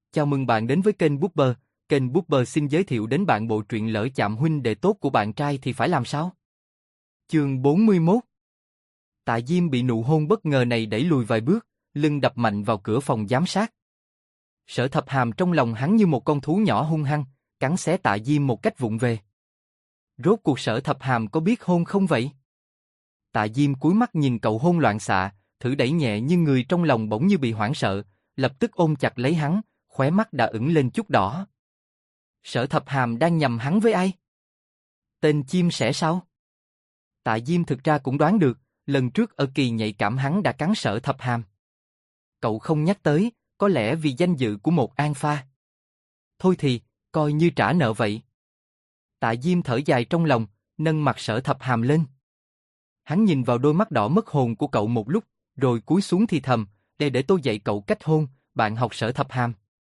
Chào mừng bạn đến với kênh Booper. Kênh Booper xin giới thiệu đến bạn bộ truyện Lỡ chạm huynh đệ tốt của bạn trai thì phải làm sao? Chương 41. Tạ Diêm bị nụ hôn bất ngờ này đẩy lùi vài bước, lưng đập mạnh vào cửa phòng giám sát. Sở Thập Hàm trong lòng hắn như một con thú nhỏ hung hăng, cắn xé Tạ Diêm một cách vụng về. Rốt cuộc Sở Thập Hàm có biết hôn không vậy? Tạ Diêm cúi mắt nhìn cậu hôn loạn xạ, thử đẩy nhẹ nhưng người trong lòng bỗng như bị hoảng sợ, lập tức ôm chặt lấy hắn, khóe mắt đã ửng lên chút đỏ. Sở Thập Hàm đang nhầm hắn với ai? Tên chim sẻ sao? Tạ Diêm thực ra cũng đoán được, lần trước ở kỳ nhạy cảm hắn đã cắn Sở Thập Hàm. Cậu không nhắc tới, có lẽ vì danh dự của một An Pha. Thôi thì, coi như trả nợ vậy. Tạ Diêm thở dài trong lòng, nâng mặt Sở Thập Hàm lên. Hắn nhìn vào đôi mắt đỏ mất hồn của cậu một lúc, rồi cúi xuống thì thầm, để tôi dạy cậu cách hôn, bạn học Sở Thập Hàm.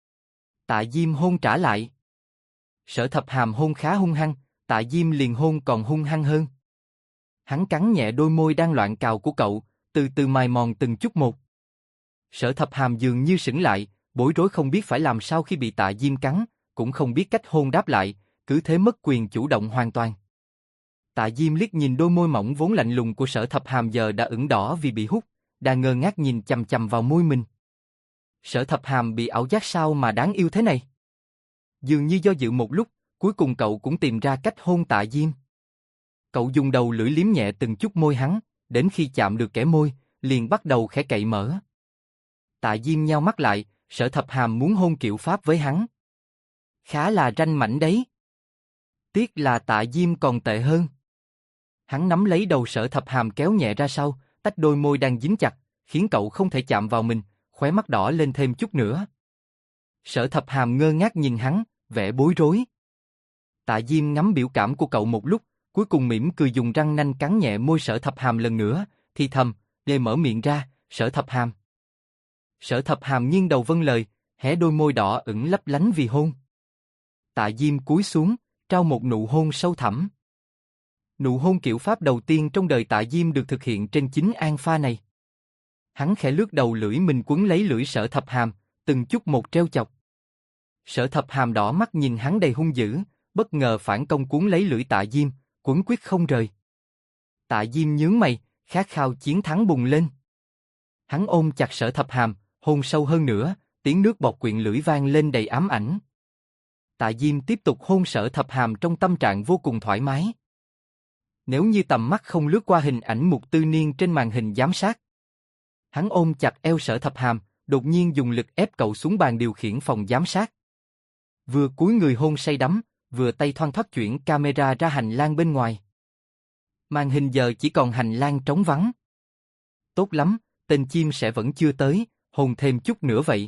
Tạ Diêm hôn trả lại. Sở Thập Hàm hôn khá hung hăng, Tạ Diêm liền hôn còn hung hăng hơn. Hắn cắn nhẹ đôi môi đang loạn cào của cậu, từ từ mài mòn từng chút một. Sở Thập Hàm dường như sững lại, bối rối không biết phải làm sao khi bị Tạ Diêm cắn, cũng không biết cách hôn đáp lại, cứ thế mất quyền chủ động hoàn toàn. Tạ Diêm liếc nhìn đôi môi mỏng vốn lạnh lùng của Sở Thập Hàm giờ đã ửng đỏ vì bị hút, đang ngơ ngác nhìn chằm chằm vào môi mình. Sở Thập Hàm bị ảo giác sao mà đáng yêu thế này? Dường như do dự một lúc, cuối cùng cậu cũng tìm ra cách hôn Tạ Diêm. Cậu dùng đầu lưỡi liếm nhẹ từng chút môi hắn, đến khi chạm được kẽ môi, liền bắt đầu khẽ cậy mở. Tạ Diêm nheo mắt lại, Sở Thập Hàm muốn hôn kiểu Pháp với hắn. Khá là ranh mãnh đấy. Tiếc là Tạ Diêm còn tệ hơn. Hắn nắm lấy đầu Sở Thập Hàm kéo nhẹ ra sau, tách đôi môi đang dính chặt, khiến cậu không thể chạm vào mình, khóe mắt đỏ lên thêm chút nữa. Sở Thập Hàm ngơ ngác nhìn hắn, vẻ bối rối. Tạ Diêm ngắm biểu cảm của cậu một lúc, cuối cùng mỉm cười dùng răng nanh cắn nhẹ môi Sở Thập Hàm lần nữa, thì thầm, để mở miệng ra, Sở Thập Hàm. Sở Thập Hàm nghiêng đầu vâng lời, hé đôi môi đỏ ửng lấp lánh vì hôn. Tạ Diêm cúi xuống, trao một nụ hôn sâu thẳm. Nụ hôn kiểu Pháp đầu tiên trong đời Tạ Diêm được thực hiện trên chính An Pha này. Hắn khẽ lướt đầu lưỡi mình quấn lấy lưỡi Sở Thập Hàm, từng chút một treo chọc. Sở Thập Hàm đỏ mắt nhìn hắn đầy hung dữ, bất ngờ phản công cuốn lấy lưỡi Tạ Diêm, quấn quyết không rời. Tạ Diêm nhướng mày, khát khao chiến thắng bùng lên. Hắn ôm chặt Sở Thập Hàm, hôn sâu hơn nữa, tiếng nước bọt quyện lưỡi vang lên đầy ám ảnh. Tạ Diêm tiếp tục hôn Sở Thập Hàm trong tâm trạng vô cùng thoải mái. Nếu như tầm mắt không lướt qua hình ảnh Mục Tư Niên trên màn hình giám sát. Hắn ôm chặt eo Sở Thập Hàm, đột nhiên dùng lực ép cậu xuống bàn điều khiển phòng giám sát. Vừa cúi người hôn say đắm, vừa tay thoăn thoắt chuyển camera ra hành lang bên ngoài. Màn hình giờ chỉ còn hành lang trống vắng. Tốt lắm, tên chim sẽ vẫn chưa tới, hôn thêm chút nữa vậy.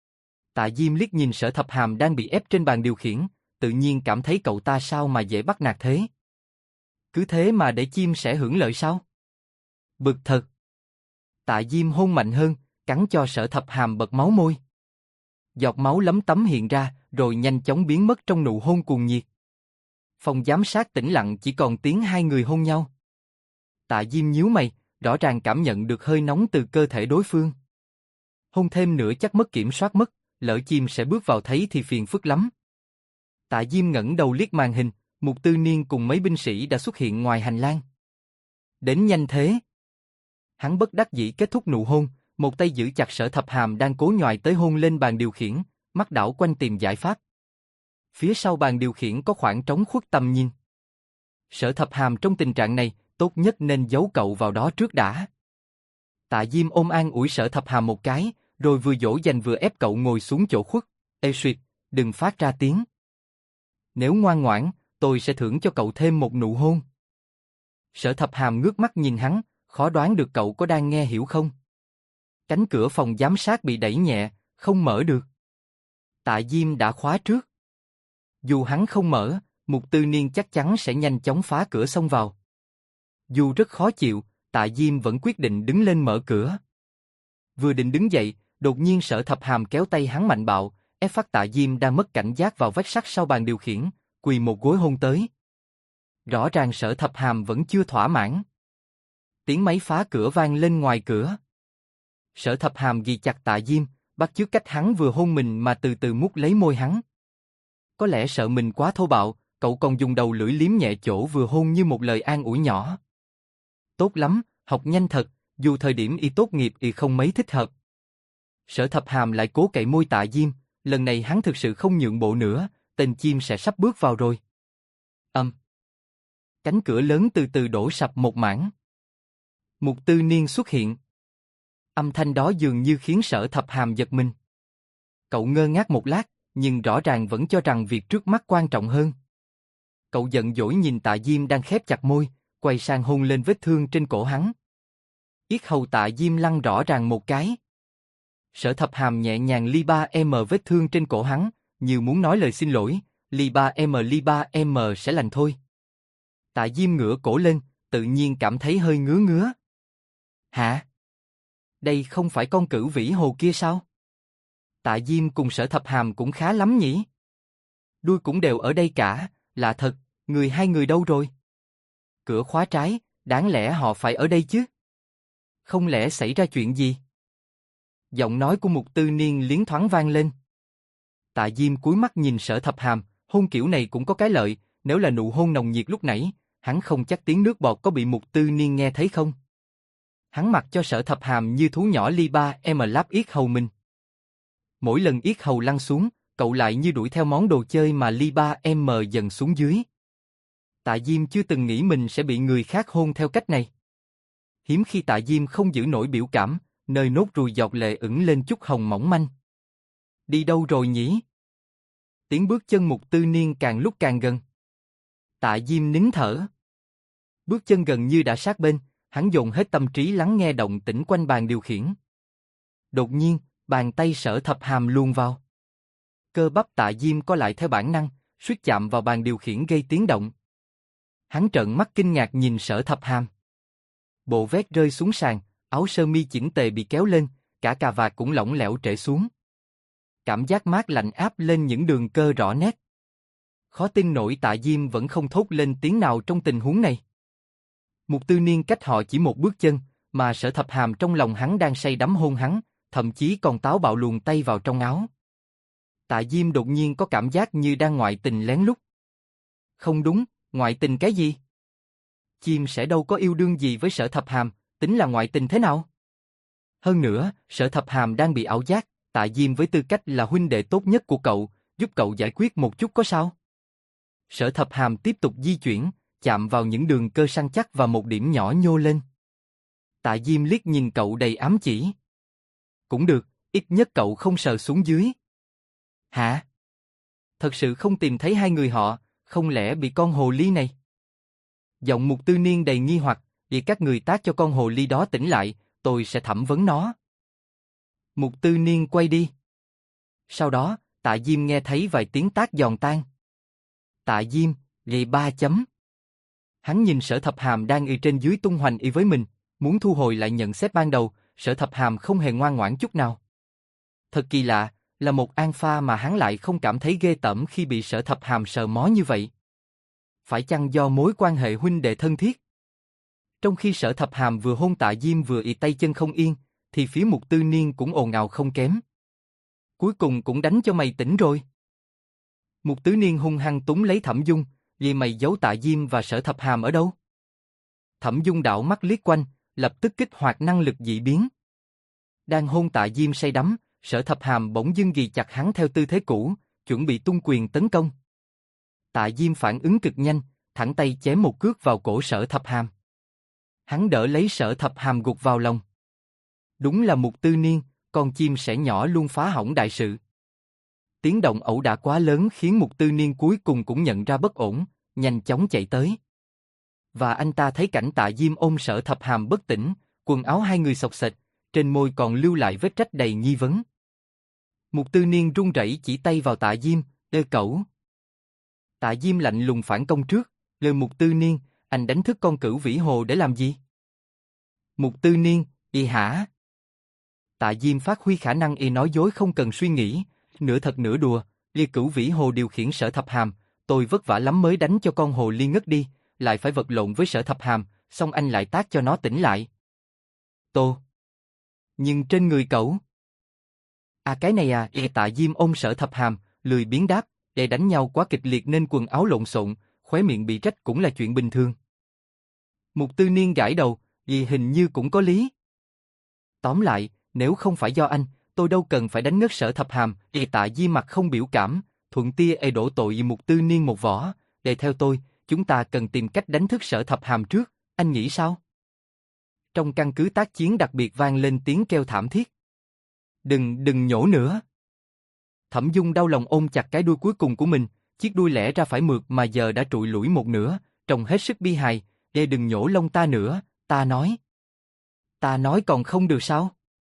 Tạ Diêm liếc nhìn Sở Thập Hàm đang bị ép trên bàn điều khiển, tự nhiên cảm thấy cậu ta sao mà dễ bắt nạt thế. Cứ thế mà để chim sẽ hưởng lợi sao? Bực thật. Tạ Diêm hôn mạnh hơn, cắn cho Sở Thập Hàm bật máu môi. Giọt máu lấm tấm hiện ra, rồi nhanh chóng biến mất trong nụ hôn cuồng nhiệt. Phòng giám sát tĩnh lặng chỉ còn tiếng hai người hôn nhau. Tạ Diêm nhíu mày, rõ ràng cảm nhận được hơi nóng từ cơ thể đối phương. Hôn thêm nữa chắc mất kiểm soát mất, lỡ chim sẽ bước vào thấy thì phiền phức lắm. Tạ Diêm ngẩng đầu liếc màn hình, Mục Tư Niên cùng mấy binh sĩ đã xuất hiện ngoài hành lang. Đến nhanh thế. Hắn bất đắc dĩ kết thúc nụ hôn, một tay giữ chặt Sở Thập Hàm đang cố nhoài tới hôn lên bàn điều khiển, mắt đảo quanh tìm giải pháp. Phía sau bàn điều khiển có khoảng trống khuất tầm nhìn. Sở Thập Hàm trong tình trạng này, tốt nhất nên giấu cậu vào đó trước đã. Tạ Diêm ôm an ủi Sở Thập Hàm một cái, rồi vừa dỗ dành vừa ép cậu ngồi xuống chỗ khuất. Ê suyệt, đừng phát ra tiếng. Nếu ngoan ngoãn, tôi sẽ thưởng cho cậu thêm một nụ hôn. Sở Thập Hàm ngước mắt nhìn hắn, khó đoán được cậu có đang nghe hiểu không. Cánh cửa phòng giám sát bị đẩy nhẹ, không mở được. Tạ Diêm đã khóa trước. Dù hắn không mở, Mục Tư Niên chắc chắn sẽ nhanh chóng phá cửa xông vào. Dù rất khó chịu, Tạ Diêm vẫn quyết định đứng lên mở cửa. Vừa định đứng dậy, đột nhiên Sở Thập Hàm kéo tay hắn mạnh bạo, ép phát Tạ Diêm đang mất cảnh giác vào vách sắt sau bàn điều khiển, quỳ một gối hôn tới. Rõ ràng Sở Thập Hàm vẫn chưa thỏa mãn. Tiếng máy phá cửa vang lên ngoài cửa. Sở Thập Hàm ghi chặt Tạ Diêm, bắt chước cách hắn vừa hôn mình mà từ từ mút lấy môi hắn. Có lẽ sợ mình quá thô bạo, cậu còn dùng đầu lưỡi liếm nhẹ chỗ vừa hôn như một lời an ủi nhỏ. Tốt lắm, học nhanh thật, dù thời điểm y tốt nghiệp y không mấy thích hợp. Sở Thập Hàm lại cố cậy môi Tạ Diêm, lần này hắn thực sự không nhượng bộ nữa, tên chim sẽ sắp bước vào rồi. Cánh cửa lớn từ từ đổ sập một mảng. Mục Tư Niên xuất hiện. Âm thanh đó dường như khiến Sở Thập Hàm giật mình. Cậu ngơ ngác một lát, nhưng rõ ràng vẫn cho rằng việc trước mắt quan trọng hơn. Cậu giận dỗi nhìn Tạ Diêm đang khép chặt môi, quay sang hôn lên vết thương trên cổ hắn. Yết hầu Tạ Diêm lăn rõ ràng một cái. Sở Thập Hàm nhẹ nhàng li ba vết thương trên cổ hắn, như muốn nói lời xin lỗi, li ba sẽ lành thôi. Tạ Diêm ngửa cổ lên, tự nhiên cảm thấy hơi ngứa ngứa. Hả? Đây không phải con Cửu Vĩ Hồ kia sao? Tạ Diêm cùng Sở Thập Hàm cũng khá lắm nhỉ? Đuôi cũng đều ở đây cả, lạ thật, hai người đâu rồi? Cửa khóa trái, đáng lẽ họ phải ở đây chứ? Không lẽ xảy ra chuyện gì? Giọng nói của Mục Tư Niên liến thoáng vang lên. Tạ Diêm cúi mắt nhìn Sở Thập Hàm, hôn kiểu này cũng có cái lợi, nếu là nụ hôn nồng nhiệt lúc nãy, hắn không chắc tiếng nước bọt có bị Mục Tư Niên nghe thấy không? Hắn mặc cho Sở Thập Hàm như thú nhỏ li ba láp yết hầu mình. Mỗi lần yết hầu lăn xuống, cậu lại như đuổi theo món đồ chơi mà li ba dần xuống dưới. Tạ Diêm chưa từng nghĩ mình sẽ bị người khác hôn theo cách này. Hiếm khi Tạ Diêm không giữ nổi biểu cảm, nơi nốt ruồi giọt lệ ửng lên chút hồng mỏng manh. Đi đâu rồi nhỉ? Tiếng bước chân Mục Tư Niên càng lúc càng gần. Tạ Diêm nín thở. Bước chân gần như đã sát bên, hắn dồn hết tâm trí lắng nghe động tĩnh quanh bàn điều khiển. Đột nhiên, bàn tay Sở Thập Hàm luồn vào. Cơ bắp Tạ Diêm co lại theo bản năng, suýt chạm vào bàn điều khiển gây tiếng động. Hắn trợn mắt kinh ngạc nhìn Sở Thập Hàm. Bộ vest rơi xuống sàn, áo sơ mi chỉnh tề bị kéo lên, cả cà vạt cũng lỏng lẻo trễ xuống. Cảm giác mát lạnh áp lên những đường cơ rõ nét. Khó tin nổi Tạ Diêm vẫn không thốt lên tiếng nào trong tình huống này. Mục Tư Niên cách họ chỉ một bước chân, mà Sở Thập Hàm trong lòng hắn đang say đắm hôn hắn, thậm chí còn táo bạo luồn tay vào trong áo. Tạ Diêm đột nhiên có cảm giác như đang ngoại tình lén lút. Không đúng, ngoại tình cái gì? Chim sẽ đâu có yêu đương gì với Sở Thập Hàm, tính là ngoại tình thế nào? Hơn nữa, Sở Thập Hàm đang bị ảo giác, Tạ Diêm với tư cách là huynh đệ tốt nhất của cậu, giúp cậu giải quyết một chút có sao? Sở Thập Hàm tiếp tục di chuyển, chạm vào những đường cơ săn chắc và một điểm nhỏ nhô lên. Tạ Diêm liếc nhìn cậu đầy ám chỉ. Cũng được, ít nhất cậu không sờ xuống dưới. Hả? Thật sự không tìm thấy hai người họ, không lẽ bị con hồ ly này? Giọng Mục Tư Niên đầy nghi hoặc, vì các người tác cho con hồ ly đó tỉnh lại, tôi sẽ thẩm vấn nó. Mục Tư Niên quay đi. Sau đó, Tạ Diêm nghe thấy vài tiếng tác giòn tan. Tạ Diêm, ghi 3 chấm. Hắn nhìn Sở Thập Hàm đang y trên dưới tung hoành y với mình, muốn thu hồi lại nhận xét ban đầu, Sở Thập Hàm không hề ngoan ngoãn chút nào. Thật kỳ lạ, là một alpha mà hắn lại không cảm thấy ghê tởm khi bị Sở Thập Hàm sờ mó như vậy. Phải chăng do mối quan hệ huynh đệ thân thiết? Trong khi Sở Thập Hàm vừa hôn Tạ Diêm vừa ị tay chân không yên, thì phía Mục Tư Niên cũng ồn ào không kém. Cuối cùng cũng đánh cho mày tỉnh rồi. Mục Tư Niên hung hăng túm lấy Thẩm Dung, vì mày giấu Tạ Diêm và Sở Thập Hàm ở đâu? Thẩm Dung đảo mắt liếc quanh, lập tức kích hoạt năng lực dị biến. Đang hôn Tạ Diêm say đắm, Sở Thập Hàm bỗng dưng ghì chặt hắn theo tư thế cũ, chuẩn bị tung quyền tấn công. Tạ Diêm phản ứng cực nhanh, thẳng tay chém một cước vào cổ Sở Thập Hàm. Hắn đỡ lấy Sở Thập Hàm gục vào lòng. Đúng là Mục Tư Niên, con chim sẻ nhỏ luôn phá hỏng đại sự. Tiếng động ẩu đả quá lớn khiến Mục Tư Niên cuối cùng cũng nhận ra bất ổn, nhanh chóng chạy tới. Và anh ta thấy cảnh Tạ Diêm ôm Sở Thập Hàm bất tỉnh, quần áo hai người xộc xệch, trên môi còn lưu lại vết rách đầy nghi vấn. Mục Tư Niên run rẩy chỉ tay vào Tạ Diêm, "Ê cậu." Tạ Diêm lạnh lùng phản công trước, "Lời Mục Tư Niên, anh đánh thức con Cửu Vĩ Hồ để làm gì?" Mục Tư Niên, "Y hả?" Tạ Diêm phát huy khả năng y nói dối không cần suy nghĩ, nửa thật nửa đùa, "Ly Cửu Vĩ Hồ điều khiển Sở Thập Hàm, tôi vất vả lắm mới đánh cho con hồ ly ngất đi, lại phải vật lộn với Sở Thập Hàm, xong anh lại tác cho nó tỉnh lại." "Tô. Nhưng trên người cậu." À cái này à, Tạ Diêm ôm Sở Thập Hàm, lười biếng đáp, đánh nhau quá kịch liệt nên quần áo lộn xộn, khóe miệng bị rách cũng là chuyện bình thường. Mục Tư Niên gãi đầu, hình như cũng có lý. Tóm lại, nếu không phải do anh, tôi đâu cần phải đánh ngất Sở Thập Hàm. Tạ Diêm mặt không biểu cảm, thuận tia đổ tội Mục Tư Niên một võ. Theo tôi, chúng ta cần tìm cách đánh thức Sở Thập Hàm trước, anh nghĩ sao? Trong căn cứ tác chiến đặc biệt vang lên tiếng kêu thảm thiết. Đừng nhổ nữa. Thẩm Dung đau lòng ôm chặt cái đuôi cuối cùng của mình, chiếc đuôi lẽ ra phải mượt mà giờ đã trụi lủi một nửa, trông hết sức bi hài. Đừng nhổ lông ta nữa, ta nói. Ta nói còn không được sao?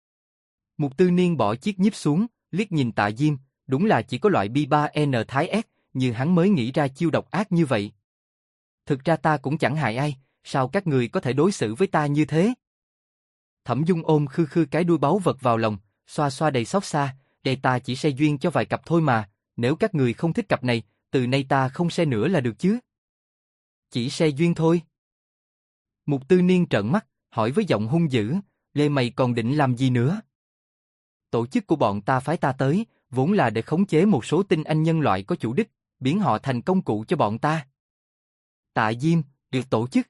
Mục Tư Niên bỏ chiếc nhíp xuống, liếc nhìn Tạ Diêm, đúng là chỉ có loại B3N Thái S, như hắn mới nghĩ ra chiêu độc ác như vậy. Thực ra ta cũng chẳng hại ai, sao các người có thể đối xử với ta như thế? Thẩm Dung ôm khư khư cái đuôi báu vật vào lòng, xoa xoa đầy xót xa, ta chỉ se duyên cho vài cặp thôi mà, nếu các người không thích cặp này, từ nay ta không se nữa là được chứ? Chỉ se duyên thôi. Mục Tư Niên trợn mắt, hỏi với giọng hung dữ, mày còn định làm gì nữa? Tổ chức của bọn ta phái ta tới, vốn là để khống chế một số tinh anh nhân loại có chủ đích, biến họ thành công cụ cho bọn ta. Tạ Diêm, được tổ chức.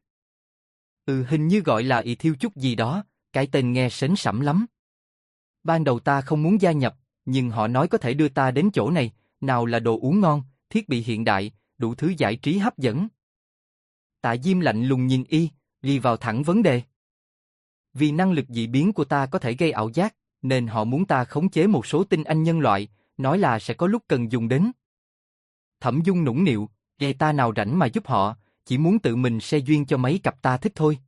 Hình như gọi là thiêu chút gì đó, cái tên nghe sến sẩm lắm. Ban đầu ta không muốn gia nhập, nhưng họ nói có thể đưa ta đến chỗ này, nào là đồ uống ngon, thiết bị hiện đại, đủ thứ giải trí hấp dẫn. Tạ Diêm lạnh lùng nhìn đi vào thẳng vấn đề. Vì năng lực dị biến của ta có thể gây ảo giác, nên họ muốn ta khống chế một số tinh anh nhân loại, nói là sẽ có lúc cần dùng đến. Thẩm Dung nũng nịu, ta nào rảnh mà giúp họ, chỉ muốn tự mình se duyên cho mấy cặp ta thích thôi.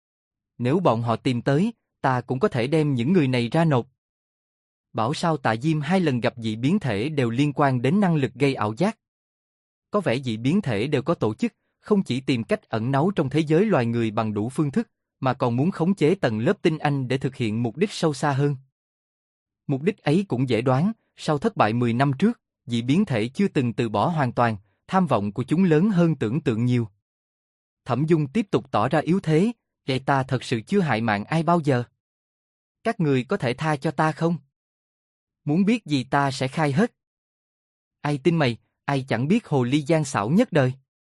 Nếu bọn họ tìm tới, ta cũng có thể đem những người này ra nộp. Bảo sao Tạ Diêm 2 lần gặp dị biến thể đều liên quan đến năng lực gây ảo giác. Có vẻ dị biến thể đều có tổ chức, không chỉ tìm cách ẩn náu trong thế giới loài người bằng đủ phương thức, mà còn muốn khống chế tầng lớp tinh anh để thực hiện mục đích sâu xa hơn. Mục đích ấy cũng dễ đoán, sau thất bại 10 năm trước, dị biến thể chưa từng từ bỏ hoàn toàn, tham vọng của chúng lớn hơn tưởng tượng nhiều. Thẩm Dung tiếp tục tỏ ra yếu thế, ta thật sự chưa hại mạng ai bao giờ. Các người có thể tha cho ta không? Muốn biết gì ta sẽ khai hết. Ai tin mày, ai chẳng biết hồ ly gian xảo nhất đời.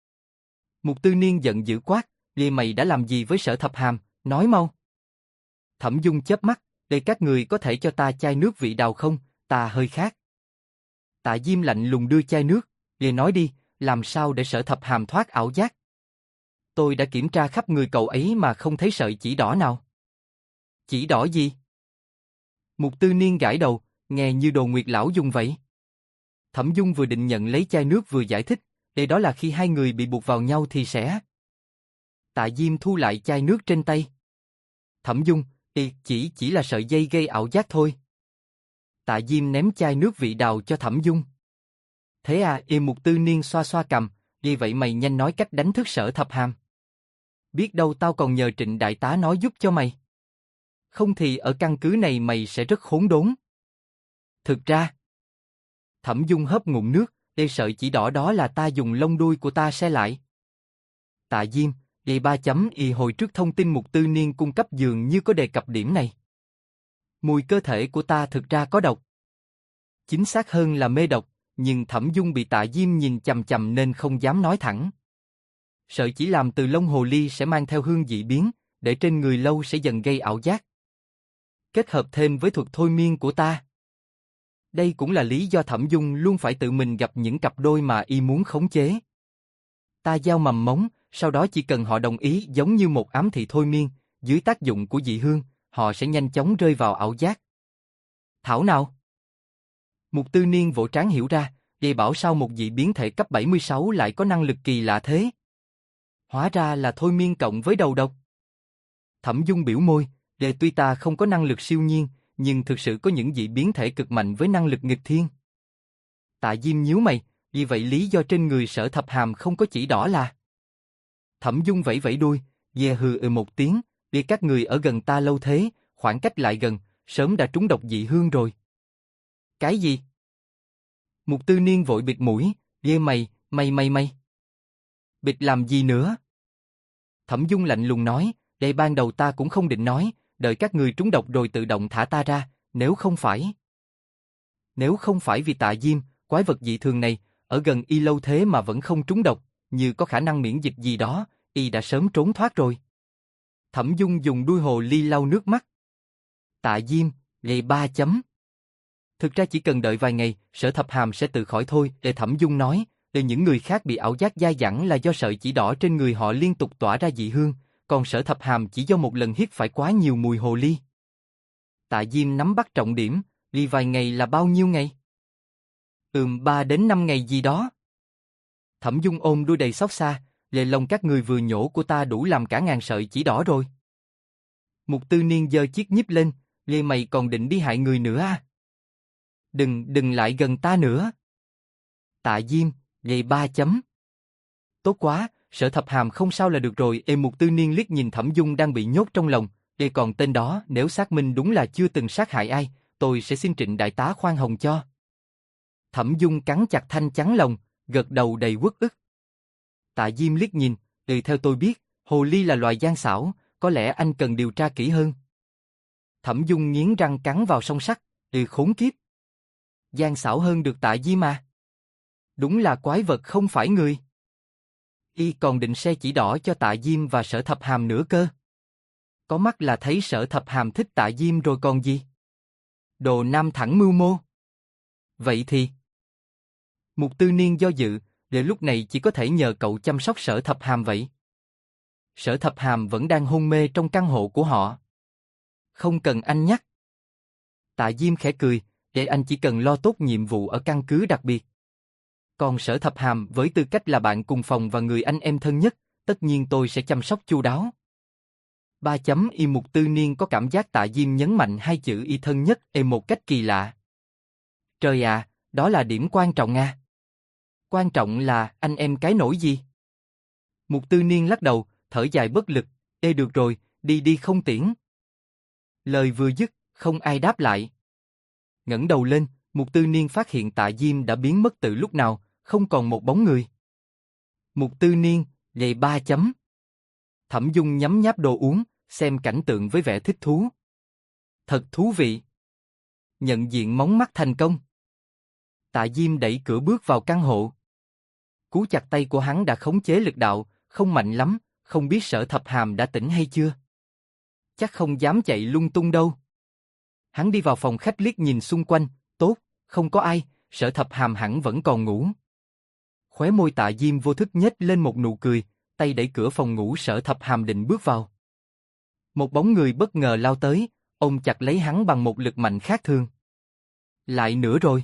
Mục Tư Niên giận dữ quát, mày đã làm gì với Sở Thập Hàm, nói mau. Thẩm Dung chớp mắt, các người có thể cho ta chai nước vị đào không, ta hơi khát. Tạ Diêm lạnh lùng đưa chai nước, nói đi, làm sao để Sở Thập Hàm thoát ảo giác? Tôi đã kiểm tra khắp người cậu ấy mà không thấy sợi chỉ đỏ nào. Chỉ đỏ gì? Mục Tư Niên gãi đầu, nghe như đồ Nguyệt lão dùng vậy. Thẩm Dung vừa định nhận lấy chai nước vừa giải thích, đó là khi hai người bị buộc vào nhau thì sẽ. Tạ Diêm thu lại chai nước trên tay. Thẩm Dung, chỉ là sợi dây gây ảo giác thôi. Tạ Diêm ném chai nước vị đào cho Thẩm Dung. Thế à, Mục Tư Niên xoa xoa cằm, vậy mày nhanh nói cách đánh thức Sở Thập Hàm. Biết đâu tao còn nhờ Trịnh đại tá nói giúp cho mày. Không thì ở căn cứ này mày sẽ rất khốn đốn. Thực ra, Thẩm Dung hớp ngụm nước, sợi chỉ đỏ đó là ta dùng lông đuôi của ta se lại. Tạ Diêm, hồi trước thông tin Mục Tư Niên cung cấp dường như có đề cập điểm này. Mùi cơ thể của ta thực ra có độc. Chính xác hơn là mê độc, nhưng Thẩm Dung bị Tạ Diêm nhìn chằm chằm nên không dám nói thẳng. Sợi chỉ làm từ lông hồ ly sẽ mang theo hương dị biến, để trên người lâu sẽ dần gây ảo giác. Kết hợp thêm với thuật thôi miên của ta. Đây cũng là lý do Thẩm Dung luôn phải tự mình gặp những cặp đôi mà muốn khống chế. Ta gieo mầm mống, sau đó chỉ cần họ đồng ý giống như một ám thị thôi miên, dưới tác dụng của dị hương, họ sẽ nhanh chóng rơi vào ảo giác. Thảo nào? Mục Tư Niên vỗ trán hiểu ra, bảo sao một dị biến thể cấp 76 lại có năng lực kỳ lạ thế? Hóa ra là thôi miên cộng với đầu độc. Thẩm Dung biểu môi, tuy ta không có năng lực siêu nhiên, nhưng thực sự có những dị biến thể cực mạnh với năng lực nghịch thiên. Tạ Diêm nhíu mày, vì vậy lý do trên người Sở Thập Hàm không có chỉ đỏ là. Thẩm Dung vẫy vẫy đuôi, hừ một tiếng, các người ở gần ta lâu thế, khoảng cách lại gần, sớm đã trúng độc dị hương rồi. Cái gì? Mục Tư Niên vội bịt mũi, mày. Bịt làm gì nữa? Thẩm Dung lạnh lùng nói, ban đầu ta cũng không định nói, đợi các người trúng độc rồi tự động thả ta ra, nếu không phải. Nếu không phải vì Tạ Diêm, quái vật dị thường này, ở gần y lâu thế mà vẫn không trúng độc, như có khả năng miễn dịch gì đó, y đã sớm trốn thoát rồi. Thẩm Dung dùng đuôi hồ ly lau nước mắt. Tạ Diêm, ngày 3 chấm. Thực ra chỉ cần đợi vài ngày, Sở Thập Hàm sẽ tự khỏi thôi, để Thẩm Dung nói, để những người khác bị ảo giác dai dẳng là do sợi chỉ đỏ trên người họ liên tục tỏa ra dị hương, còn Sở Thập Hàm chỉ do một lần hít phải quá nhiều mùi hồ ly. Tạ Diêm nắm bắt trọng điểm, vì vài ngày là bao nhiêu ngày? 3 đến 5 ngày gì đó. Thẩm Dung ôm đuôi đầy xót xa, lệ lòng các người vừa nhổ của ta đủ làm cả ngàn sợi chỉ đỏ rồi. Mục Tư Niên giơ chiếc nhíp lên, lê mày còn định đi hại người nữa à? Đừng lại gần ta nữa. Tạ Diêm, ngày 3 chấm. Tốt quá, Sở Thập Hàm không sao là được rồi. Mục Tư Niên liếc nhìn Thẩm Dung đang bị nhốt trong lòng, còn tên đó nếu xác minh đúng là chưa từng sát hại ai, tôi sẽ xin Trịnh đại tá khoan hồng cho. Thẩm Dung cắn chặt thanh chắn lòng, gật đầu đầy uất ức. Tạ Diêm liếc nhìn, theo tôi biết, hồ ly là loài gian xảo, có lẽ anh cần điều tra kỹ hơn. Thẩm Dung nghiến răng cắn vào song sắt, khốn kiếp. Gian xảo hơn được Tạ Diêm mà. Đúng là quái vật không phải người. Y còn định xe chỉ đỏ cho Tạ Diêm và Sở Thập Hàm nữa cơ. Có mắt là thấy Sở Thập Hàm thích Tạ Diêm rồi còn gì. Đồ nam thẳng mưu mô. Vậy thì... Mục Tư Niên do dự, để lúc này chỉ có thể nhờ cậu chăm sóc Sở Thập Hàm vậy. Sở Thập Hàm vẫn đang hôn mê trong căn hộ của họ. Không cần anh nhắc. Tạ Diêm khẽ cười, để anh chỉ cần lo tốt nhiệm vụ ở căn cứ đặc biệt. Còn Sở Thập Hàm với tư cách là bạn cùng phòng và người anh em thân nhất, tất nhiên tôi sẽ chăm sóc chu đáo. 3 chấm y Mục Tư Niên có cảm giác Tạ Diêm nhấn mạnh hai chữ y thân nhất một cách kỳ lạ. Trời à, đó là điểm quan trọng à. Quan trọng là anh em cái nổi gì? Mục Tư Niên lắc đầu, thở dài bất lực, được rồi, đi không tiễn. Lời vừa dứt, không ai đáp lại. Ngẩng đầu lên, Mục Tư Niên phát hiện Tạ Diêm đã biến mất từ lúc nào, không còn một bóng người. Mục Tư Niên, ngày 3 chấm. Thẩm Dung nhấm nháp đồ uống, xem cảnh tượng với vẻ thích thú. Thật thú vị. Nhận diện mống mắt thành công. Tạ Diêm đẩy cửa bước vào căn hộ. Cú chặt tay của hắn đã khống chế lực đạo, không mạnh lắm, không biết Sở Thập Hàm đã tỉnh hay chưa. Chắc không dám chạy lung tung đâu. Hắn đi vào phòng khách liếc nhìn xung quanh, tốt, không có ai, Sở Thập Hàm hẳn vẫn còn ngủ. Khóe môi Tạ Diêm vô thức nhếch lên một nụ cười, tay đẩy cửa phòng ngủ Sở Thập Hàm định bước vào. Một bóng người bất ngờ lao tới, ôm chặt lấy hắn bằng một lực mạnh khác thường. Lại nữa rồi.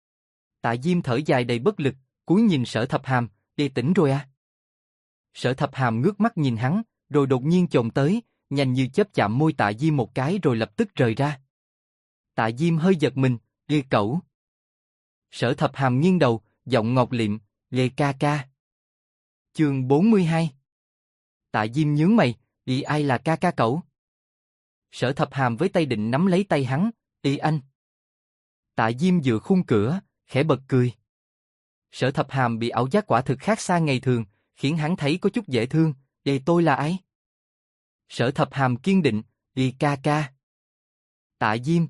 Tạ Diêm thở dài đầy bất lực, cúi nhìn Sở Thập Hàm, tỉnh rồi à? Sở Thập Hàm ngước mắt nhìn hắn, rồi đột nhiên chồm tới, nhanh như chớp chạm môi Tạ Diêm một cái rồi lập tức rời ra. Tạ Diêm hơi giật mình, cậu. Sở Thập Hàm nghiêng đầu, giọng ngọt liệm, ca ca. Chương 42. Tạ Diêm nhướng mày, ai là ca ca cậu? Sở Thập Hàm với tay định nắm lấy tay hắn, anh. Tạ Diêm dựa khung cửa, khẽ bật cười. Sở Thập Hàm bị ảo giác quả thực khác xa ngày thường, khiến hắn thấy có chút dễ thương, tôi là ai? Sở Thập Hàm kiên định, ca ca. Tạ Diêm,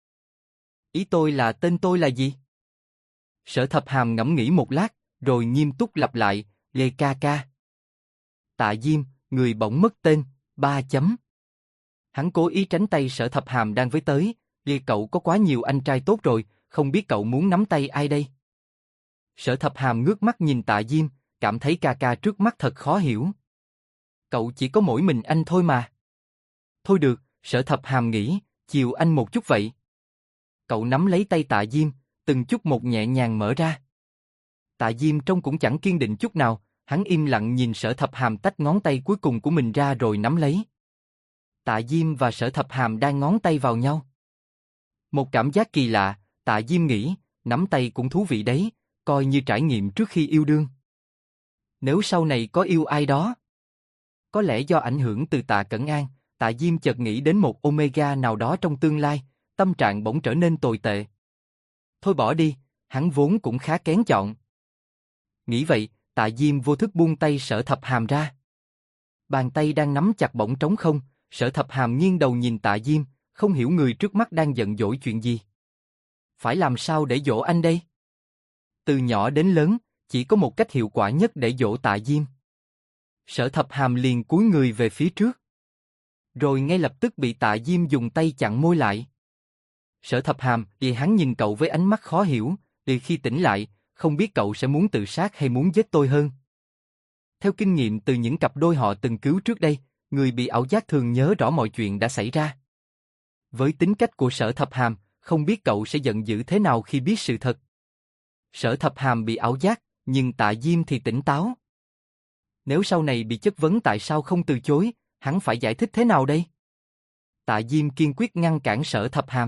ý tôi là tên tôi là gì? Sở Thập Hàm ngẫm nghĩ một lát, rồi nghiêm túc lặp lại, ca ca. Tạ Diêm, người bỗng mất tên, 3 chấm. Hắn cố ý tránh tay Sở Thập Hàm đang với tới, cậu có quá nhiều anh trai tốt rồi, không biết cậu muốn nắm tay ai đây? Sở Thập Hàm ngước mắt nhìn Tạ Diêm, cảm thấy ca ca trước mắt thật khó hiểu. Cậu chỉ có mỗi mình anh thôi mà. Thôi được, Sở Thập Hàm nghĩ, chiều anh một chút vậy. Cậu nắm lấy tay Tạ Diêm, từng chút một nhẹ nhàng mở ra. Tạ Diêm trông cũng chẳng kiên định chút nào, hắn im lặng nhìn Sở Thập Hàm tách ngón tay cuối cùng của mình ra rồi nắm lấy. Tạ Diêm và Sở Thập Hàm đang ngón tay vào nhau. Một cảm giác kỳ lạ, Tạ Diêm nghĩ, nắm tay cũng thú vị đấy, coi như trải nghiệm trước khi yêu đương. Nếu sau này có yêu ai đó, có lẽ do ảnh hưởng từ Tạ Cẩn An, Tạ Diêm chợt nghĩ đến một Omega nào đó trong tương lai, tâm trạng bỗng trở nên tồi tệ. Thôi bỏ đi, hắn vốn cũng khá kén chọn. Nghĩ vậy, Tạ Diêm vô thức buông tay Sở Thập Hàm ra. Bàn tay đang nắm chặt bỗng trống không, Sở Thập Hàm nghiêng đầu nhìn Tạ Diêm, không hiểu người trước mắt đang giận dỗi chuyện gì. phải làm sao để dỗ anh đây? Từ nhỏ đến lớn, chỉ có một cách hiệu quả nhất để dỗ Tạ Diêm. Sở Thập Hàm liền cúi người về phía trước. Rồi ngay lập tức bị Tạ Diêm dùng tay chặn môi lại. Sở Thập Hàm, hắn nhìn cậu với ánh mắt khó hiểu, khi tỉnh lại, không biết cậu sẽ muốn tự sát hay muốn giết tôi hơn. Theo kinh nghiệm từ những cặp đôi họ từng cứu trước đây, người bị ảo giác thường nhớ rõ mọi chuyện đã xảy ra. Với tính cách của Sở Thập Hàm, không biết cậu sẽ giận dữ thế nào khi biết sự thật. Sở Thập Hàm bị ảo giác, nhưng Tạ Diêm thì tỉnh táo. Nếu sau này bị chất vấn tại sao không từ chối, hắn phải giải thích thế nào đây? Tạ Diêm kiên quyết ngăn cản Sở Thập Hàm.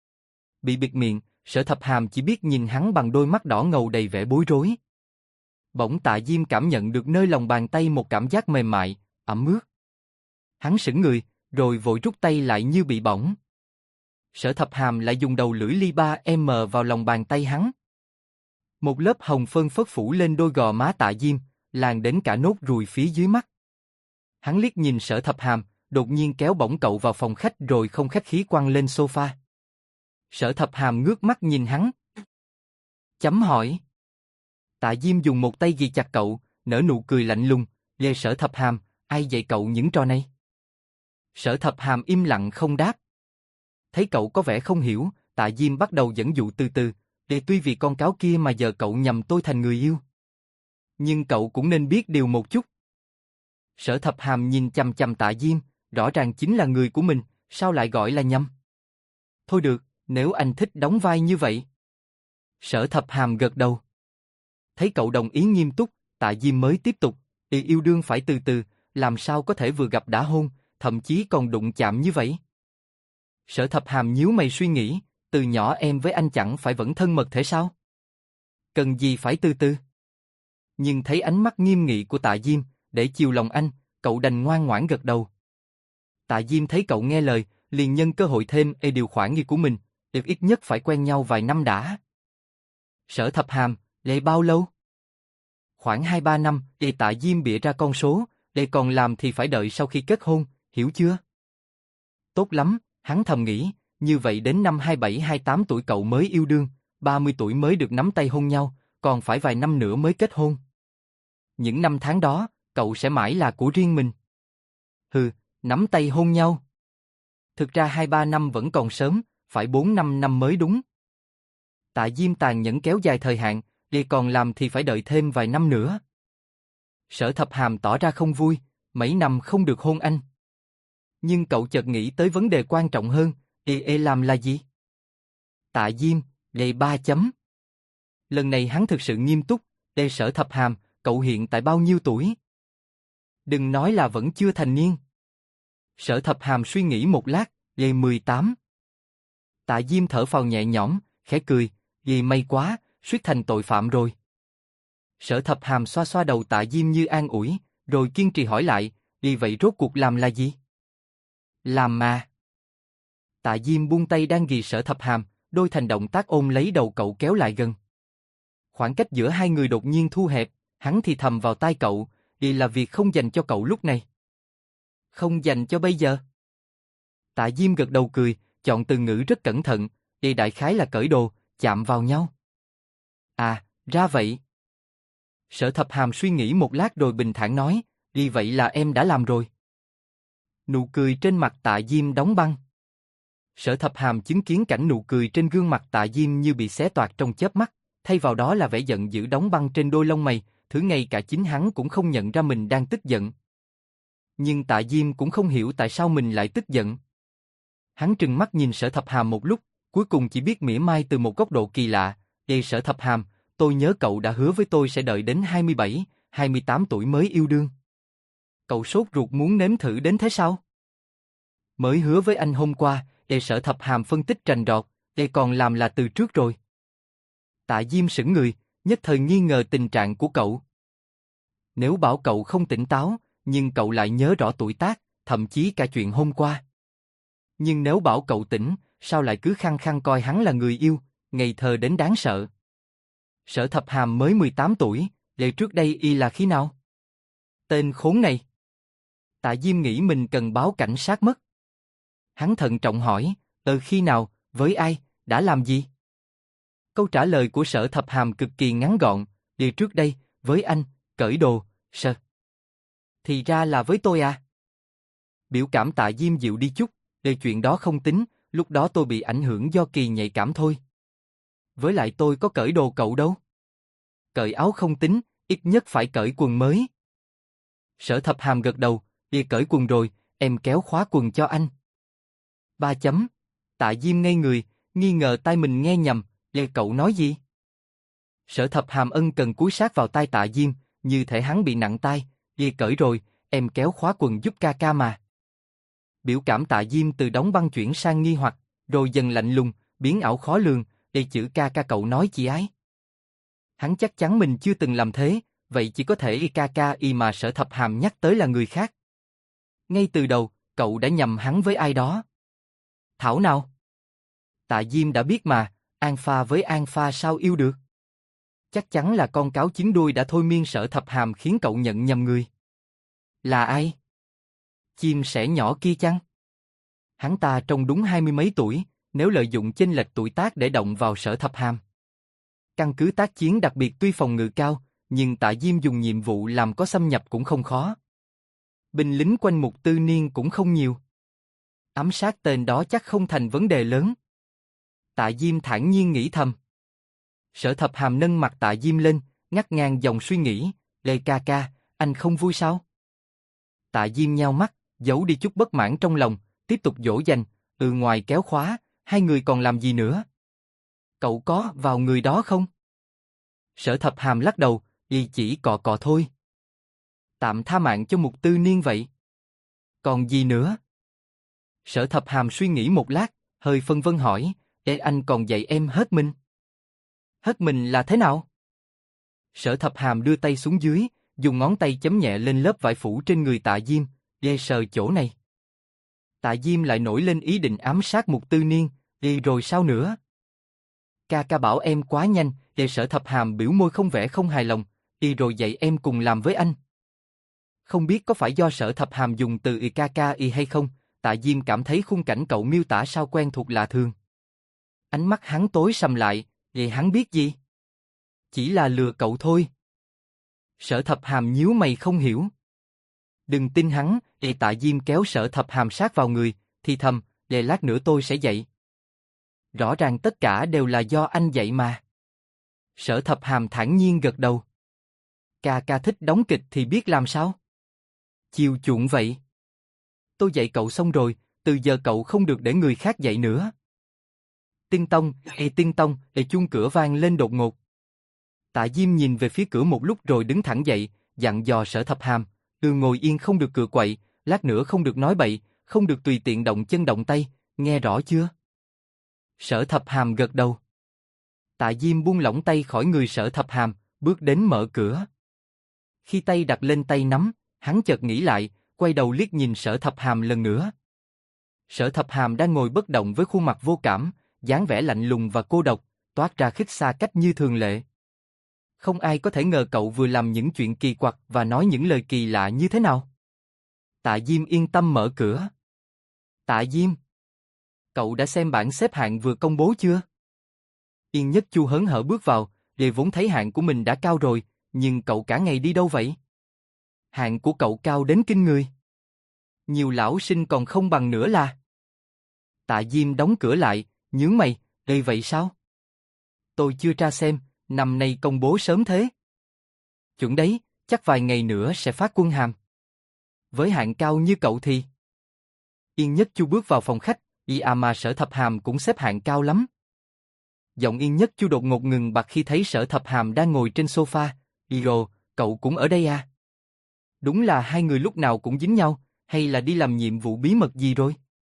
Bị bịt miệng, Sở Thập Hàm chỉ biết nhìn hắn bằng đôi mắt đỏ ngầu đầy vẻ bối rối. Bỗng Tạ Diêm cảm nhận được nơi lòng bàn tay một cảm giác mềm mại, ẩm ướt. Hắn sững người, rồi vội rút tay lại như bị bỏng. Sở Thập Hàm lại dùng đầu lưỡi li 3M vào lòng bàn tay hắn. Một lớp hồng phơn phất phủ lên đôi gò má Tạ Diêm, làn đến cả nốt ruồi phía dưới mắt. Hắn liếc nhìn Sở Thập Hàm, đột nhiên kéo bổng cậu vào phòng khách rồi không khách khí quăng lên sofa. Sở Thập Hàm ngước mắt nhìn hắn. Chấm hỏi. Tạ Diêm dùng một tay ghì chặt cậu, nở nụ cười lạnh lùng, "Lê Sở Thập Hàm, ai dạy cậu những trò này?" Sở Thập Hàm im lặng không đáp. Thấy cậu có vẻ không hiểu, Tạ Diêm bắt đầu dẫn dụ từ từ, tuy vì con cáo kia mà giờ cậu nhầm tôi thành người yêu. Nhưng cậu cũng nên biết điều một chút." Sở Thập Hàm nhìn chằm chằm Tạ Diêm, rõ ràng chính là người của mình, sao lại gọi là nhầm? "Thôi được, nếu anh thích đóng vai như vậy." Sở Thập Hàm gật đầu. Thấy cậu đồng ý nghiêm túc, Tạ Diêm mới tiếp tục, yêu đương phải từ từ, làm sao có thể vừa gặp đã hôn, thậm chí còn đụng chạm như vậy?" Sở Thập Hàm nhíu mày suy nghĩ, từ nhỏ em với anh chẳng phải vẫn thân mật thế sao? Cần gì phải từ từ? Nhưng thấy ánh mắt nghiêm nghị của Tạ Diêm, để chiều lòng anh, cậu đành ngoan ngoãn gật đầu. Tạ Diêm thấy cậu nghe lời, liền nhân cơ hội thêm điều khoản nghi của mình, ít nhất phải quen nhau vài năm đã. Sở Thập Hàm, lệ bao lâu? Khoảng 2-3 năm, Tạ Diêm bịa ra con số, còn làm thì phải đợi sau khi kết hôn, hiểu chưa? Tốt lắm, hắn thầm nghĩ, như vậy đến năm 27-28 tuổi cậu mới yêu đương, 30 tuổi mới được nắm tay hôn nhau, còn phải vài năm nữa mới kết hôn. Những năm tháng đó, cậu sẽ mãi là của riêng mình. Hừ, nắm tay hôn nhau. Thực ra 2-3 năm vẫn còn sớm, phải 4-5 năm mới đúng. Tạ Diêm tàn nhẫn kéo dài thời hạn, còn làm thì phải đợi thêm vài năm nữa. Sở Thập Hàm tỏ ra không vui, mấy năm không được hôn anh. Nhưng cậu chợt nghĩ tới vấn đề quan trọng hơn, làm là gì? Tạ Diêm, 3 chấm. Lần này hắn thực sự nghiêm túc, Sở Thập Hàm, cậu hiện tại bao nhiêu tuổi? Đừng nói là vẫn chưa thành niên. Sở Thập Hàm suy nghĩ một lát, 18. Tạ Diêm thở phào nhẹ nhõm, khẽ cười, may quá, suýt thành tội phạm rồi. Sở Thập Hàm xoa xoa đầu Tạ Diêm như an ủi, rồi kiên trì hỏi lại, vậy rốt cuộc làm là gì? Làm mà. Tạ Diêm buông tay đang ghì Sở Thập Hàm, đôi thành động tác ôm lấy đầu cậu kéo lại gần. Khoảng cách giữa hai người đột nhiên thu hẹp, hắn thì thầm vào tai cậu, là việc không dành cho cậu lúc này. Không dành cho bây giờ. Tạ Diêm gật đầu cười, chọn từ ngữ rất cẩn thận, đại khái là cởi đồ, chạm vào nhau. À, ra vậy. Sở Thập Hàm suy nghĩ một lát rồi bình thản nói, vậy là em đã làm rồi. Nụ cười trên mặt Tạ Diêm đóng băng. Sở Thập Hàm chứng kiến cảnh nụ cười trên gương mặt Tạ Diêm như bị xé toạc trong chớp mắt, thay vào đó là vẻ giận dữ đóng băng trên đôi lông mày, thứ ngay cả chính hắn cũng không nhận ra mình đang tức giận. Nhưng Tạ Diêm cũng không hiểu tại sao mình lại tức giận. Hắn trừng mắt nhìn Sở Thập Hàm một lúc, cuối cùng chỉ biết mỉa mai từ một góc độ kỳ lạ, Sở Thập Hàm, tôi nhớ cậu đã hứa với tôi sẽ đợi đến 27-28 tuổi mới yêu đương. Cậu sốt ruột muốn nếm thử đến thế sao? Mới hứa với anh hôm qua, Sở Thập Hàm phân tích rành rọt, còn làm là từ trước rồi. Tạ Diêm sững người, nhất thời nghi ngờ tình trạng của cậu. Nếu bảo cậu không tỉnh táo, nhưng cậu lại nhớ rõ tuổi tác, thậm chí cả chuyện hôm qua. Nhưng nếu bảo cậu tỉnh, sao lại cứ khăng khăng coi hắn là người yêu, ngây thơ đến đáng sợ. Sở Thập Hàm mới 18 tuổi, trước đây y là khi nào? Tên khốn này. Tạ Diêm nghĩ mình cần báo cảnh sát mất. Hắn thận trọng hỏi, khi nào, với ai, đã làm gì? Câu trả lời của Sở Thập Hàm cực kỳ ngắn gọn, đi trước đây, với anh, cởi đồ, sơ. Thì ra là với tôi à? Biểu cảm Tạ Diêm dịu đi chút, để chuyện đó không tính, lúc đó tôi bị ảnh hưởng do kỳ nhạy cảm thôi. Với lại tôi có cởi đồ cậu đâu. Cởi áo không tính, ít nhất phải cởi quần mới. Sở Thập Hàm gật đầu, đi cởi quần rồi, em kéo khóa quần cho anh. 3 chấm. Tạ Diêm ngây người, nghi ngờ tai mình nghe nhầm, cậu nói gì? Sở Thập Hàm ân cần cúi sát vào tai Tạ Diêm, như thể hắn bị nặng tai, đi cởi rồi, em kéo khóa quần giúp ca ca mà. Biểu cảm Tạ Diêm từ đóng băng chuyển sang nghi hoặc, rồi dần lạnh lùng, biến ảo khó lường, chữ ca ca cậu nói chị ái. Hắn chắc chắn mình chưa từng làm thế, vậy chỉ có thể ca ca mà Sở Thập Hàm nhắc tới là người khác. Ngay từ đầu, cậu đã nhầm hắn với ai đó. Thảo nào? Tạ Diêm đã biết mà, An Pha với An Pha sao yêu được? Chắc chắn là con cáo chín đuôi đã thôi miên Sở Thập Hàm khiến cậu nhận nhầm người. Là ai? Chim sẻ nhỏ kia chăng? Hắn ta trông đúng 20 mấy tuổi, nếu lợi dụng chênh lệch tuổi tác để động vào Sở Thập Hàm. Căn cứ tác chiến đặc biệt tuy phòng ngự cao, nhưng Tạ Diêm dùng nhiệm vụ làm có xâm nhập cũng không khó. Binh lính quanh Mục Tư Niên cũng không nhiều. Ám sát tên đó chắc không thành vấn đề lớn. Tạ Diêm thản nhiên nghĩ thầm. Sở Thập Hàm nâng mặt Tạ Diêm lên, ngắt ngang dòng suy nghĩ, Lê ca ca, anh không vui sao? Tạ Diêm nheo mắt, giấu đi chút bất mãn trong lòng, tiếp tục dỗ dành, ngoài kéo khóa, hai người còn làm gì nữa? Cậu có vào người đó không? Sở Thập Hàm lắc đầu, chỉ cọ cọ thôi. Tạm tha mạng cho Mục Tư Niên vậy. Còn gì nữa? Sở Thập Hàm suy nghĩ một lát, hơi phân vân hỏi, anh còn dạy em hết mình. Hết mình là thế nào? Sở Thập Hàm đưa tay xuống dưới, dùng ngón tay chấm nhẹ lên lớp vải phủ trên người Tạ Diêm, sờ chỗ này. Tạ Diêm lại nổi lên ý định ám sát Mục Tư Niên, rồi sao nữa? Ca ca bảo em quá nhanh, Sở Thập Hàm biểu môi không vẻ không hài lòng, rồi dạy em cùng làm với anh. Không biết có phải do Sở Thập Hàm dùng từ ca ca hay không, Tạ Diêm cảm thấy khung cảnh cậu miêu tả sao quen thuộc lạ thường. Ánh mắt hắn tối sầm lại, hắn biết gì? Chỉ là lừa cậu thôi. Sở Thập Hàm nhíu mày không hiểu. Đừng tin hắn, Tạ Diêm kéo Sở Thập Hàm sát vào người, thì thầm, lát nữa tôi sẽ dạy. Rõ ràng tất cả đều là do anh dạy mà. Sở Thập Hàm thản nhiên gật đầu. Ca ca thích đóng kịch thì biết làm sao? Chiều chuộng vậy. Tôi dạy cậu xong rồi, từ giờ cậu không được để người khác dạy nữa. Tinh tông, tinh tông, chuông cửa vang lên đột ngột. Tạ Diêm nhìn về phía cửa một lúc rồi đứng thẳng dậy, dặn dò Sở Thập Hàm, ngồi yên không được cựa quậy, lát nữa không được nói bậy, không được tùy tiện động chân động tay, nghe rõ chưa? Sở Thập Hàm gật đầu. Tạ Diêm buông lỏng tay khỏi người Sở Thập Hàm, bước đến mở cửa. Khi tay đặt lên tay nắm, hắn chợt nghĩ lại, quay đầu liếc nhìn Sở Thập Hàm lần nữa. Sở Thập Hàm đang ngồi bất động với khuôn mặt vô cảm, dáng vẻ lạnh lùng và cô độc, toát ra khích xa cách như thường lệ. Không ai có thể ngờ cậu vừa làm những chuyện kỳ quặc và nói những lời kỳ lạ như thế nào. Tạ Diêm yên tâm mở cửa. Tạ Diêm, cậu đã xem bảng xếp hạng vừa công bố chưa? Yên Nhất Chu hớn hở bước vào, vốn thấy hạng của mình đã cao rồi, nhưng cậu cả ngày đi đâu vậy? Hạng của cậu cao đến kinh người. Nhiều lão sinh còn không bằng nữa là. Tạ Diêm đóng cửa lại, nhướng mày, vậy sao? Tôi chưa tra xem, năm nay công bố sớm thế. Chuẩn đấy, chắc vài ngày nữa sẽ phát quân hàm. Với hạng cao như cậu thì. Yên Nhất Chu bước vào phòng khách, mà Sở Thập Hàm cũng xếp hạng cao lắm. Giọng Yên Nhất Chu đột ngột ngừng bặt khi thấy Sở Thập Hàm đang ngồi trên sofa. Rồi, cậu cũng ở đây à? Đúng là hai người lúc nào cũng dính nhau, hay là đi làm nhiệm vụ bí mật gì rồi?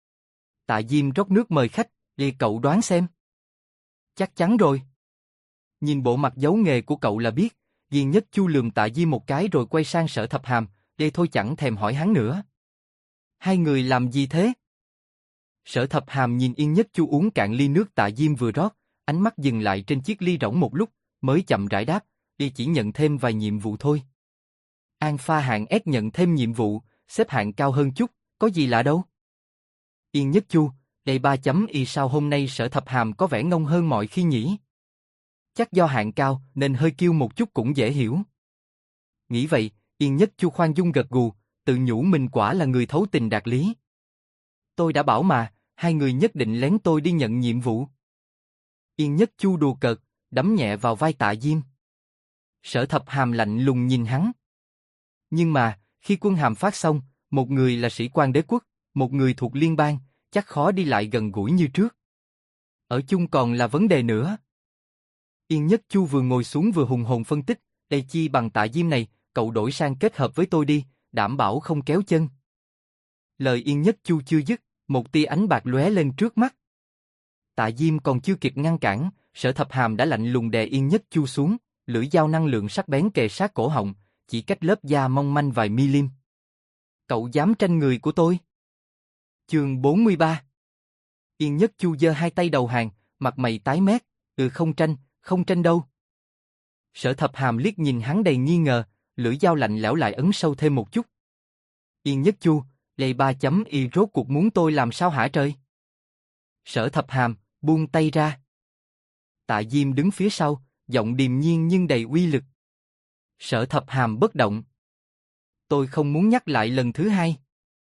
Tạ Diêm rót nước mời khách, cậu đoán xem. Chắc chắn rồi. Nhìn bộ mặt giấu nghề của cậu là biết, Yên Nhất Chu lườm Tạ Diêm một cái rồi quay sang Sở Thập Hàm, thôi chẳng thèm hỏi hắn nữa. Hai người làm gì thế? Sở Thập Hàm nhìn Yên Nhất Chu uống cạn ly nước Tạ Diêm vừa rót, ánh mắt dừng lại trên chiếc ly rỗng một lúc, mới chậm rãi đáp, chỉ nhận thêm vài nhiệm vụ thôi. An Pha hạng S nhận thêm nhiệm vụ, xếp hạng cao hơn chút, có gì lạ đâu. Yên Nhất Chu, 3 chấm sao hôm nay Sở Thập Hàm có vẻ ngông hơn mọi khi nhỉ? Chắc do hạng cao nên hơi kiêu một chút cũng dễ hiểu. Nghĩ vậy, Yên Nhất Chu khoan dung gật gù, tự nhủ mình quả là người thấu tình đạt lý. Tôi đã bảo mà, hai người nhất định lén tôi đi nhận nhiệm vụ. Yên Nhất Chu đùa cợt, đấm nhẹ vào vai Tạ Diêm. Sở Thập Hàm lạnh lùng nhìn hắn. Nhưng mà, khi quân hàm phát xong, một người là sĩ quan đế quốc, một người thuộc liên bang, chắc khó đi lại gần gũi như trước. Ở chung còn là vấn đề nữa. Yên Nhất Chu vừa ngồi xuống vừa hùng hồn phân tích, đây chi bằng Tạ Diêm này, cậu đổi sang kết hợp với tôi đi, đảm bảo không kéo chân. Lời Yên Nhất Chu chưa dứt, một tia ánh bạc lóe lên trước mắt. Tạ Diêm còn chưa kịp ngăn cản, Sở Thập Hàm đã lạnh lùng đè Yên Nhất Chu xuống, lưỡi dao năng lượng sắc bén kề sát cổ họng, chỉ cách lớp da mong manh vài mm. Cậu dám tranh người của tôi? Chương 43. Yên Nhất Chu giơ hai tay đầu hàng, mặt mày tái mét, không tranh đâu. Sở Thập Hàm liếc nhìn hắn đầy nghi ngờ, lưỡi dao lạnh lẽo lại ấn sâu thêm một chút. Yên Nhất Chu, lầy 3.y rốt cuộc muốn tôi làm sao hả trời? Sở Thập Hàm, buông tay ra. Tạ Diêm đứng phía sau, giọng điềm nhiên nhưng đầy uy lực. Sở Thập Hàm bất động. Tôi không muốn nhắc lại lần thứ hai.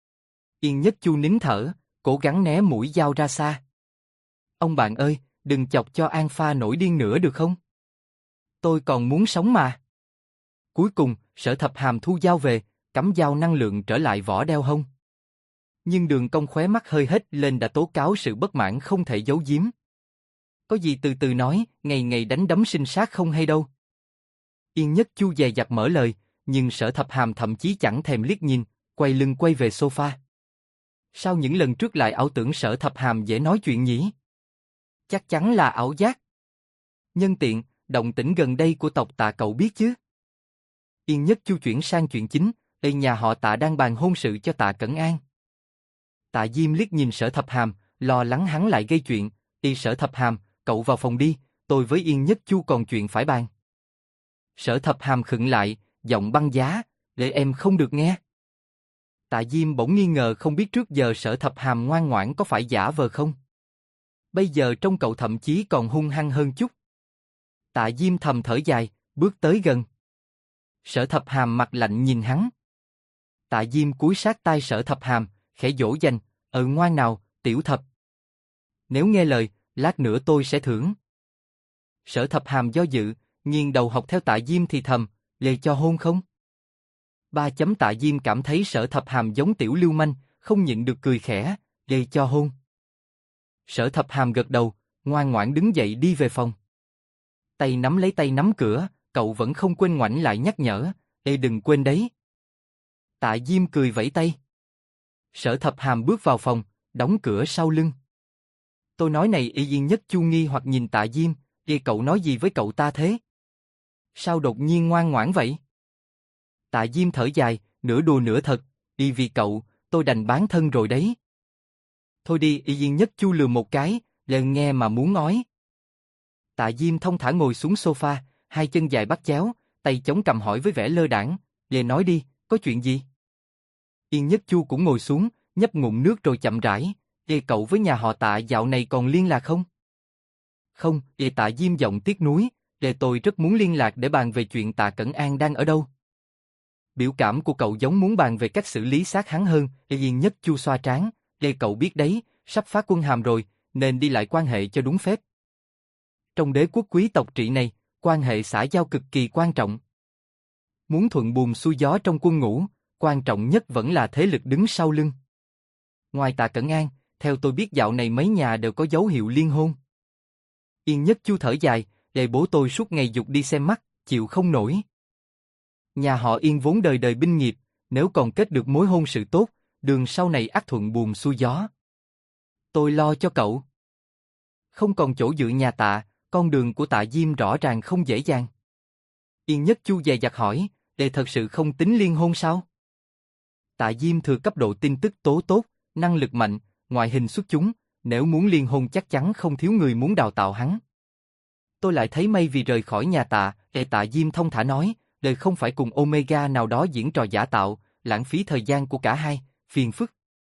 Yên Nhất Chu nín thở, cố gắng né mũi dao ra xa. Ông bạn ơi, đừng chọc cho An Pha nổi điên nữa được không? Tôi còn muốn sống mà. Cuối cùng, Sở Thập Hàm thu dao về, cắm dao năng lượng trở lại vỏ đeo hông. Nhưng Đường Cong khóe mắt hơi hết lên đã tố cáo sự bất mãn không thể giấu giếm. Có gì từ từ nói, ngày ngày đánh đấm sinh sát không hay đâu. Yên Nhất Chu dè dặt mở lời, nhưng Sở Thập Hàm thậm chí chẳng thèm liếc nhìn, quay lưng quay về sofa. Sao những lần trước lại ảo tưởng Sở Thập Hàm dễ nói chuyện nhỉ? Chắc chắn là ảo giác. Nhân tiện, động tĩnh gần đây của tộc Tạ cậu biết chứ? Yên Nhất Chu chuyển sang chuyện chính, đây nhà họ Tạ đang bàn hôn sự cho Tạ Cẩn An. Tạ Diêm liếc nhìn Sở Thập Hàm, lo lắng hắn lại gây chuyện, Sở Thập Hàm, cậu vào phòng đi, tôi với Yên Nhất Chu còn chuyện phải bàn. Sở Thập Hàm khựng lại, giọng băng giá, để em không được nghe. Tạ Diêm bỗng nghi ngờ không biết trước giờ Sở Thập Hàm ngoan ngoãn có phải giả vờ không. Bây giờ trông cậu thậm chí còn hung hăng hơn chút. Tạ Diêm thầm thở dài, bước tới gần. Sở Thập Hàm mặt lạnh nhìn hắn. Tạ Diêm cúi sát tai Sở Thập Hàm, khẽ dỗ dành, ngoan nào, tiểu thập. Nếu nghe lời, lát nữa tôi sẽ thưởng. Sở Thập Hàm do dự, nghiêng đầu học theo Tạ Diêm thì thầm, lề cho hôn không? Tạ Diêm cảm thấy Sở Thập Hàm giống tiểu lưu manh, không nhịn được cười khẽ, lề cho hôn. Sở Thập Hàm gật đầu, ngoan ngoãn đứng dậy đi về phòng. Tay nắm lấy tay nắm cửa, cậu vẫn không quên ngoảnh lại nhắc nhở, đừng quên đấy. Tạ Diêm cười vẫy tay. Sở Thập Hàm bước vào phòng, đóng cửa sau lưng. Tôi nói này Yên Nhất Chu nghi hoặc nhìn Tạ Diêm, cậu nói gì với cậu ta thế? Sao đột nhiên ngoan ngoãn vậy? Tạ Diêm thở dài, nửa đùa nửa thật, vì cậu, tôi đành bán thân rồi đấy. Thôi đi, Yên Nhất Chu lừa một cái, lần nghe mà muốn nói. Tạ Diêm thong thả ngồi xuống sofa, hai chân dài bắt chéo, tay chống cằm hỏi với vẻ lơ đãng, "Lề nói đi, có chuyện gì?" Yên Nhất Chu cũng ngồi xuống, nhấp ngụm nước rồi chậm rãi, cậu với nhà họ Tạ dạo này còn liên lạc không?" "Không." Tạ Diêm giọng tiếc nuối, "tôi rất muốn liên lạc để bàn về chuyện Tạ Cẩn An đang ở đâu." Biểu cảm của cậu giống muốn bàn về cách xử lý xác hắn hơn. Yên Nhất Chu xoa trán, "Cậu biết đấy, sắp phát quân hàm rồi, nên đi lại quan hệ cho đúng phép. Trong đế quốc quý tộc trị này, quan hệ xã giao cực kỳ quan trọng. Muốn thuận buồm xuôi gió trong quân ngũ, quan trọng nhất vẫn là thế lực đứng sau lưng. Ngoài Tạ Cẩn An, theo tôi biết dạo này mấy nhà đều có dấu hiệu liên hôn." Yên Nhất Chu thở dài, "Bố tôi suốt ngày giục đi xem mắt, chịu không nổi. Nhà họ Yên vốn đời đời binh nghiệp, nếu còn kết được mối hôn sự tốt, đường sau này ắt thuận buồm xuôi gió. Tôi lo cho cậu." Không còn chỗ dựa nhà Tạ, con đường của Tạ Diêm rõ ràng không dễ dàng. Yên Nhất Chu dè dặt hỏi, thật sự không tính liên hôn sao?" Tạ Diêm thừa cấp độ tin tức tố tốt, năng lực mạnh, ngoại hình xuất chúng, nếu muốn liên hôn chắc chắn không thiếu người muốn đào tạo hắn. Tôi lại thấy may vì rời khỏi nhà Tạ, Tạ Diêm thông thả nói, đời không phải cùng Omega nào đó diễn trò giả tạo, lãng phí thời gian của cả hai, phiền phức.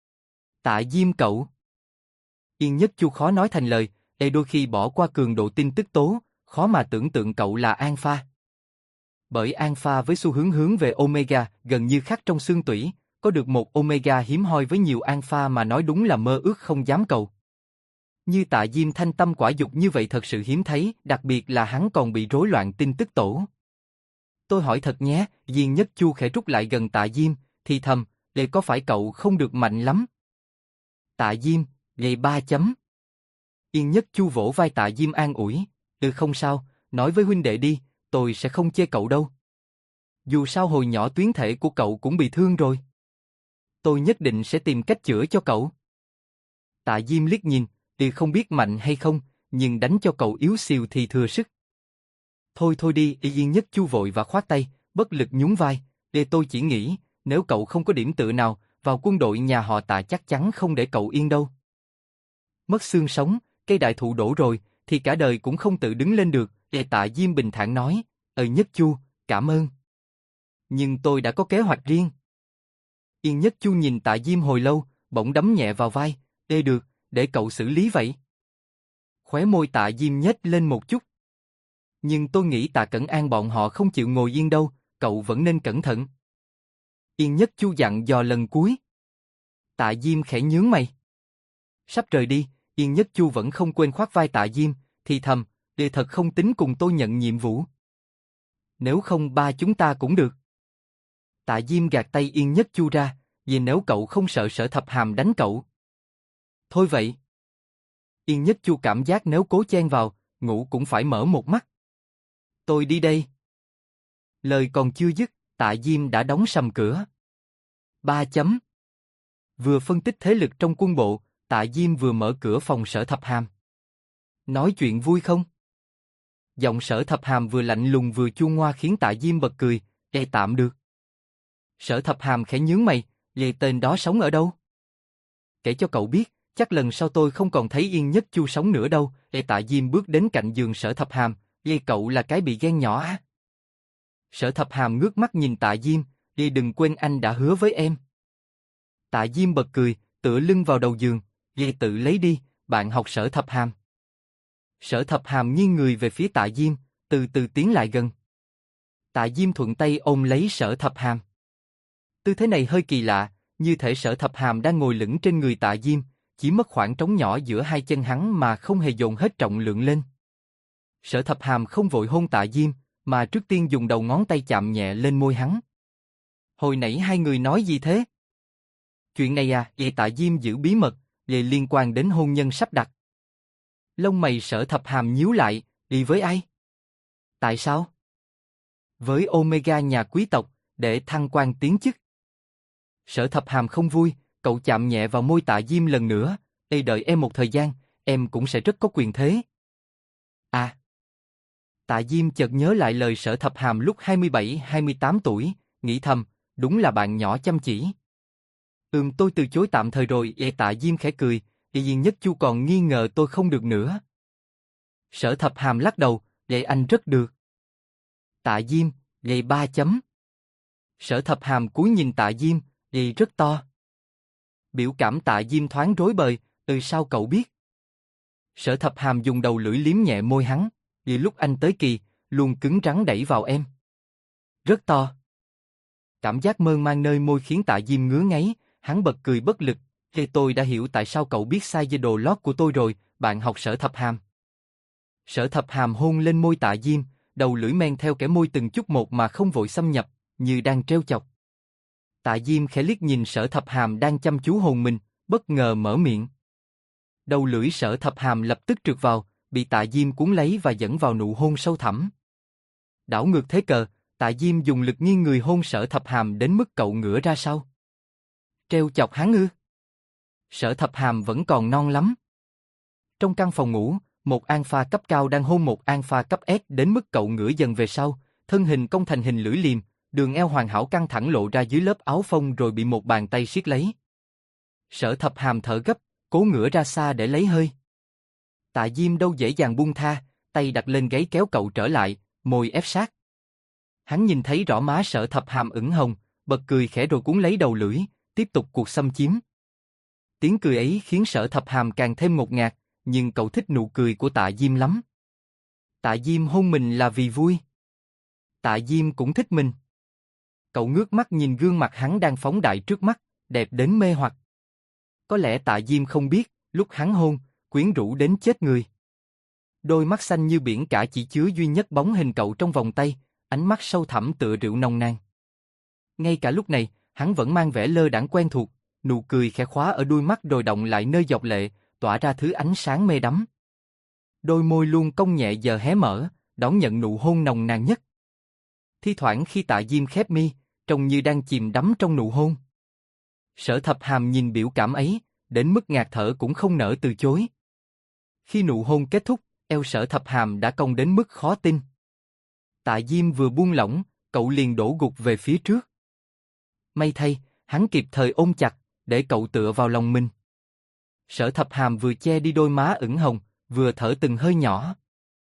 Tạ Diêm cậu. Yên Nhất Chu khó nói thành lời, đôi khi bỏ qua cường độ tin tức tố, Khó mà tưởng tượng cậu là Alpha. Bởi Alpha với xu hướng hướng về Omega gần như khắc trong xương tủy, có được một Omega hiếm hoi với nhiều Alpha mà nói đúng là mơ ước không dám cầu. Như Tạ Diêm thanh tâm quả dục như vậy thật sự hiếm thấy, đặc biệt là hắn còn bị rối loạn tin tức tổ. Tôi hỏi thật nhé, Diên Nhất Chu khẽ rút lại gần Tạ Diêm, thì thầm, để có phải cậu không được mạnh lắm? Tạ Diêm, gầy 3 chấm. Yên Nhất Chu vỗ vai Tạ Diêm an ủi, không sao, nói với huynh đệ đi, tôi sẽ không chê cậu đâu. Dù sao hồi nhỏ tuyến thể của cậu cũng bị thương rồi. Tôi nhất định sẽ tìm cách chữa cho cậu. Tạ Diêm liếc nhìn, không biết mạnh hay không, nhưng đánh cho cậu yếu xìu thì thừa sức. Thôi thôi đi, Yên Nhất Chu vội và khoát tay, bất lực nhún vai, tôi chỉ nghĩ, nếu cậu không có điểm tựa nào, vào quân đội nhà họ Tạ chắc chắn không để cậu yên đâu. Mất xương sống, cây đại thụ đổ rồi, thì cả đời cũng không tự đứng lên được, Tạ Diêm bình thản nói, Nhất Chu, cảm ơn. Nhưng tôi đã có kế hoạch riêng. Yên Nhất Chu nhìn Tạ Diêm hồi lâu, bỗng đấm nhẹ vào vai, được, để cậu xử lý vậy. Khóe môi Tạ Diêm nhếch lên một chút. Nhưng tôi nghĩ Tạ Cẩn An bọn họ không chịu ngồi yên đâu, cậu vẫn nên cẩn thận. Yên Nhất Chu dặn dò lần cuối. Tạ Diêm khẽ nhướng mày. Sắp rời đi, Yên Nhất Chu vẫn không quên khoác vai Tạ Diêm, thì thầm, thật không tính cùng tôi nhận nhiệm vụ. Nếu không ba chúng ta cũng được. Tạ Diêm gạt tay Yên Nhất Chu ra, vì nếu cậu không sợ Sở Thập Hàm đánh cậu. Thôi vậy. Yên Nhất Chu cảm giác nếu cố chen vào, ngủ cũng phải mở một mắt. Tôi đi đây. Lời còn chưa dứt, Tạ Diêm đã đóng sầm cửa. 3 chấm. Vừa phân tích thế lực trong quân bộ, Tạ Diêm vừa mở cửa phòng Sở Thập Hàm. Nói chuyện vui không? Giọng Sở Thập Hàm vừa lạnh lùng vừa chua ngoa khiến Tạ Diêm bật cười, tạm được. Sở Thập Hàm khẽ nhướng mày, tên đó sống ở đâu? Kể cho cậu biết, chắc lần sau tôi không còn thấy Yên Nhất Chu sống nữa đâu. Tạ Diêm bước đến cạnh giường Sở Thập Hàm, cậu là cái bị ghen nhỏ á. Sở Thập Hàm ngước mắt nhìn Tạ Diêm, đừng quên anh đã hứa với em. Tạ Diêm bật cười, tựa lưng vào đầu giường, tự lấy đi, bạn học Sở Thập Hàm. Sở Thập Hàm nghiêng người về phía Tạ Diêm, từ từ tiến lại gần. Tạ Diêm thuận tay ôm lấy Sở Thập Hàm. Tư thế này hơi kỳ lạ, như thể Sở Thập Hàm đang ngồi lững trên người Tạ Diêm, chỉ mất khoảng trống nhỏ giữa hai chân hắn mà không hề dồn hết trọng lượng lên. Sở Thập Hàm không vội hôn Tạ Diêm, mà trước tiên dùng đầu ngón tay chạm nhẹ lên môi hắn. Hồi nãy hai người nói gì thế? Chuyện này à, Tạ Diêm giữ bí mật, liên quan đến hôn nhân sắp đặt. Lông mày Sở Thập Hàm nhíu lại, đi với ai? Tại sao? Với Omega nhà quý tộc, để thăng quan tiến chức. Sở Thập Hàm không vui, cậu chạm nhẹ vào môi Tạ Diêm lần nữa, đợi em một thời gian, em cũng sẽ rất có quyền thế. À. Tạ Diêm chợt nhớ lại lời Sở Thập Hàm lúc 27-28 tuổi, nghĩ thầm, đúng là bạn nhỏ chăm chỉ. Tôi từ chối tạm thời rồi. Tạ Diêm khẽ cười, Yên Nhất Chu còn nghi ngờ tôi không được nữa. Sở Thập Hàm lắc đầu, anh rất được. Tạ Diêm, 3 chấm. Sở Thập Hàm cúi nhìn Tạ Diêm, rất to. Biểu cảm Tạ Diêm thoáng rối bời, sao cậu biết? Sở Thập Hàm dùng đầu lưỡi liếm nhẹ môi hắn, lúc anh tới kỳ, luôn cứng rắn đẩy vào em. Rất to. Cảm giác mơn man nơi môi khiến Tạ Diêm ngứa ngáy, hắn bật cười bất lực, tôi đã hiểu tại sao cậu biết size đồ lót của tôi rồi, bạn học Sở Thập Hàm. Sở Thập Hàm hôn lên môi Tạ Diêm, đầu lưỡi men theo kẻ môi từng chút một mà không vội xâm nhập, như đang trêu chọc. Tạ Diêm khẽ liếc nhìn Sở Thập Hàm đang chăm chú hôn mình, bất ngờ mở miệng. Đầu lưỡi Sở Thập Hàm lập tức trượt vào, bị Tạ Diêm cuốn lấy và dẫn vào nụ hôn sâu thẳm. Đảo ngược thế cờ, Tạ Diêm dùng lực nghiêng người hôn Sở Thập Hàm đến mức cậu ngửa ra sau. Trêu chọc hắn ư? Sở Thập Hàm vẫn còn non lắm. Trong căn phòng ngủ, một alpha cấp cao đang hôn một alpha cấp S đến mức cậu ngửa dần về sau, thân hình cong thành hình lưỡi liềm, đường eo hoàn hảo căng thẳng lộ ra dưới lớp áo phông rồi bị một bàn tay siết lấy. Sở Thập Hàm thở gấp, cố ngửa ra xa để lấy hơi. Tạ Diêm đâu dễ dàng buông tha, tay đặt lên gáy kéo cậu trở lại, môi ép sát. Hắn nhìn thấy rõ má Sở Thập Hàm ửng hồng, bật cười khẽ rồi cuốn lấy đầu lưỡi, tiếp tục cuộc xâm chiếm. Tiếng cười ấy khiến Sở Thập Hàm càng thêm ngột ngạt, nhưng cậu thích nụ cười của Tạ Diêm lắm. Tạ Diêm hôn mình là vì vui. Tạ Diêm cũng thích mình. Cậu ngước mắt nhìn gương mặt hắn đang phóng đại trước mắt, đẹp đến mê hoặc. Có lẽ Tạ Diêm không biết, lúc hắn hôn, quyến rũ đến chết người. Đôi mắt xanh như biển cả chỉ chứa duy nhất bóng hình cậu trong vòng tay, ánh mắt sâu thẳm tựa rượu nồng nàn. Ngay cả lúc này, hắn vẫn mang vẻ lơ đãng quen thuộc, nụ cười khẽ khóa ở đuôi mắt rồi động lại nơi dọc lệ, tỏa ra thứ ánh sáng mê đắm. Đôi môi luôn cong nhẹ giờ hé mở, đón nhận nụ hôn nồng nàn nhất. Thi thoảng khi Tạ Diêm khép mi, trông như đang chìm đắm trong nụ hôn. Sở Thập Hàm nhìn biểu cảm ấy, đến mức ngạt thở cũng không nỡ từ chối. Khi nụ hôn kết thúc, eo Sở Thập Hàm đã cong đến mức khó tin. Tạ Diêm vừa buông lỏng, cậu liền đổ gục về phía trước. May thay, hắn kịp thời ôm chặt, để cậu tựa vào lòng mình. Sở Thập Hàm vừa che đi đôi má ửng hồng, vừa thở từng hơi nhỏ.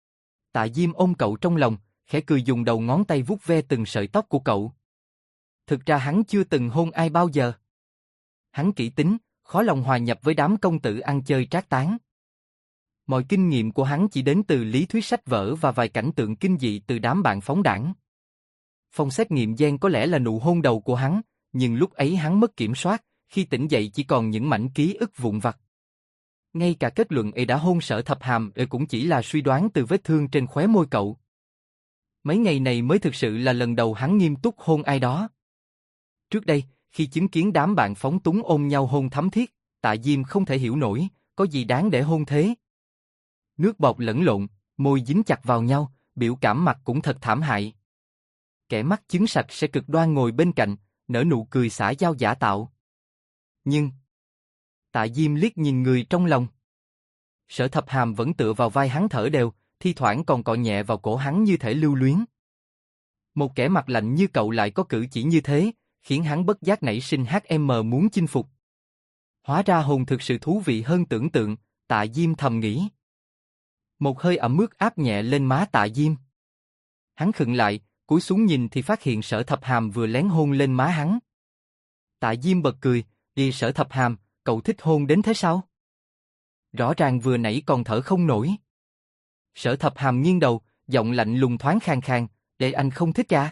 Tạ Diêm ôm cậu trong lòng, khẽ cười dùng đầu ngón tay vuốt ve từng sợi tóc của cậu. Thực ra hắn chưa từng hôn ai bao giờ. Hắn kỹ tính, khó lòng hòa nhập với đám công tử ăn chơi trác tán. Mọi kinh nghiệm của hắn chỉ đến từ lý thuyết sách vở và vài cảnh tượng kinh dị từ đám bạn phóng đảng. Phòng xét nghiệm gen có lẽ là nụ hôn đầu của hắn, nhưng lúc ấy hắn mất kiểm soát, khi tỉnh dậy chỉ còn những mảnh ký ức vụn vặt. Ngay cả kết luận đã hôn Sở Thập Hàm cũng chỉ là suy đoán từ vết thương trên khóe môi cậu. Mấy ngày này mới thực sự là lần đầu hắn nghiêm túc hôn ai đó. Trước đây, khi chứng kiến đám bạn phóng túng ôm nhau hôn thắm thiết, Tạ Diêm không thể hiểu nổi, có gì đáng để hôn thế. Nước bọt lẫn lộn, môi dính chặt vào nhau, biểu cảm mặt cũng thật thảm hại. Kẻ mắc chứng sạch sẽ cực đoan ngồi bên cạnh, nở nụ cười xã giao giả tạo. Nhưng Tạ Diêm liếc nhìn người trong lòng. Sở Thập Hàm vẫn tựa vào vai hắn thở đều, thi thoảng còn cọ nhẹ vào cổ hắn như thể lưu luyến. Một kẻ mặt lạnh như cậu lại có cử chỉ như thế, khiến hắn bất giác nảy sinh HM muốn chinh phục. Hóa ra hôn thực sự thú vị hơn tưởng tượng, Tạ Diêm thầm nghĩ. Một hơi ẩm ướt áp nhẹ lên má Tạ Diêm. Hắn khựng lại, cúi xuống nhìn thì phát hiện Sở Thập Hàm vừa lén hôn lên má hắn. Tạ Diêm bật cười, đi Sở Thập Hàm, cậu thích hôn đến thế sao? Rõ ràng vừa nãy còn thở không nổi. Sở Thập Hàm nghiêng đầu, giọng lạnh lùng thoáng khàn khàn, để anh không thích à?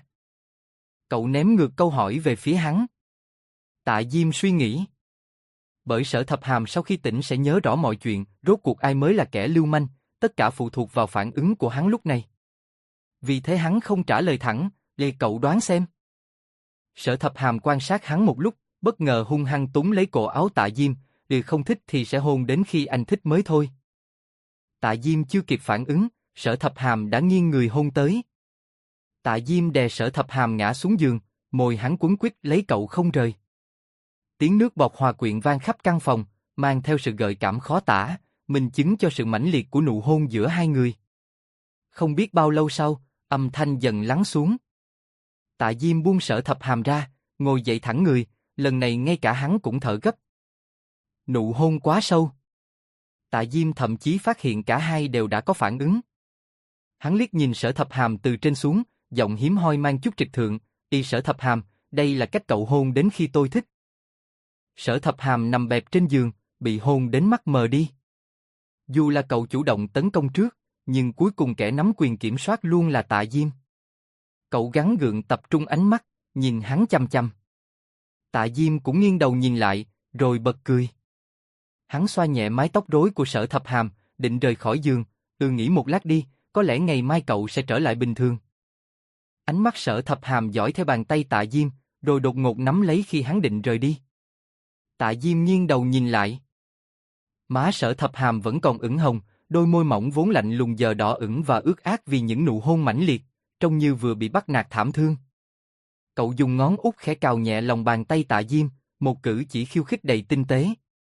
Cậu ném ngược câu hỏi về phía hắn. Tạ Diêm suy nghĩ. Bởi Sở Thập Hàm sau khi tỉnh sẽ nhớ rõ mọi chuyện, rốt cuộc ai mới là kẻ lưu manh, tất cả phụ thuộc vào phản ứng của hắn lúc này. Vì thế hắn không trả lời thẳng, để cậu đoán xem. Sở Thập Hàm quan sát hắn một lúc, bất ngờ hung hăng túm lấy cổ áo Tạ Diêm, không thích thì sẽ hôn đến khi anh thích mới thôi. Tạ Diêm chưa kịp phản ứng, Sở Thập Hàm đã nghiêng người hôn tới. Tạ Diêm đè Sở Thập Hàm ngã xuống giường, môi hắn quấn quýt lấy cậu không rời. Tiếng nước bọt hòa quyện vang khắp căn phòng, mang theo sự gợi cảm khó tả, minh chứng cho sự mãnh liệt của nụ hôn giữa hai người. Không biết bao lâu sau, âm thanh dần lắng xuống. Tạ Diêm buông Sở Thập Hàm ra, ngồi dậy thẳng người, lần này ngay cả hắn cũng thở gấp. Nụ hôn quá sâu. Tạ Diêm thậm chí phát hiện cả hai đều đã có phản ứng. Hắn liếc nhìn Sở Thập Hàm từ trên xuống, giọng hiếm hoi mang chút trịch thượng, "Y Sở Thập Hàm, đây là cách cậu hôn đến khi tôi thích." Sở Thập Hàm nằm bẹp trên giường, bị hôn đến mắt mờ đi. Dù là cậu chủ động tấn công trước, nhưng cuối cùng kẻ nắm quyền kiểm soát luôn là Tạ Diêm. Cậu gắng gượng tập trung ánh mắt, nhìn hắn chăm chăm. Tạ Diêm cũng nghiêng đầu nhìn lại, rồi bật cười. Hắn xoa nhẹ mái tóc rối của Sở Thập Hàm, định rời khỏi giường, nghĩ một lát đi, có lẽ ngày mai cậu sẽ trở lại bình thường. Ánh mắt Sở Thập Hàm dõi theo bàn tay Tạ Diêm, rồi đột ngột nắm lấy khi hắn định rời đi. Tạ Diêm nghiêng đầu nhìn lại. Má Sở Thập Hàm vẫn còn ửng hồng, đôi môi mỏng vốn lạnh lùng giờ đỏ ửng và ướt át vì những nụ hôn mãnh liệt, trông như vừa bị bắt nạt thảm thương. Cậu dùng ngón út khẽ cào nhẹ lòng bàn tay Tạ Diêm, một cử chỉ khiêu khích đầy tinh tế.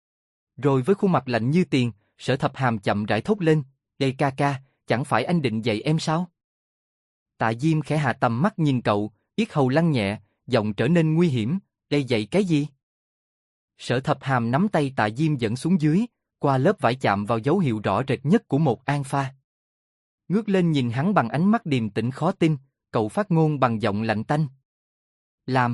Rồi với khuôn mặt lạnh như tiền, Sở Thập Hàm chậm rãi thốt lên, "Ê ca ca, chẳng phải anh định dạy em sao?" Tạ Diêm khẽ hạ tầm mắt nhìn cậu, yết hầu lăn nhẹ, giọng trở nên nguy hiểm, "Đây dạy cái gì?" Sở Thập Hàm nắm tay Tạ Diêm dẫn xuống dưới, qua lớp vải chạm vào dấu hiệu rõ rệt nhất của một an pha. Ngước lên nhìn hắn bằng ánh mắt điềm tĩnh khó tin, cậu phát ngôn bằng giọng lạnh tanh. "Làm."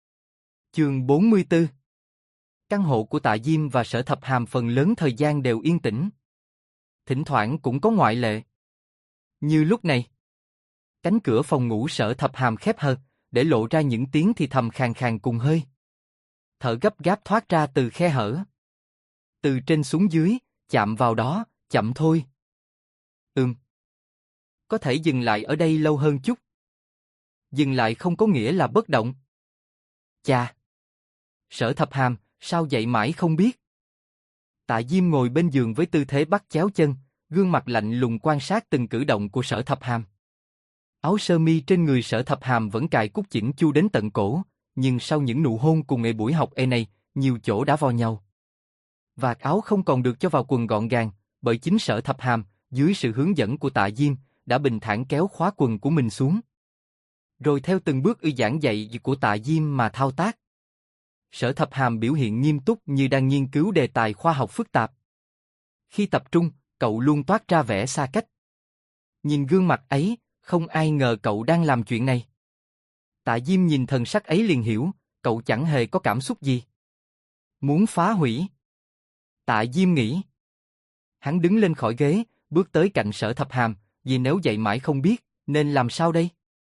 Chương 44. Căn hộ của Tạ Diêm và Sở Thập Hàm phần lớn thời gian đều yên tĩnh. Thỉnh thoảng cũng có ngoại lệ. Như lúc này, cánh cửa phòng ngủ Sở Thập Hàm khép hờ, để lộ ra những tiếng thì thầm khàn khàn cùng hơi thở gấp gáp thoát ra từ khe hở. Từ trên xuống dưới, chạm vào đó, chậm thôi. Có thể dừng lại ở đây lâu hơn chút. Dừng lại không có nghĩa là bất động. Chà! Sở Thập Hàm, sao dậy mãi không biết? Tạ Diêm ngồi bên giường với tư thế bắt chéo chân, gương mặt lạnh lùng quan sát từng cử động của Sở Thập Hàm. Áo sơ mi trên người Sở Thập Hàm vẫn cài cúc chỉnh chu đến tận cổ, nhưng sau những nụ hôn cùng ngày buổi học này, nhiều chỗ đã vào nhau. Vạt áo không còn được cho vào quần gọn gàng, bởi chính Sở Thập Hàm, dưới sự hướng dẫn của Tạ Diêm, đã bình thản kéo khóa quần của mình xuống. Rồi theo từng bước giảng dạy của Tạ Diêm mà thao tác. Sở Thập Hàm biểu hiện nghiêm túc như đang nghiên cứu đề tài khoa học phức tạp. Khi tập trung, cậu luôn toát ra vẻ xa cách. Nhìn gương mặt ấy, không ai ngờ cậu đang làm chuyện này. Tạ Diêm nhìn thần sắc ấy liền hiểu, cậu chẳng hề có cảm xúc gì. Muốn phá hủy. Tạ Diêm nghĩ. Hắn đứng lên khỏi ghế, bước tới cạnh Sở Thập Hàm, vì nếu dậy mãi không biết, nên làm sao đây?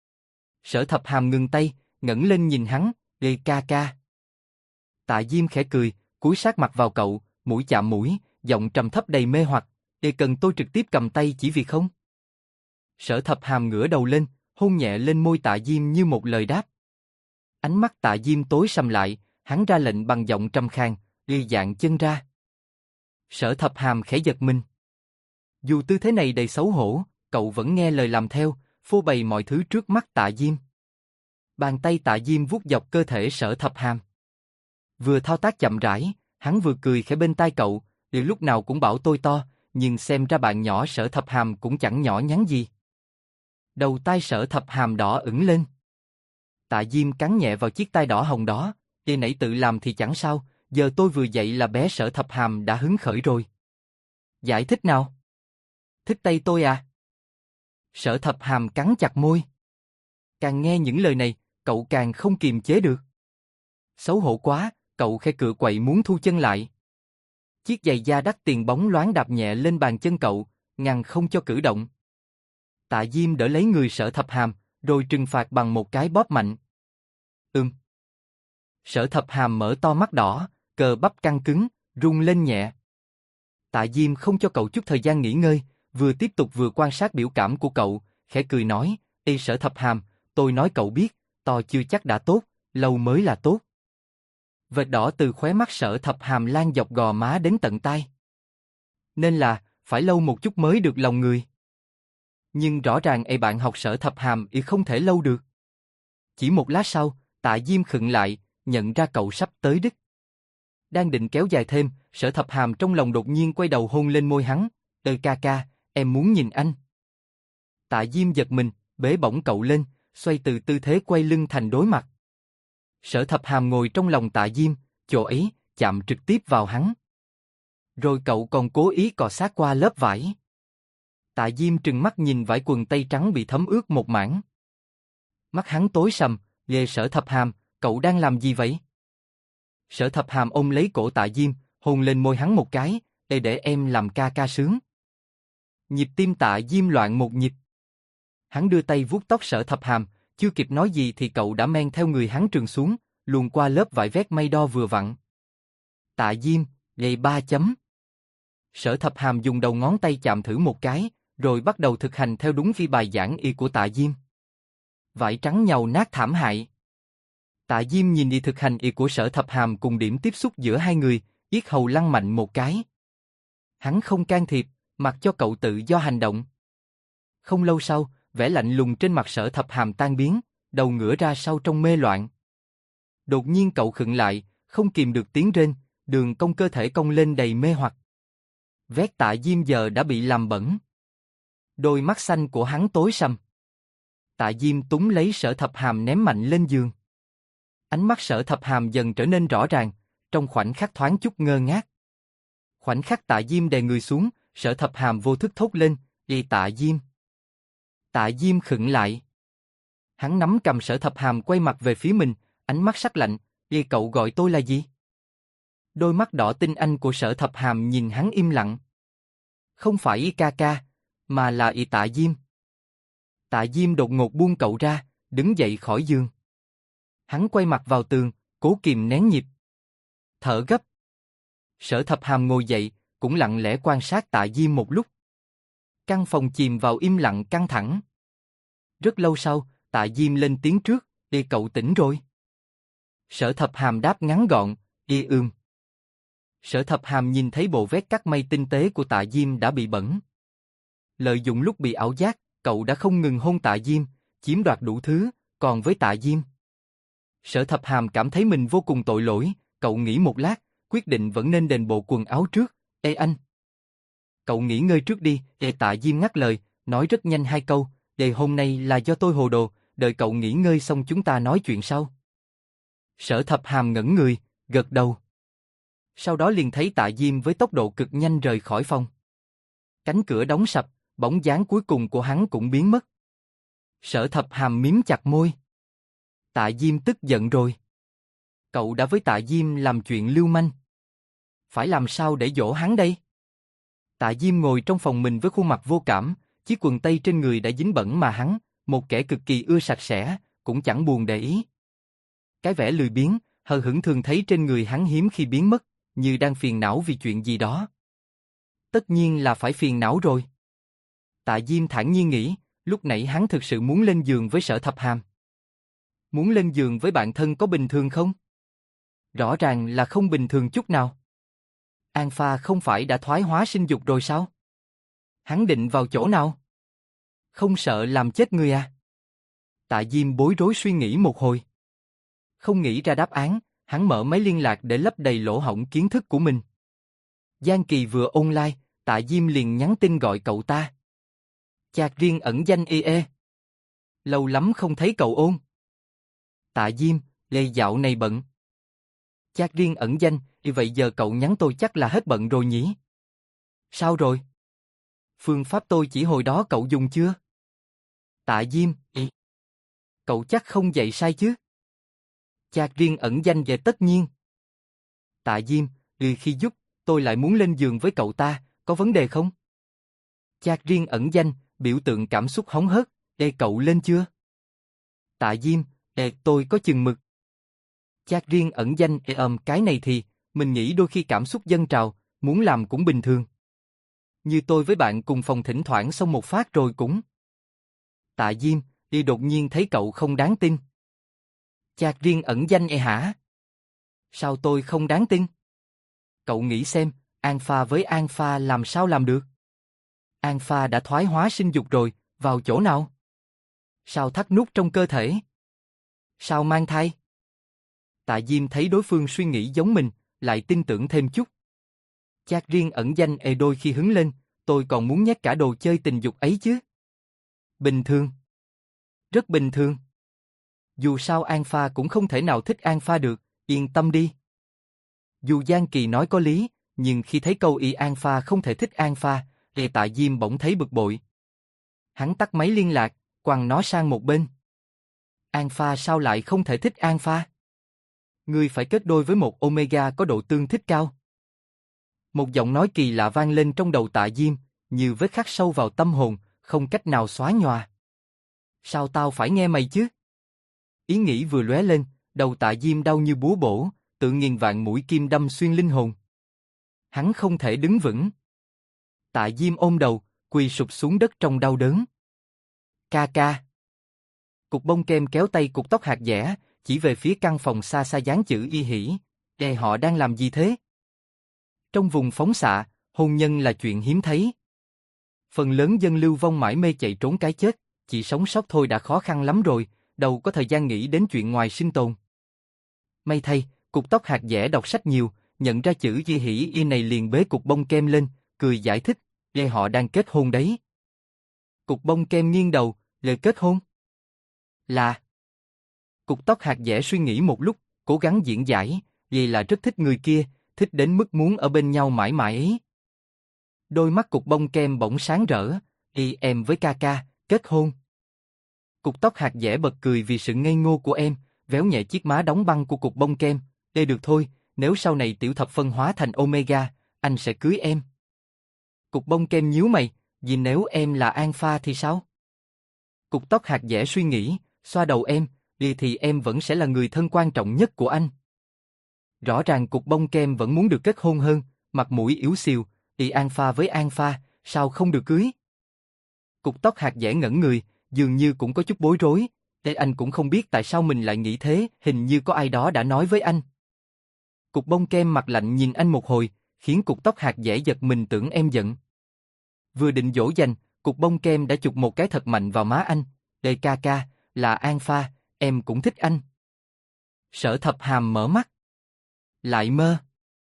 Sở Thập Hàm ngừng tay, ngẩng lên nhìn hắn, "Ê ca ca." Tạ Diêm khẽ cười, cúi sát mặt vào cậu, mũi chạm mũi, giọng trầm thấp đầy mê hoặc, "Ê cần tôi trực tiếp cầm tay chỉ vì không?" Sở Thập Hàm ngửa đầu lên, hôn nhẹ lên môi Tạ Diêm như một lời đáp. Ánh mắt Tạ Diêm tối sầm lại, hắn ra lệnh bằng giọng trầm khàn, "Ê dạng chân ra." Sở Thập Hàm khẽ giật mình. Dù tư thế này đầy xấu hổ, cậu vẫn nghe lời làm theo, phô bày mọi thứ trước mắt Tạ Diêm. Bàn tay Tạ Diêm vuốt dọc cơ thể Sở Thập Hàm. Vừa thao tác chậm rãi, hắn vừa cười khẽ bên tai cậu, "Điều lúc nào cũng bảo tôi to, nhưng xem ra bạn nhỏ Sở Thập Hàm cũng chẳng nhỏ nhắn gì." Đầu tai Sở Thập Hàm đỏ ửng lên. Tạ Diêm cắn nhẹ vào chiếc tai đỏ hồng đó, "Khi nãy tự làm thì chẳng sao, giờ tôi vừa dậy là bé Sở Thập Hàm đã hứng khởi rồi." "Giải thích nào?" "Thích tay tôi à?" Sở Thập Hàm cắn chặt môi. Càng nghe những lời này, cậu càng không kiềm chế được. Xấu hổ quá, cậu khẽ cựa quậy muốn thu chân lại. Chiếc giày da đắt tiền bóng loáng đạp nhẹ lên bàn chân cậu, ngăn không cho cử động. Tạ Diêm đỡ lấy người Sở Thập Hàm, rồi trừng phạt bằng một cái bóp mạnh. Sở Thập Hàm mở to mắt đỏ, cơ bắp căng cứng, rung lên nhẹ. Tạ Diêm không cho cậu chút thời gian nghỉ ngơi, vừa tiếp tục vừa quan sát biểu cảm của cậu, khẽ cười nói, "Ê Sở Thập Hàm, tôi nói cậu biết, to chưa chắc đã tốt, lâu mới là tốt." Vệt đỏ từ khóe mắt Sở Thập Hàm lan dọc gò má đến tận tai. Nên là, phải lâu một chút mới được lòng người. Nhưng rõ ràng bạn học Sở Thập Hàm không thể lâu được. Chỉ một lát sau, Tạ Diêm khựng lại, nhận ra cậu sắp tới đích. Đang định kéo dài thêm, Sở Thập Hàm trong lòng đột nhiên quay đầu hôn lên môi hắn, ca ca, em muốn nhìn anh." Tạ Diêm giật mình, bế bổng cậu lên, xoay từ tư thế quay lưng thành đối mặt. Sở Thập Hàm ngồi trong lòng Tạ Diêm, chỗ ấy, chạm trực tiếp vào hắn. Rồi cậu còn cố ý cọ sát qua lớp vải. Tạ Diêm trừng mắt nhìn vải quần tây trắng bị thấm ướt một mảng. Mắt hắn tối sầm, "Ghê Sở Thập Hàm, cậu đang làm gì vậy?" Sở Thập Hàm ôm lấy cổ Tạ Diêm, hôn lên môi hắn một cái, để em làm ca ca sướng." Nhịp tim Tạ Diêm loạn một nhịp. Hắn đưa tay vuốt tóc Sở Thập Hàm, chưa kịp nói gì thì cậu đã men theo người hắn trườn xuống, luồn qua lớp vải vét may đo vừa vặn. Tạ Diêm, gầy 3 chấm. Sở Thập Hàm dùng đầu ngón tay chạm thử một cái, rồi bắt đầu thực hành theo đúng bài giảng y của Tạ Diêm. Vải trắng nhàu nát thảm hại. Tạ Diêm nhìn đi thực hành y của Sở Thập Hàm cùng điểm tiếp xúc giữa hai người, yết hầu lăn mạnh một cái. Hắn không can thiệp, mặc cho cậu tự do hành động. Không lâu sau, vẻ lạnh lùng trên mặt Sở Thập Hàm tan biến, đầu ngửa ra sau trong mê loạn. Đột nhiên cậu khựng lại, không kìm được tiếng rên, đường cong cơ thể cong lên đầy mê hoặc. Vét Tạ Diêm giờ đã bị làm bẩn. Đôi mắt xanh của hắn tối sầm. Tạ Diêm túm lấy Sở Thập Hàm ném mạnh lên giường. Ánh mắt Sở Thập Hàm dần trở nên rõ ràng, trong khoảnh khắc thoáng chút ngơ ngác. Khoảnh khắc Tạ Diêm đè người xuống, Sở Thập Hàm vô thức thốt lên, "Ê Tạ Diêm." Tạ Diêm khựng lại. Hắn nắm cầm Sở Thập Hàm quay mặt về phía mình, ánh mắt sắc lạnh, "Ê cậu gọi tôi là gì?" Đôi mắt đỏ tinh anh của Sở Thập Hàm nhìn hắn im lặng. "Không phải ca ca, mà là Tạ Diêm." Tạ Diêm đột ngột buông cậu ra, đứng dậy khỏi giường. Hắn quay mặt vào tường, cố kìm nén nhịp. Thở gấp. Sở Thập Hàm ngồi dậy, cũng lặng lẽ quan sát Tạ Diêm một lúc. Căn phòng chìm vào im lặng căng thẳng. Rất lâu sau, Tạ Diêm lên tiếng trước, "Ê, cậu tỉnh rồi?" Sở Thập Hàm đáp ngắn gọn, "Ê, ưm." Sở Thập Hàm nhìn thấy bộ vest cắt may tinh tế của Tạ Diêm đã bị bẩn. Lợi dụng lúc bị ảo giác, cậu đã không ngừng hôn Tạ Diêm, chiếm đoạt đủ thứ, còn với Tạ Diêm. Sở Thập Hàm cảm thấy mình vô cùng tội lỗi, cậu nghĩ một lát, quyết định vẫn nên đền bộ quần áo trước. "Ê anh, cậu nghỉ ngơi trước đi." Tạ Diêm ngắt lời, nói rất nhanh hai câu, hôm nay là do tôi hồ đồ, đợi cậu nghỉ ngơi xong chúng ta nói chuyện sau." Sở Thập Hàm ngẩn người, gật đầu. Sau đó liền thấy Tạ Diêm với tốc độ cực nhanh rời khỏi phòng. Cánh cửa đóng sập, bóng dáng cuối cùng của hắn cũng biến mất. Sở Thập Hàm mím chặt môi. Tạ Diêm tức giận rồi. Cậu đã với Tạ Diêm làm chuyện lưu manh. Phải làm sao để dỗ hắn đây? Tạ Diêm ngồi trong phòng mình với khuôn mặt vô cảm, chiếc quần tây trên người đã dính bẩn mà hắn, một kẻ cực kỳ ưa sạch sẽ, cũng chẳng buồn để ý. Cái vẻ lười biếng, hờ hững thường thấy trên người hắn hiếm khi biến mất, như đang phiền não vì chuyện gì đó. Tất nhiên là phải phiền não rồi. Tạ Diêm thản nhiên nghĩ, lúc nãy hắn thực sự muốn lên giường với Sở Thập Hàm. Muốn lên giường với bạn thân có bình thường không? Rõ ràng là không bình thường chút nào. An Pha không phải đã thoái hóa sinh dục rồi sao? Hắn định vào chỗ nào? Không sợ làm chết người à? Tạ Diêm bối rối suy nghĩ một hồi. Không nghĩ ra đáp án, hắn mở máy liên lạc để lấp đầy lỗ hổng kiến thức của mình. Giang Kỳ vừa online, Tạ Diêm liền nhắn tin gọi cậu ta. Chạc riêng ẩn danh EE. Lâu lắm không thấy cậu ôn. Tạ Diêm, lê dạo này bận. Chạc riêng ẩn danh, vậy giờ cậu nhắn tôi chắc là hết bận rồi nhỉ? Sao rồi? Phương pháp tôi chỉ hồi đó cậu dùng chưa? Tạ Diêm, cậu chắc không dạy sai chứ? Chạc riêng ẩn danh về tất nhiên. Tạ Diêm, khi giúp, tôi lại muốn lên giường với cậu ta, có vấn đề không? Chạc riêng ẩn danh, biểu tượng cảm xúc hóng hớt, cậu lên chưa? Tạ Diêm, tôi có chừng mực. Chạc riêng ẩn danh, cái này thì, mình nghĩ đôi khi cảm xúc dâng trào, muốn làm cũng bình thường. Như tôi với bạn cùng phòng thỉnh thoảng xong một phát rồi cũng. Tạ Diêm, đột nhiên thấy cậu không đáng tin. Chạc riêng ẩn danh hả? Sao tôi không đáng tin? Cậu nghĩ xem, An Pha với An Pha làm sao làm được? An Pha đã thoái hóa sinh dục rồi, vào chỗ nào? Sao thắt nút trong cơ thể? Sao mang thai? Tạ Diêm thấy đối phương suy nghĩ giống mình, lại tin tưởng thêm chút. Chạc riêng ẩn danh đôi khi hứng lên, tôi còn muốn nhét cả đồ chơi tình dục ấy chứ. Bình thường. Rất bình thường. Dù sao An Pha cũng không thể nào thích An Pha được, yên tâm đi. Dù Giang Kỳ nói có lý, nhưng khi thấy câu An Pha không thể thích An Pha, Tạ Diêm bỗng thấy bực bội. Hắn tắt máy liên lạc, quăng nó sang một bên. An Pha sao lại không thể thích An Pha? Ngươi phải kết đôi với một Omega có độ tương thích cao. Một giọng nói kỳ lạ vang lên trong đầu Tạ Diêm, như vết khắc sâu vào tâm hồn, không cách nào xóa nhòa. Sao tao phải nghe mày chứ? Ý nghĩ vừa lóe lên, đầu Tạ Diêm đau như búa bổ, tự nghìn vạn mũi kim đâm xuyên linh hồn. Hắn không thể đứng vững. Tạ Diêm ôm đầu, quỳ sụp xuống đất trong đau đớn. Ca ca. Cục bông kem kéo tay cục tóc hạt dẻ, chỉ về phía căn phòng xa xa dán chữ Y Hỷ. Họ đang làm gì thế? Trong vùng phóng xạ, hôn nhân là chuyện hiếm thấy. Phần lớn dân lưu vong mãi mê chạy trốn cái chết, chỉ sống sót thôi đã khó khăn lắm rồi, đâu có thời gian nghĩ đến chuyện ngoài sinh tồn. May thay, cục tóc hạt dẻ đọc sách nhiều, nhận ra chữ Y Hỷ Y này liền bế cục bông kem lên, cười giải thích, họ đang kết hôn đấy. Cục bông kem nghiêng đầu, lời kết hôn? Là. Cục tóc hạt dẻ suy nghĩ một lúc, cố gắng diễn giải, vì là rất thích người kia, thích đến mức muốn ở bên nhau mãi mãi ấy. Đôi mắt cục bông kem bỗng sáng rỡ, em với ca ca, kết hôn. Cục tóc hạt dẻ bật cười vì sự ngây ngô của em, véo nhẹ chiếc má đóng băng của cục bông kem, được thôi, nếu sau này tiểu thập phân hóa thành Omega, anh sẽ cưới em. Cục bông kem nhíu mày, vì nếu em là An Pha thì sao? Cục tóc hạt dẻ suy nghĩ, xoa đầu em, thì em vẫn sẽ là người thân quan trọng nhất của anh. Rõ ràng cục bông kem vẫn muốn được kết hôn hơn, mặt mũi yếu xìu, An Pha với An Pha, sao không được cưới? Cục tóc hạt dẻ ngẩn người, dường như cũng có chút bối rối, anh cũng không biết tại sao mình lại nghĩ thế, hình như có ai đó đã nói với anh. Cục bông kem mặt lạnh nhìn anh một hồi, khiến cục tóc hạt dẻ giật mình tưởng em giận. Vừa định dỗ dành, cục bông kem đã chụp một cái thật mạnh vào má anh. Ca ca, là An Pha, em cũng thích anh. Sở Thập Hàm mở mắt. Lại mơ.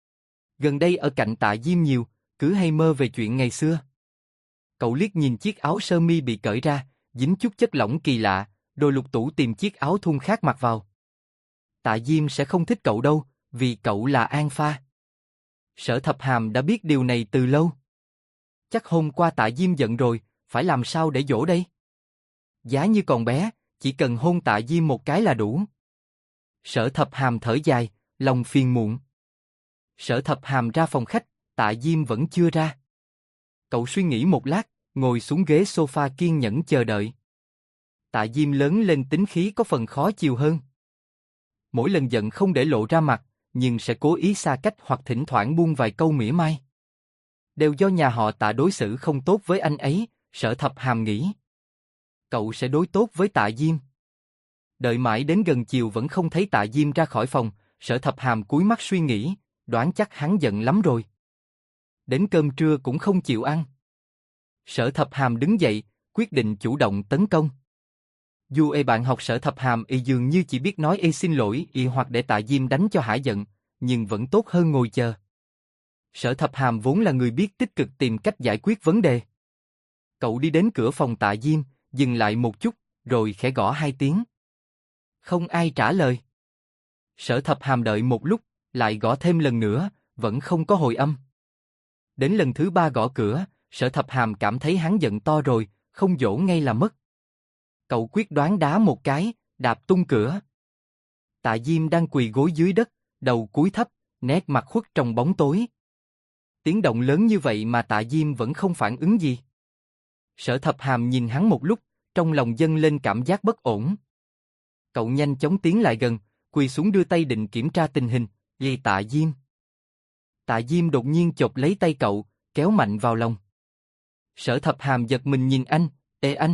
Gần đây ở cạnh Tạ Diêm nhiều, cứ hay mơ về chuyện ngày xưa. Cậu liếc nhìn chiếc áo sơ mi bị cởi ra, dính chút chất lỏng kỳ lạ, rồi lục tủ tìm chiếc áo thun khác mặc vào. Tạ Diêm sẽ không thích cậu đâu, vì cậu là An Pha. Sở Thập Hàm đã biết điều này từ lâu. Chắc hôm qua Tạ Diêm giận rồi, phải làm sao để dỗ đây? Giá như còn bé, chỉ cần hôn Tạ Diêm một cái là đủ. Sở Thập Hàm thở dài, lòng phiền muộn. Sở Thập Hàm ra phòng khách, Tạ Diêm vẫn chưa ra. Cậu suy nghĩ một lát, ngồi xuống ghế sofa kiên nhẫn chờ đợi. Tạ Diêm lớn lên tính khí có phần khó chịu hơn. Mỗi lần giận không để lộ ra mặt, nhưng sẽ cố ý xa cách hoặc thỉnh thoảng buông vài câu mỉa mai. Đều do nhà họ Tạ đối xử không tốt với anh ấy, Sở Thập Hàm nghĩ. Cậu sẽ đối tốt với Tạ Diêm. Đợi mãi đến gần chiều vẫn không thấy Tạ Diêm ra khỏi phòng, Sở Thập Hàm cúi mắt suy nghĩ, đoán chắc hắn giận lắm rồi. Đến cơm trưa cũng không chịu ăn. Sở Thập Hàm đứng dậy, quyết định chủ động tấn công. Dù bạn học Sở Thập Hàm dường như chỉ biết nói xin lỗi hoặc để Tạ Diêm đánh cho hả giận, nhưng vẫn tốt hơn ngồi chờ. Sở Thập Hàm vốn là người biết tích cực tìm cách giải quyết vấn đề. Cậu đi đến cửa phòng Tạ Diêm, dừng lại một chút, rồi khẽ gõ 2 tiếng. Không ai trả lời. Sở Thập Hàm đợi một lúc, lại gõ thêm lần nữa, vẫn không có hồi âm. Đến lần thứ 3 gõ cửa, Sở Thập Hàm cảm thấy hắn giận to rồi, không dỗ ngay là mất. Cậu quyết đoán đá một cái, đạp tung cửa. Tạ Diêm đang quỳ gối dưới đất, đầu cúi thấp, nét mặt khuất trong bóng tối. Tiếng động lớn như vậy mà Tạ Diêm vẫn không phản ứng gì. Sở Thập Hàm nhìn hắn một lúc, trong lòng dâng lên cảm giác bất ổn. Cậu nhanh chóng tiến lại gần, quỳ xuống đưa tay định kiểm tra tình hình, Tạ Diêm. Tạ Diêm đột nhiên chộp lấy tay cậu, kéo mạnh vào lòng. Sở Thập Hàm giật mình nhìn anh, anh.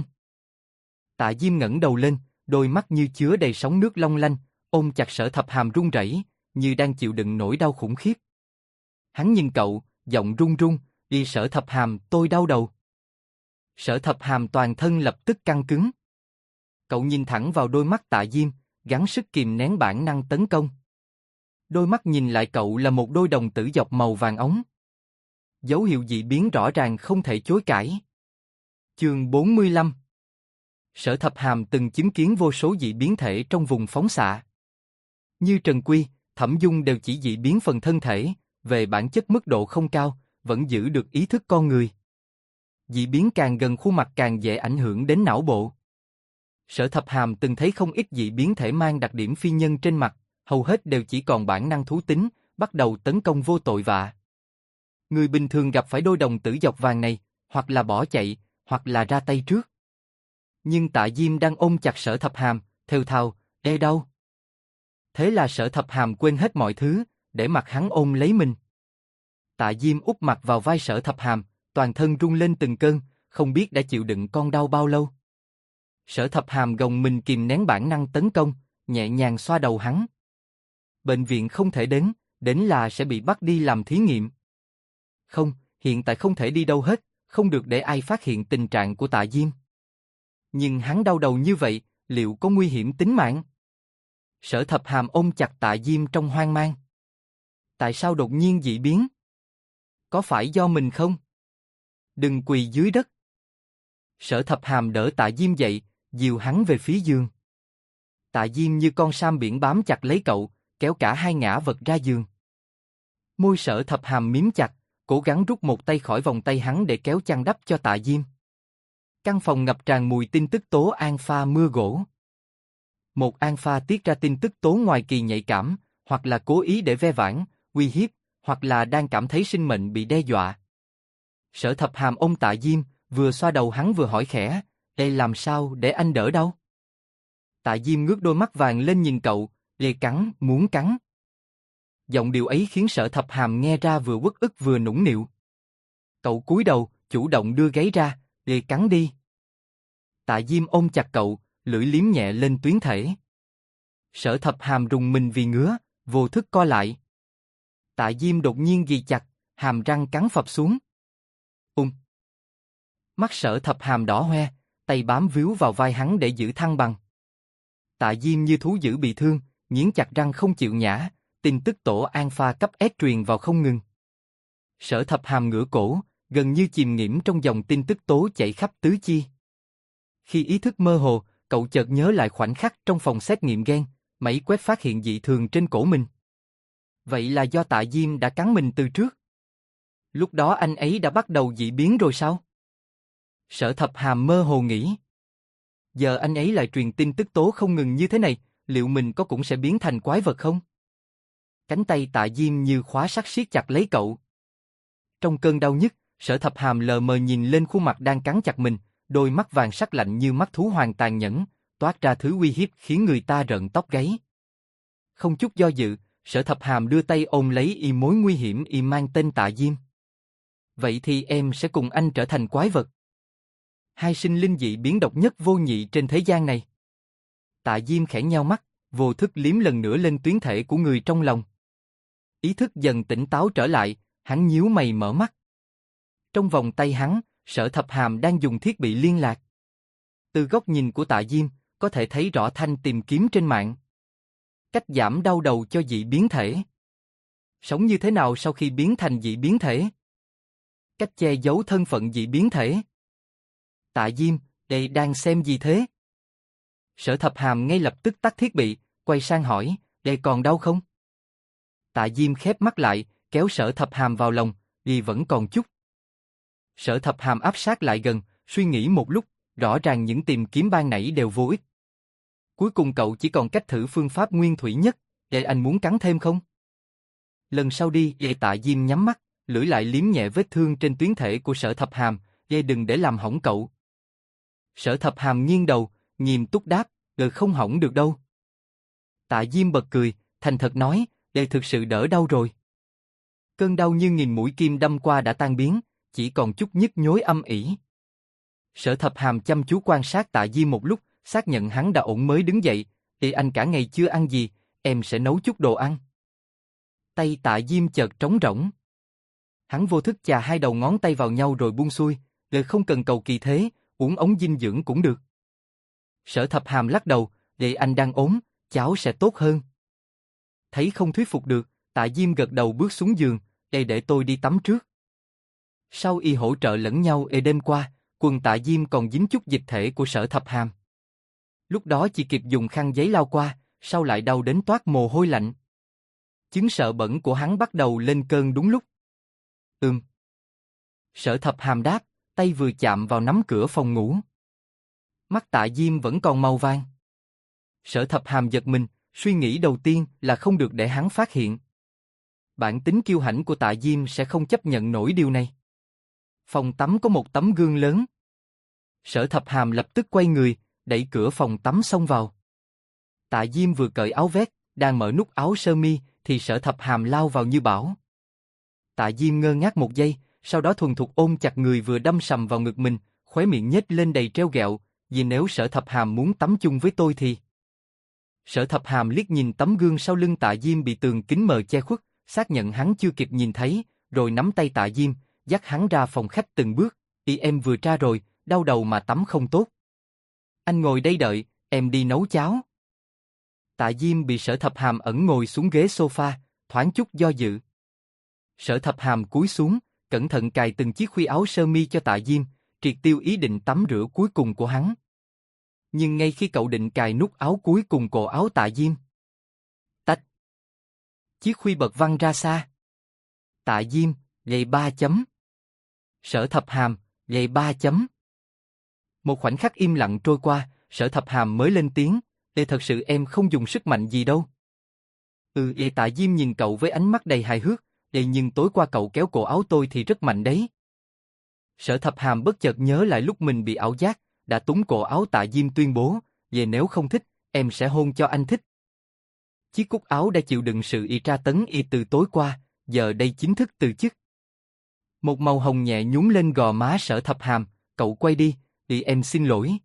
Tạ Diêm ngẩng đầu lên, đôi mắt như chứa đầy sóng nước long lanh, ôm chặt Sở Thập Hàm run rẩy, như đang chịu đựng nỗi đau khủng khiếp. Hắn nhìn cậu, giọng run run, Sở Thập Hàm, tôi đau đầu. Sở Thập Hàm toàn thân lập tức căng cứng. Cậu nhìn thẳng vào đôi mắt Tạ Diêm, gắng sức kìm nén bản năng tấn công. Đôi mắt nhìn lại cậu là một đôi đồng tử dọc màu vàng óng. Dấu hiệu dị biến rõ ràng không thể chối cãi. Chương 45. Sở Thập Hàm từng chứng kiến vô số dị biến thể trong vùng phóng xạ. Như Trần Quy, Thẩm Dung đều chỉ dị biến phần thân thể, về bản chất mức độ không cao, vẫn giữ được ý thức con người. Dị biến càng gần khuôn mặt càng dễ ảnh hưởng đến não bộ. Sở Thập Hàm từng thấy không ít dị biến thể mang đặc điểm phi nhân trên mặt, hầu hết đều chỉ còn bản năng thú tính, bắt đầu tấn công vô tội vạ. Người bình thường gặp phải đôi đồng tử dọc vàng này, hoặc là bỏ chạy, hoặc là ra tay trước. Nhưng Tạ Diêm đang ôm chặt Sở Thập Hàm, thều thào, đau. Thế là Sở Thập Hàm quên hết mọi thứ, để mặc hắn ôm lấy mình. Tạ Diêm úp mặt vào vai Sở Thập Hàm, toàn thân rung lên từng cơn, không biết đã chịu đựng con đau bao lâu. Sở Thập Hàm gồng mình kìm nén bản năng tấn công, nhẹ nhàng xoa đầu hắn. Bệnh viện không thể đến là sẽ bị bắt đi làm thí nghiệm. Không, hiện tại không thể đi đâu hết, không được để ai phát hiện tình trạng của Tạ Diêm. Nhưng hắn đau đầu như vậy, liệu có nguy hiểm tính mạng? Sở Thập Hàm ôm chặt Tạ Diêm trong hoang mang. Tại sao đột nhiên dị biến? Có phải do mình không? Đừng quỳ dưới đất. Sở Thập Hàm đỡ Tạ Diêm dậy, dìu hắn về phía giường. Tạ Diêm như con sam biển bám chặt lấy cậu, kéo cả hai ngã vật ra giường. Môi Sở Thập Hàm mím chặt, cố gắng rút một tay khỏi vòng tay hắn để kéo chăn đắp cho Tạ Diêm. Căn phòng ngập tràn mùi tin tức tố alpha mưa gỗ. Một alpha tiết ra tin tức tố ngoài kỳ nhạy cảm, hoặc là cố ý để ve vãn, uy hiếp, hoặc là đang cảm thấy sinh mệnh bị đe dọa. Sở Thập Hàm ôm Tạ Diêm, vừa xoa đầu hắn vừa hỏi khẽ, Ê làm sao để anh đỡ đau? Tạ Diêm ngước đôi mắt vàng lên nhìn cậu, Ê cắn, muốn cắn. Giọng điệu ấy khiến Sở Thập Hàm nghe ra vừa uất ức vừa nũng nịu. Cậu cúi đầu, chủ động đưa gáy ra, Ê cắn đi. Tạ Diêm ôm chặt cậu, lưỡi liếm nhẹ lên tuyến thể. Sở Thập Hàm rùng mình vì ngứa, vô thức co lại. Tạ Diêm đột nhiên ghì chặt, hàm răng cắn phập xuống. Mắt Sở Thập Hàm đỏ hoe, tay bám víu vào vai hắn để giữ thăng bằng. Tạ Diêm như thú dữ bị thương, nghiến chặt răng không chịu nhả, tin tức tổ alpha cấp S truyền vào không ngừng. Sở Thập Hàm ngửa cổ, gần như chìm nghiễm trong dòng tin tức tố chạy khắp tứ chi. Khi ý thức mơ hồ, cậu chợt nhớ lại khoảnh khắc trong phòng xét nghiệm gen, máy quét phát hiện dị thường trên cổ mình. Vậy là do Tạ Diêm đã cắn mình từ trước. Lúc đó anh ấy đã bắt đầu dị biến rồi sao? Sở Thập Hàm mơ hồ nghĩ. Giờ anh ấy lại truyền tin tức tố không ngừng như thế này, liệu mình có cũng sẽ biến thành quái vật không? Cánh tay Tạ Diêm như khóa sắt siết chặt lấy cậu. Trong cơn đau nhức, Sở Thập Hàm lờ mờ nhìn lên khuôn mặt đang cắn chặt mình, đôi mắt vàng sắc lạnh như mắt thú hoàng tàn nhẫn, toát ra thứ uy hiếp khiến người ta rợn tóc gáy. Không chút do dự, Sở Thập Hàm đưa tay ôm lấy mối nguy hiểm mang tên Tạ Diêm. Vậy thì em sẽ cùng anh trở thành quái vật. Hai sinh linh dị biến độc nhất vô nhị trên thế gian này. Tạ Diêm khẽ nheo mắt, vô thức liếm lần nữa lên tuyến thể của người trong lòng. Ý thức dần tỉnh táo trở lại, hắn nhíu mày mở mắt. Trong vòng tay hắn, Sở Thập Hàm đang dùng thiết bị liên lạc. Từ góc nhìn của Tạ Diêm, có thể thấy rõ thanh tìm kiếm trên mạng. Cách giảm đau đầu cho dị biến thể. Sống như thế nào sau khi biến thành dị biến thể? Cách che giấu thân phận dị biến thể. Tạ Diêm, đây đang xem gì thế? Sở Thập Hàm ngay lập tức tắt thiết bị, quay sang hỏi, đây còn đau không? Tạ Diêm khép mắt lại, kéo Sở Thập Hàm vào lòng, vì vẫn còn chút. Sở Thập Hàm áp sát lại gần, suy nghĩ một lúc, rõ ràng những tìm kiếm ban nãy đều vô ích. Cuối cùng cậu chỉ còn cách thử phương pháp nguyên thủy nhất, để anh muốn cắn thêm không? Lần sau đi, Tạ Diêm nhắm mắt, lưỡi lại liếm nhẹ vết thương trên tuyến thể của Sở Thập Hàm, đừng để làm hỏng cậu. Sở Thập Hàm nghiêng đầu, nghiêm túc đáp, không hỏng được đâu. Tạ Diêm bật cười, thành thật nói, thực sự đỡ đau rồi. Cơn đau như nghìn mũi kim đâm qua đã tan biến, chỉ còn chút nhức nhối âm ỉ. Sở Thập Hàm chăm chú quan sát Tạ Diêm một lúc, xác nhận hắn đã ổn mới đứng dậy, anh cả ngày chưa ăn gì, em sẽ nấu chút đồ ăn. Tay Tạ Diêm chợt trống rỗng. Hắn vô thức chà hai đầu ngón tay vào nhau rồi buông xuôi, không cần cầu kỳ thế, uống ống dinh dưỡng cũng được. Sở Thập Hàm lắc đầu, anh đang ốm, cháu sẽ tốt hơn. Thấy không thuyết phục được, Tạ Diêm gật đầu bước xuống giường, để tôi đi tắm trước. Sau hỗ trợ lẫn nhau đêm qua, quần Tạ Diêm còn dính chút dịch thể của Sở Thập Hàm. Lúc đó chỉ kịp dùng khăn giấy lau qua, sau lại đau đến toát mồ hôi lạnh. Chứng sợ bẩn của hắn bắt đầu lên cơn đúng lúc. Sở Thập Hàm đáp, tay vừa chạm vào nắm cửa phòng ngủ. Mắt Tạ Diêm vẫn còn màu vàng. Sở Thập Hàm giật mình, suy nghĩ đầu tiên là không được để hắn phát hiện. Bản tính kiêu hãnh của Tạ Diêm sẽ không chấp nhận nổi điều này. Phòng tắm có một tấm gương lớn. Sở Thập Hàm lập tức quay người, đẩy cửa phòng tắm xông vào. Tạ Diêm vừa cởi áo vest, đang mở nút áo sơ mi, thì Sở Thập Hàm lao vào như bão. Tạ Diêm ngơ ngác một giây, sau đó thuần thục ôm chặt người vừa đâm sầm vào ngực mình, khóe miệng nhếch lên đầy trêu ghẹo, vì nếu Sở Thập Hàm muốn tắm chung với tôi thì... Sở Thập Hàm liếc nhìn tấm gương sau lưng Tạ Diêm bị tường kính mờ che khuất, xác nhận hắn chưa kịp nhìn thấy, rồi nắm tay Tạ Diêm, dắt hắn ra phòng khách từng bước, em vừa ra rồi, đau đầu mà tắm không tốt. Anh ngồi đây đợi, em đi nấu cháo. Tạ Diêm bị Sở Thập Hàm ẩn ngồi xuống ghế sofa, thoáng chút do dự. Sở Thập Hàm cúi xuống, cẩn thận cài từng chiếc khuy áo sơ mi cho Tạ Diêm, triệt tiêu ý định tắm rửa cuối cùng của hắn. Nhưng ngay khi cậu định cài nút áo cuối cùng cổ áo Tạ Diêm, tách, chiếc khuy bật văng ra xa. Tạ Diêm, gầy 3 chấm. Sở Thập Hàm, gầy 3 chấm. Một khoảnh khắc im lặng trôi qua, Sở Thập Hàm mới lên tiếng, thật sự em không dùng sức mạnh gì đâu. Tạ Diêm nhìn cậu với ánh mắt đầy hài hước, nhưng tối qua cậu kéo cổ áo tôi thì rất mạnh đấy. Sở Thập Hàm bất chợt nhớ lại lúc mình bị ảo giác, đã túm cổ áo Tạ Diêm tuyên bố, về nếu không thích, em sẽ hôn cho anh thích. Chiếc cúc áo đã chịu đựng sự tra tấn từ tối qua, giờ đây chính thức từ chức. Một màu hồng nhẹ nhún lên gò má Sở Thập Hàm, cậu quay đi, em xin lỗi.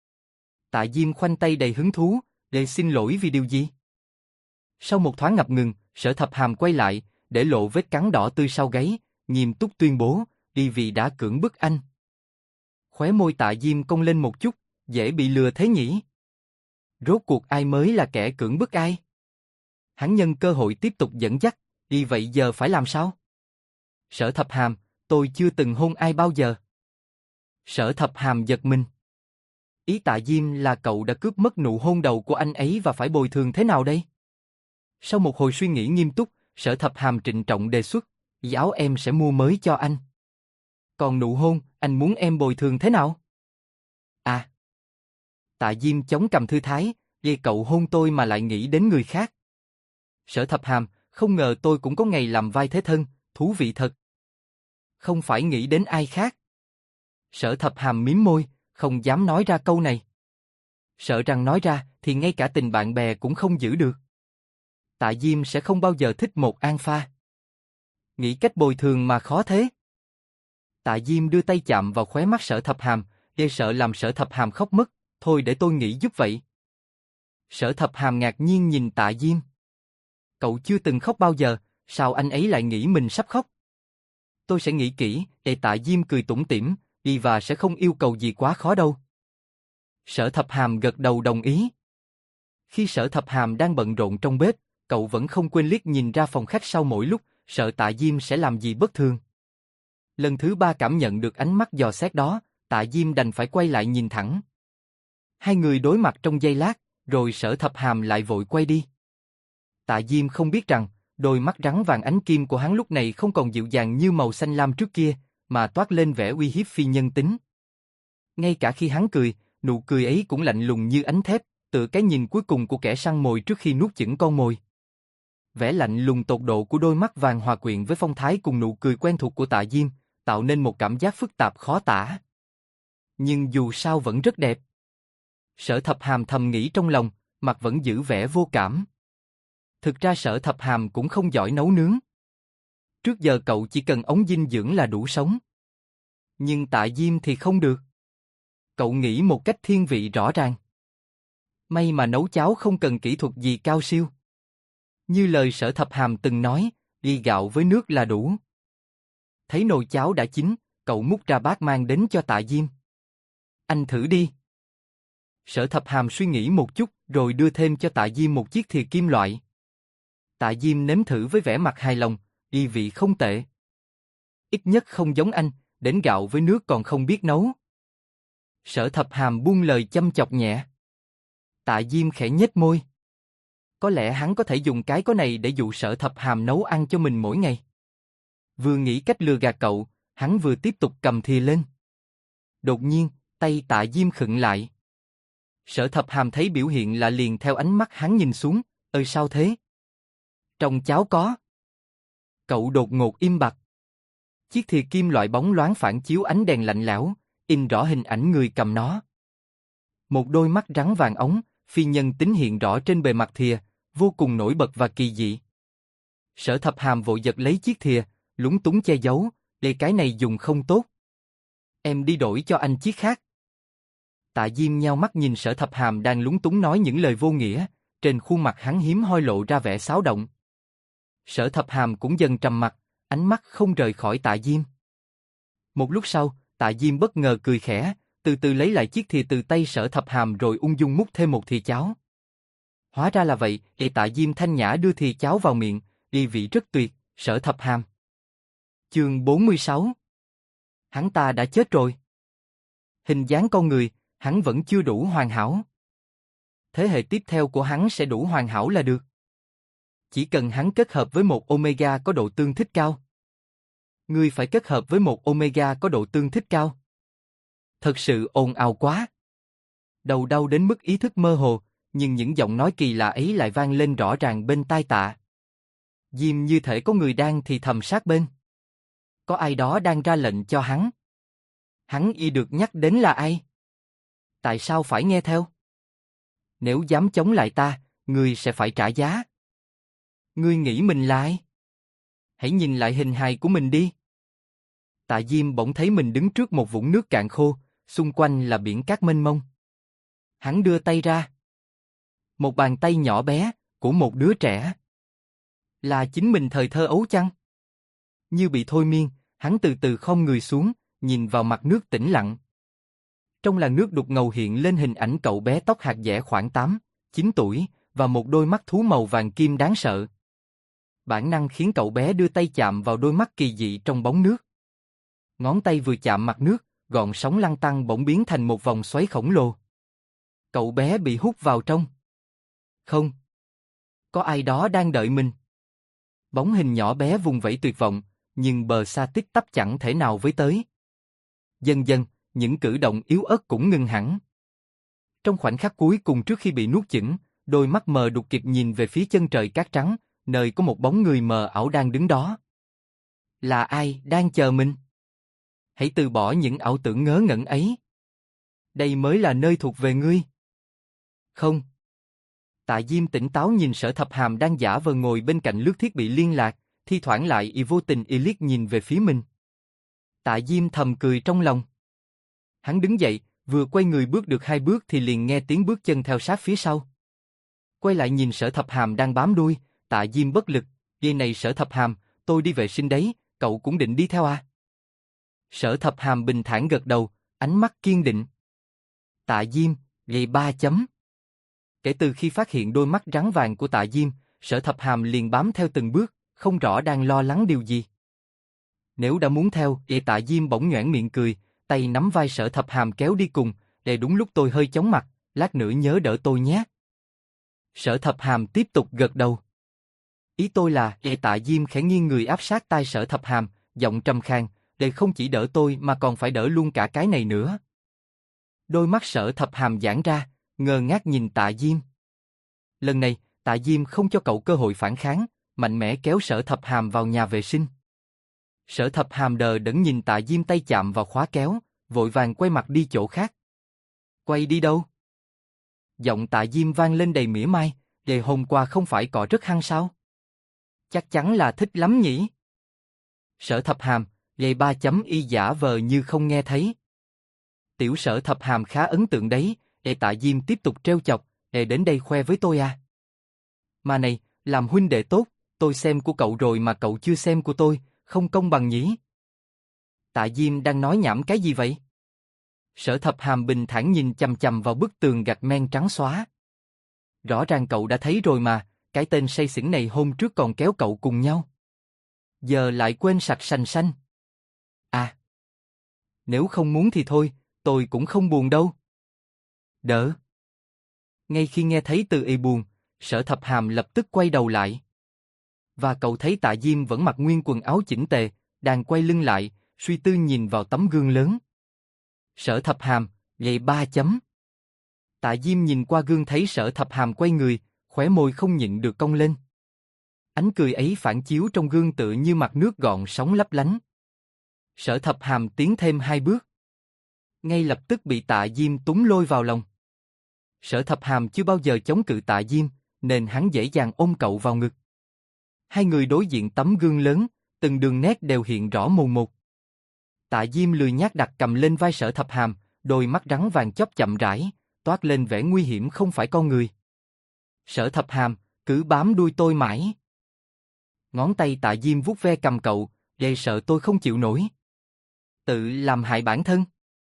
Tạ Diêm khoanh tay đầy hứng thú, để xin lỗi vì điều gì? Sau một thoáng ngập ngừng, Sở Thập Hàm quay lại, để lộ vết cắn đỏ tươi sau gáy, nghiêm túc tuyên bố, vì đã cưỡng bức anh. Khóe môi Tạ Diêm cong lên một chút, dễ bị lừa thế nhỉ? Rốt cuộc ai mới là kẻ cưỡng bức ai? Hắn nhân cơ hội tiếp tục dẫn dắt, vậy giờ phải làm sao? Sở Thập Hàm, tôi chưa từng hôn ai bao giờ. Sở Thập Hàm giật mình. Ý Tạ Diêm là cậu đã cướp mất nụ hôn đầu của anh ấy và phải bồi thường thế nào đây? Sau một hồi suy nghĩ nghiêm túc, Sở Thập Hàm trịnh trọng đề xuất, áo em sẽ mua mới cho anh. Còn nụ hôn, anh muốn em bồi thường thế nào? À. Tạ Diêm chống cằm thư thái, vì cậu hôn tôi mà lại nghĩ đến người khác. Sở Thập Hàm, không ngờ tôi cũng có ngày làm vai thế thân, thú vị thật. Không phải nghĩ đến ai khác. Sở Thập Hàm mím môi, không dám nói ra câu này. Sợ rằng nói ra thì ngay cả tình bạn bè cũng không giữ được. Tạ Diêm sẽ không bao giờ thích một An Pha. Nghĩ cách bồi thường mà khó thế. Tạ Diêm đưa tay chạm vào khóe mắt Sở Thập Hàm, sợ làm Sở Thập Hàm khóc mất, thôi để tôi nghĩ giúp vậy. Sở Thập Hàm ngạc nhiên nhìn Tạ Diêm. Cậu chưa từng khóc bao giờ, sao anh ấy lại nghĩ mình sắp khóc? Tôi sẽ nghĩ kỹ, Tạ Diêm cười tủm tỉm, và sẽ không yêu cầu gì quá khó đâu. Sở Thập Hàm gật đầu đồng ý. Khi Sở Thập Hàm đang bận rộn trong bếp, cậu vẫn không quên liếc nhìn ra phòng khách sau mỗi lúc, sợ Tạ Diêm sẽ làm gì bất thường. Lần thứ 3 cảm nhận được ánh mắt dò xét đó, Tạ Diêm đành phải quay lại nhìn thẳng. Hai người đối mặt trong giây lát, rồi Sở Thập Hàm lại vội quay đi. Tạ Diêm không biết rằng, đôi mắt rắn vàng ánh kim của hắn lúc này không còn dịu dàng như màu xanh lam trước kia, mà toát lên vẻ uy hiếp phi nhân tính. Ngay cả khi hắn cười, nụ cười ấy cũng lạnh lùng như ánh thép, tựa cái nhìn cuối cùng của kẻ săn mồi trước khi nuốt chửng con mồi. Vẻ lạnh lùng tột độ của đôi mắt vàng hòa quyện với phong thái cùng nụ cười quen thuộc của Tạ Diêm, tạo nên một cảm giác phức tạp khó tả. Nhưng dù sao vẫn rất đẹp. Sở Thập Hàm thầm nghĩ trong lòng, mặt vẫn giữ vẻ vô cảm. Thực ra Sở Thập Hàm cũng không giỏi nấu nướng. Trước giờ cậu chỉ cần ống dinh dưỡng là đủ sống. Nhưng Tạ Diêm thì không được. Cậu nghĩ một cách thiên vị rõ ràng. May mà nấu cháo không cần kỹ thuật gì cao siêu. Như lời Sở Thập Hàm từng nói, đi gạo với nước là đủ. Thấy nồi cháo đã chín, cậu múc ra bát mang đến cho Tạ Diêm. Anh thử đi. Sở Thập Hàm suy nghĩ một chút, rồi đưa thêm cho Tạ Diêm một chiếc thìa kim loại. Tạ Diêm nếm thử với vẻ mặt hài lòng, vị không tệ. Ít nhất không giống anh, đến gạo với nước còn không biết nấu. Sở Thập Hàm buông lời châm chọc nhẹ. Tạ Diêm khẽ nhếch môi. Có lẽ hắn có thể dùng cái này để dụ Sở Thập Hàm nấu ăn cho mình mỗi ngày. Vừa nghĩ cách lừa gạt cậu, hắn vừa tiếp tục cầm thìa lên. Đột nhiên, tay Tạ Diêm khựng lại. Sở Thập Hàm thấy biểu hiện lạ liền theo ánh mắt hắn nhìn xuống, sao thế? Trong cháo có. Cậu đột ngột im bặt. Chiếc thìa kim loại bóng loáng phản chiếu ánh đèn lạnh lẽo, in rõ hình ảnh người cầm nó. Một đôi mắt rắn vàng óng, phi nhân tính hiện rõ trên bề mặt thìa, vô cùng nổi bật và kỳ dị. Sở Thập Hàm vội giật lấy chiếc thìa, lúng túng che giấu, để cái này dùng không tốt. Em đi đổi cho anh chiếc khác. Tạ Diêm nheo mắt nhìn Sở Thập Hàm đang lúng túng nói những lời vô nghĩa, trên khuôn mặt hắn hiếm hoi lộ ra vẻ xáo động. Sở Thập Hàm cũng dần trầm mặc, ánh mắt không rời khỏi Tạ Diêm. Một lúc sau, Tạ Diêm bất ngờ cười khẽ, từ từ lấy lại chiếc thìa từ tay Sở Thập Hàm rồi ung dung múc thêm một thìa cháo. Hóa ra là vậy, Tạ Diêm thanh nhã đưa thìa cháo vào miệng, vị rất tuyệt, Sở Thập Hàm. Chương 46. Hắn ta đã chết rồi. Hình dáng con người, hắn vẫn chưa đủ hoàn hảo. Thế hệ tiếp theo của hắn sẽ đủ hoàn hảo là được. Chỉ cần hắn kết hợp với một Omega có độ tương thích cao. Ngươi phải kết hợp với một Omega có độ tương thích cao. Thật sự ồn ào quá. Đầu đau đến mức ý thức mơ hồ, nhưng những giọng nói kỳ lạ ấy lại vang lên rõ ràng bên tai Tạ Diêm như thể có người đang thì thầm sát bên. Có ai đó đang ra lệnh cho hắn. Hắn được nhắc đến là ai? Tại sao phải nghe theo? Nếu dám chống lại ta, ngươi sẽ phải trả giá. Ngươi nghĩ mình là ai? Hãy nhìn lại hình hài của mình đi. Tạ Diêm bỗng thấy mình đứng trước một vũng nước cạn khô, xung quanh là biển cát mênh mông. Hắn đưa tay ra. Một bàn tay nhỏ bé, của một đứa trẻ. Là chính mình thời thơ ấu chăng? Như bị thôi miên, hắn từ từ khom người xuống, nhìn vào mặt nước tĩnh lặng. Trong làn nước đục ngầu hiện lên hình ảnh cậu bé tóc hạt dẻ khoảng 8, 9 tuổi, và một đôi mắt thú màu vàng kim đáng sợ. Bản năng khiến cậu bé đưa tay chạm vào đôi mắt kỳ dị trong bóng nước. Ngón tay vừa chạm mặt nước, gợn sóng lăn tăn bỗng biến thành một vòng xoáy khổng lồ. Cậu bé bị hút vào trong. Không. Có ai đó đang đợi mình. Bóng hình nhỏ bé vùng vẫy tuyệt vọng, nhưng bờ xa tít tắp chẳng thể nào với tới. Dần dần, những cử động yếu ớt cũng ngừng hẳn. Trong khoảnh khắc cuối cùng trước khi bị nuốt chửng, đôi mắt mờ đục kịp nhìn về phía chân trời cát trắng, nơi có một bóng người mờ ảo đang đứng đó. Là ai đang chờ mình? Hãy từ bỏ những ảo tưởng ngớ ngẩn ấy. Đây mới là nơi thuộc về ngươi. Không. Tạ Diêm tỉnh táo nhìn Sở Thập Hàm đang giả vờ ngồi bên cạnh lướt thiết bị liên lạc, thi thoảng lại vô tình liếc nhìn về phía mình. Tạ Diêm thầm cười trong lòng. Hắn đứng dậy, vừa quay người bước được 2 bước thì liền nghe tiếng bước chân theo sát phía sau. Quay lại nhìn Sở Thập Hàm đang bám đuôi, Tạ Diêm bất lực, "Vậy này Sở Thập Hàm, tôi đi vệ sinh đấy, cậu cũng định đi theo à?" Sở Thập Hàm bình thản gật đầu, ánh mắt kiên định. Tạ Diêm, gầy 3 chấm. Kể từ khi phát hiện đôi mắt rắn vàng của Tạ Diêm, Sở Thập Hàm liền bám theo từng bước, không rõ đang lo lắng điều gì. Nếu đã muốn theo, Tạ Diêm bỗng nhoẻn miệng cười, tay nắm vai Sở Thập Hàm kéo đi cùng, để đúng lúc tôi hơi chóng mặt, lát nữa nhớ đỡ tôi nhé. Sở Thập Hàm tiếp tục gật đầu. Ý tôi là, Tạ Diêm khẽ nghiêng người áp sát tai Sở Thập Hàm, giọng trầm khàn, để không chỉ đỡ tôi mà còn phải đỡ luôn cả cái này nữa. Đôi mắt Sở Thập Hàm giãn ra, ngơ ngác nhìn Tạ Diêm. Lần này, Tạ Diêm không cho cậu cơ hội phản kháng, mạnh mẽ kéo Sở Thập Hàm vào nhà vệ sinh. Sở Thập Hàm đờ đẫn nhìn Tạ Diêm tay chạm vào khóa kéo, vội vàng quay mặt đi chỗ khác. Quay đi đâu? Giọng Tạ Diêm vang lên đầy mỉa mai, "Ngày hôm qua không phải cọ rất hăng sao? Chắc chắn là thích lắm nhỉ?" Sở Thập Hàm, ngày 3 chấm y giả vờ như không nghe thấy. Tiểu Sở Thập Hàm khá ấn tượng đấy, Tạ Diêm tiếp tục trêu chọc, đến đây khoe với tôi à? Mà này, làm huynh đệ tốt, tôi xem của cậu rồi mà cậu chưa xem của tôi, không công bằng nhỉ? Tạ Diêm đang nói nhảm cái gì vậy? Sở Thập Hàm bình thản nhìn chằm chằm vào bức tường gạch men trắng xóa. Rõ ràng cậu đã thấy rồi mà, cái tên say xỉn này hôm trước còn kéo cậu cùng nhau. Giờ lại quên sạch sành sanh. À, nếu không muốn thì thôi, tôi cũng không buồn đâu. Đỡ. Ngay khi nghe thấy từ y buồn, Sở Thập Hàm lập tức quay đầu lại. Và cậu thấy Tạ Diêm vẫn mặc nguyên quần áo chỉnh tề, đang quay lưng lại, suy tư nhìn vào tấm gương lớn. Sở Thập Hàm, gầy 3 chấm. Tạ Diêm nhìn qua gương thấy Sở Thập Hàm quay người, khóe môi không nhịn được cong lên. Ánh cười ấy phản chiếu trong gương tựa như mặt nước gọn sóng lấp lánh. Sở Thập Hàm tiến thêm 2 bước. Ngay lập tức bị Tạ Diêm túm lôi vào lòng. Sở Thập Hàm chưa bao giờ chống cự Tạ Diêm, nên hắn dễ dàng ôm cậu vào ngực. Hai người đối diện tấm gương lớn, từng đường nét đều hiện rõ mồn một. Tạ Diêm lười nhác đặt cầm lên vai Sở Thập Hàm, đôi mắt rắn vàng chớp chậm rãi, toát lên vẻ nguy hiểm không phải con người. Sở Thập Hàm, cứ bám đuôi tôi mãi. Ngón tay Tạ Diêm vuốt ve cầm cậu, gây sợ tôi không chịu nổi. Tự làm hại bản thân.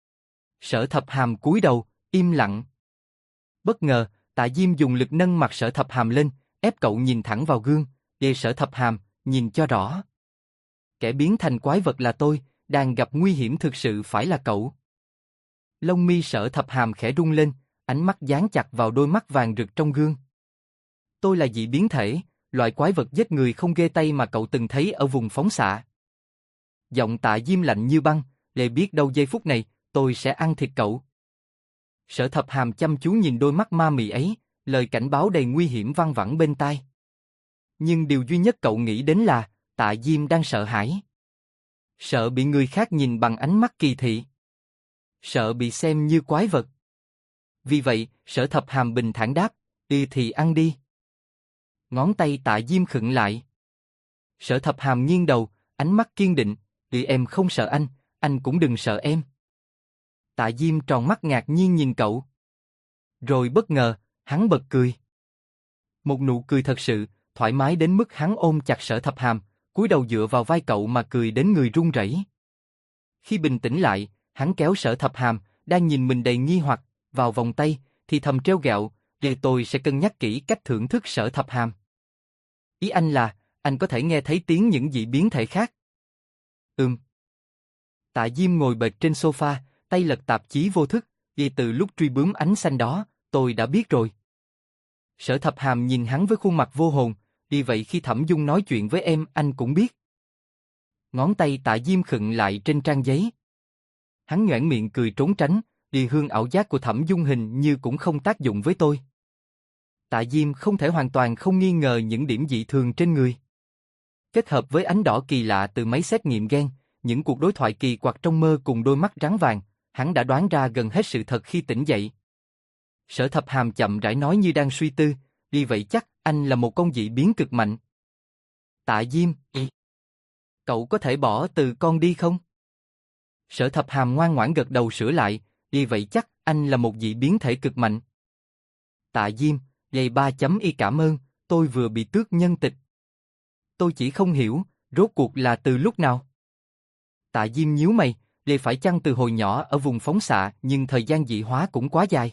Sở Thập Hàm cúi đầu, im lặng. Bất ngờ, Tạ Diêm dùng lực nâng mặt Sở Thập Hàm lên, ép cậu nhìn thẳng vào gương, "Để Sở Thập Hàm, nhìn cho rõ. Kẻ biến thành quái vật là tôi, đang gặp nguy hiểm thực sự phải là cậu." Lông mi Sở Thập Hàm khẽ rung lên, ánh mắt dán chặt vào đôi mắt vàng rực trong gương. "Tôi là dị biến thể, loại quái vật giết người không ghê tay mà cậu từng thấy ở vùng phóng xạ." Giọng Tạ Diêm lạnh như băng, "Để biết đâu giây phút này, tôi sẽ ăn thịt cậu." Sở Thập Hàm chăm chú nhìn đôi mắt ma mị ấy, lời cảnh báo đầy nguy hiểm văng vẳng bên tai. Nhưng điều duy nhất cậu nghĩ đến là, Tạ Diêm đang sợ hãi. Sợ bị người khác nhìn bằng ánh mắt kỳ thị. Sợ bị xem như quái vật. Vì vậy, Sở Thập Hàm bình thản đáp, thì ăn đi. Ngón tay Tạ Diêm khựng lại. Sở Thập Hàm nghiêng đầu, ánh mắt kiên định, em không sợ anh cũng đừng sợ em. Tạ Diêm tròn mắt ngạc nhiên nhìn cậu. Rồi bất ngờ, hắn bật cười. Một nụ cười thật sự, thoải mái đến mức hắn ôm chặt Sở Thập Hàm, cúi đầu dựa vào vai cậu mà cười đến người run rẩy. Khi bình tĩnh lại, hắn kéo Sở Thập Hàm, đang nhìn mình đầy nghi hoặc, vào vòng tay, thì thầm trêu ghẹo, tôi sẽ cân nhắc kỹ cách thưởng thức Sở Thập Hàm. Ý anh là, anh có thể nghe thấy tiếng những dị biến thể khác. Tạ Diêm ngồi bệt trên sofa, tay lật tạp chí vô thức, từ lúc truy bướm ánh xanh đó, tôi đã biết rồi. Sở Thập Hàm nhìn hắn với khuôn mặt vô hồn, vậy khi Thẩm Dung nói chuyện với em anh cũng biết. Ngón tay Tạ Diêm khựng lại trên trang giấy. Hắn nhoẻn miệng cười trốn tránh, hương ảo giác của Thẩm Dung hình như cũng không tác dụng với tôi. Tạ Diêm không thể hoàn toàn không nghi ngờ những điểm dị thường trên người. Kết hợp với ánh đỏ kỳ lạ từ máy xét nghiệm gen, những cuộc đối thoại kỳ quặc trong mơ cùng đôi mắt rắn vàng, hắn đã đoán ra gần hết sự thật khi tỉnh dậy. Sở Thập Hàm chậm rãi nói như đang suy tư, vậy chắc anh là một con dị biến cực mạnh. Tạ Diêm, cậu có thể bỏ từ con đi không? Sở Thập Hàm ngoan ngoãn gật đầu sửa lại, vậy chắc anh là một dị biến thể cực mạnh. Tạ Diêm, giày 3.y cảm ơn, tôi vừa bị tước nhân tịch. Tôi chỉ không hiểu, rốt cuộc là từ lúc nào? Tạ Diêm nhíu mày, phải chăng từ hồi nhỏ ở vùng phóng xạ nhưng thời gian dị hóa cũng quá dài.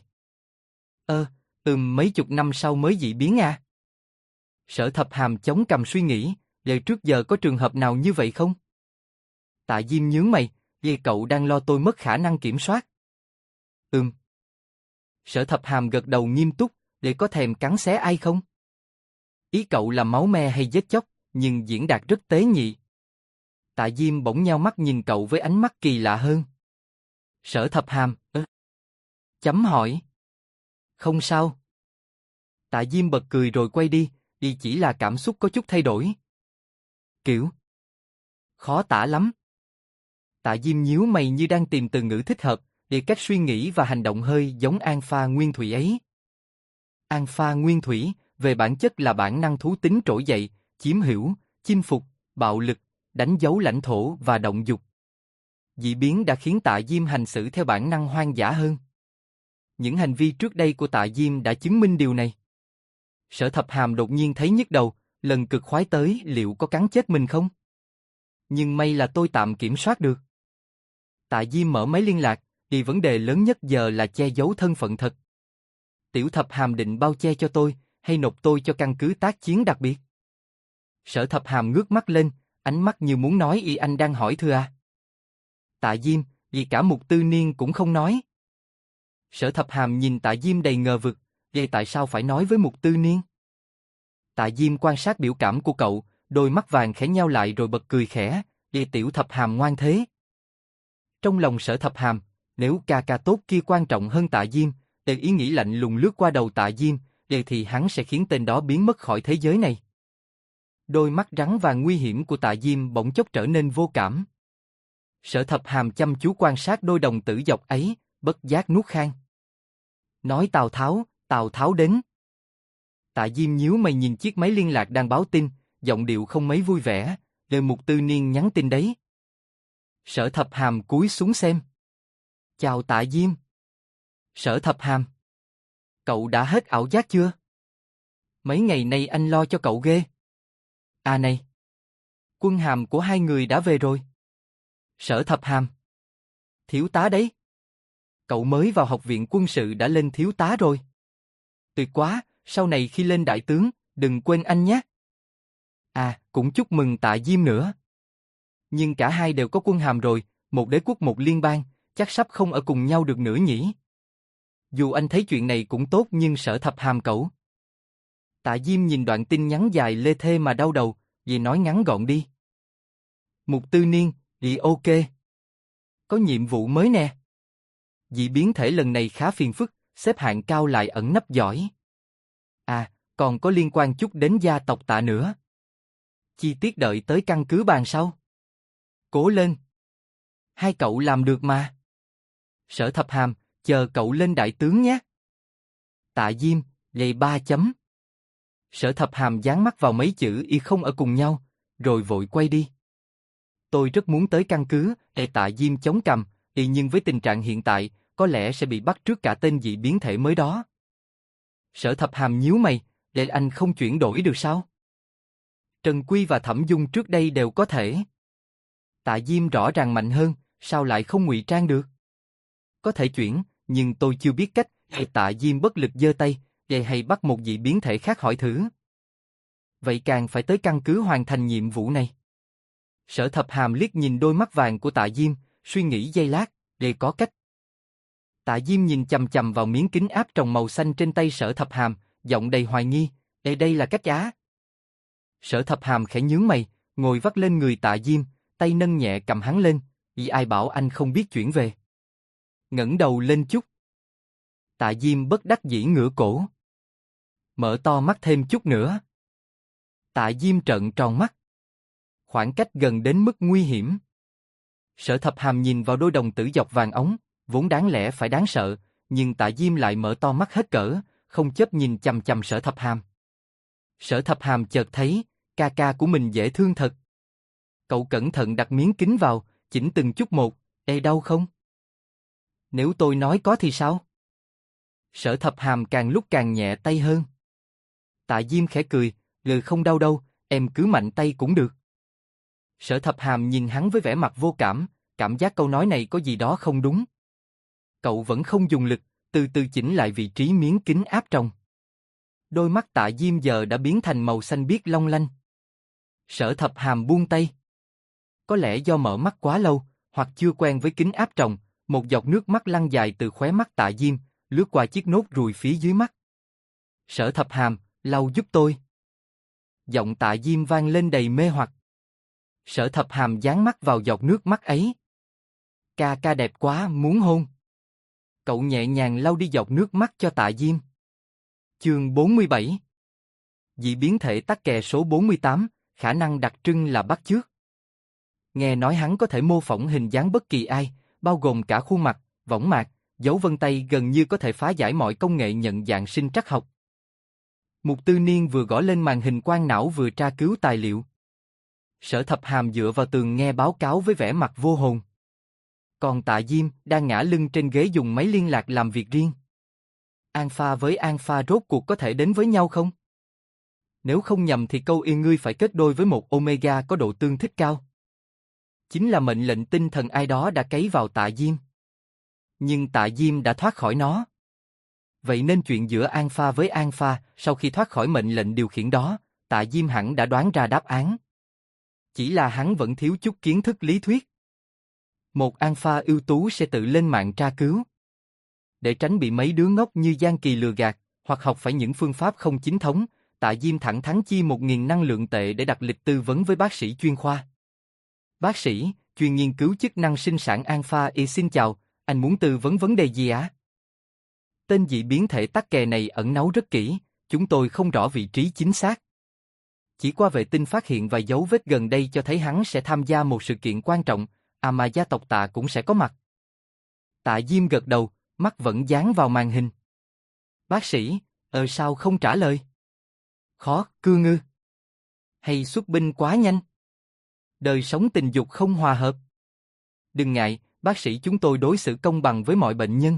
Mấy chục năm sau mới dị biến à? Sở Thập Hàm chống cằm suy nghĩ, trước giờ có trường hợp nào như vậy không? Tạ Diêm nhướng mày, cậu đang lo tôi mất khả năng kiểm soát. Sở Thập Hàm gật đầu nghiêm túc, có thèm cắn xé ai không? Ý cậu là máu me hay giết chóc, nhưng diễn đạt rất tế nhị. Tạ Diêm bỗng nheo mắt nhìn cậu với ánh mắt kỳ lạ hơn. Sở Thập Hàm, chấm hỏi. Không sao. Tạ Diêm bật cười rồi quay đi, chỉ là cảm xúc có chút thay đổi. Kiểu khó tả lắm. Tạ Diêm nhíu mày như đang tìm từ ngữ thích hợp, cách suy nghĩ và hành động hơi giống Alpha Nguyên Thủy ấy. Alpha Nguyên Thủy, về bản chất là bản năng thú tính trỗi dậy, chiếm hữu, chinh phục, bạo lực, đánh dấu lãnh thổ và động dục. Dị biến đã khiến Tạ Diêm hành xử theo bản năng hoang dã hơn. Những hành vi trước đây của Tạ Diêm đã chứng minh điều này. Sở Thập Hàm đột nhiên thấy nhức đầu, lần cực khoái tới liệu có cắn chết mình không? Nhưng may là tôi tạm kiểm soát được. Tạ Diêm mở máy liên lạc, vấn đề lớn nhất giờ là che giấu thân phận thật. Tiểu Thập Hàm định bao che cho tôi, hay nộp tôi cho căn cứ tác chiến đặc biệt? Sở Thập Hàm ngước mắt lên, ánh mắt như muốn nói anh đang hỏi thưa à? Tạ Diêm, vì cả Mục Tư Niên cũng không nói. Sở Thập Hàm nhìn Tạ Diêm đầy ngờ vực, vậy tại sao phải nói với Mục Tư Niên? Tạ Diêm quan sát biểu cảm của cậu, đôi mắt vàng khẽ nheo lại rồi bật cười khẽ, Tiểu Thập Hàm ngoan thế. Trong lòng Sở Thập Hàm, nếu ca ca tốt kia quan trọng hơn Tạ Diêm, ý nghĩ lạnh lùng lướt qua đầu Tạ Diêm, thì hắn sẽ khiến tên đó biến mất khỏi thế giới này. Đôi mắt rắn vàng nguy hiểm của Tạ Diêm bỗng chốc trở nên vô cảm. Sở Thập Hàm chăm chú quan sát đôi đồng tử dọc ấy, bất giác nuốt khan. Nói Tào Tháo đến. Tạ Diêm nhíu mày nhìn chiếc máy liên lạc đang báo tin, giọng điệu không mấy vui vẻ, Mục Tư Niên nhắn tin đấy. Sở Thập Hàm cúi xuống xem. Chào Tạ Diêm. Sở Thập Hàm. Cậu đã hết ảo giác chưa? Mấy ngày nay anh lo cho cậu ghê. À này. Quân hàm của hai người đã về rồi. Sở Thập Hàm. Thiếu tá đấy. Cậu mới vào học viện quân sự đã lên thiếu tá rồi. Tuyệt quá, sau này khi lên đại tướng, đừng quên anh nhé. À, cũng chúc mừng Tạ Diêm nữa. Nhưng cả hai đều có quân hàm rồi, một đế quốc một liên bang, chắc sắp không ở cùng nhau được nữa nhỉ. Dù anh thấy chuyện này cũng tốt nhưng Sở Thập Hàm cậu. Tạ Diêm nhìn đoạn tin nhắn dài lê thê mà đau đầu, vì nói ngắn gọn đi. Mục Tư Niên, ok. Có nhiệm vụ mới nè. Dị biến thể lần này khá phiền phức, xếp hạng cao lại ẩn nấp giỏi. À, còn có liên quan chút đến gia tộc Tạ nữa. Chi tiết đợi tới căn cứ bàn sau. Cố lên. Hai cậu làm được mà. Sở Thập Hàm, chờ cậu lên đại tướng nhé. Tạ Diêm, lệ 3 chấm. Sở Thập Hàm dán mắt vào mấy chữ y không ở cùng nhau, rồi vội quay đi. Tôi rất muốn tới căn cứ, Tạ Diêm chống cằm, nhưng với tình trạng hiện tại, có lẽ sẽ bị bắt trước cả tên dị biến thể mới đó. Sở Thập Hàm nhíu mày, để anh không chuyển đổi được sao? Trần Quy và Thẩm Dung trước đây đều có thể. Tạ Diêm rõ ràng mạnh hơn, sao lại không ngụy trang được? Có thể chuyển, nhưng tôi chưa biết cách. Tạ Diêm bất lực giơ tay, hay bắt một dị biến thể khác hỏi thử. Vậy càng phải tới căn cứ hoàn thành nhiệm vụ này. Sở Thập Hàm liếc nhìn đôi mắt vàng của Tạ Diêm, suy nghĩ giây lát, có cách. Tạ Diêm nhìn chằm chằm vào miếng kính áp tròng màu xanh trên tay Sở Thập Hàm, giọng đầy hoài nghi, đây là cách á. Sở Thập Hàm khẽ nhướng mày, ngồi vắt lên người Tạ Diêm, tay nâng nhẹ cầm hắn lên, ai bảo anh không biết chuyển về. Ngẩng đầu lên chút. Tạ Diêm bất đắc dĩ ngửa cổ. Mở to mắt thêm chút nữa. Tạ Diêm trợn tròn mắt. Khoảng cách gần đến mức nguy hiểm. Sở Thập Hàm nhìn vào đôi đồng tử dọc vàng óng, vốn đáng lẽ phải đáng sợ, nhưng Tạ Diêm lại mở to mắt hết cỡ, không chớp nhìn chằm chằm Sở Thập Hàm. Sở Thập Hàm chợt thấy, ca ca của mình dễ thương thật. Cậu cẩn thận đặt miếng kính vào, chỉnh từng chút một, đau không? Nếu tôi nói có thì sao? Sở Thập Hàm càng lúc càng nhẹ tay hơn. Tạ Diêm khẽ cười, không đau đâu, em cứ mạnh tay cũng được. Sở Thập Hàm nhìn hắn với vẻ mặt vô cảm, cảm giác câu nói này có gì đó không đúng. Cậu vẫn không dùng lực, từ từ chỉnh lại vị trí miếng kính áp tròng. Đôi mắt Tạ Diêm giờ đã biến thành màu xanh biếc long lanh. Sở Thập Hàm buông tay. Có lẽ do mở mắt quá lâu, hoặc chưa quen với kính áp tròng, một giọt nước mắt lăn dài từ khóe mắt Tạ Diêm, lướt qua chiếc nốt ruồi phía dưới mắt. Sở Thập Hàm, lau giúp tôi. Giọng Tạ Diêm vang lên đầy mê hoặc. Sở Thập Hàm dán mắt vào giọt nước mắt ấy. Ca ca đẹp quá, muốn hôn. Cậu nhẹ nhàng lau đi giọt nước mắt cho Tạ Diêm. Chương 47. Dị biến thể tắc kè số 48, khả năng đặc trưng là bắt chước. Nghe nói hắn có thể mô phỏng hình dáng bất kỳ ai, bao gồm cả khuôn mặt, võng mạc, dấu vân tay, gần như có thể phá giải mọi công nghệ nhận dạng sinh trắc học. Mục Tư Niên vừa gõ lên màn hình quang não vừa tra cứu tài liệu. Sở Thập Hàm dựa vào tường nghe báo cáo với vẻ mặt vô hồn. Còn Tạ Diêm đang ngã lưng trên ghế dùng máy liên lạc làm việc riêng. Alpha với Alpha rốt cuộc có thể đến với nhau không? Nếu không nhầm thì câu yêu ngươi phải kết đôi với một Omega có độ tương thích cao. Chính là mệnh lệnh tinh thần ai đó đã cấy vào Tạ Diêm. Nhưng Tạ Diêm đã thoát khỏi nó. Vậy nên chuyện giữa Alpha với Alpha, sau khi thoát khỏi mệnh lệnh điều khiển đó, Tạ Diêm hẳn đã đoán ra đáp án. Chỉ là hắn vẫn thiếu chút kiến thức lý thuyết. Một Alpha ưu tú sẽ tự lên mạng tra cứu. Để tránh bị mấy đứa ngốc như Giang Kỳ lừa gạt, hoặc học phải những phương pháp không chính thống, Tạ Diêm thẳng thắn chi 1.000 năng lượng tệ để đặt lịch tư vấn với bác sĩ chuyên khoa. Bác sĩ, chuyên nghiên cứu chức năng sinh sản Alpha xin chào, anh muốn tư vấn vấn đề gì ạ? Tên dị biến thể tắc kè này ẩn náu rất kỹ, chúng tôi không rõ vị trí chính xác. Chỉ qua vệ tinh phát hiện vài dấu vết gần đây cho thấy hắn sẽ tham gia một sự kiện quan trọng, mà gia tộc Tạ cũng sẽ có mặt. Tạ Diêm gật đầu, mắt vẫn dán vào màn hình. Bác sĩ, sao không trả lời? Khó, cư ngư. Hay xuất binh quá nhanh? Đời sống tình dục không hòa hợp? Đừng ngại, bác sĩ chúng tôi đối xử công bằng với mọi bệnh nhân.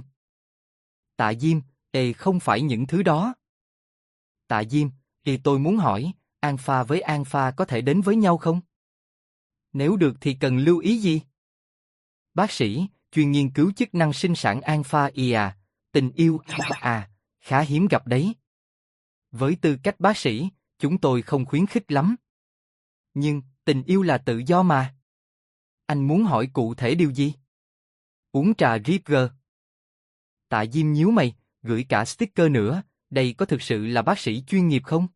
Tạ Diêm, không phải những thứ đó. Tạ Diêm, tôi muốn hỏi, Alpha với Alpha có thể đến với nhau không? Nếu được thì cần lưu ý gì? Bác sĩ, chuyên nghiên cứu chức năng sinh sản Alpha tình yêu khá hiếm gặp đấy. Với tư cách bác sĩ, chúng tôi không khuyến khích lắm. Nhưng, tình yêu là tự do mà. Anh muốn hỏi cụ thể điều gì? Uống trà Ripger. Tạ Diêm nhíu mày, gửi cả sticker nữa, đây có thực sự là bác sĩ chuyên nghiệp không?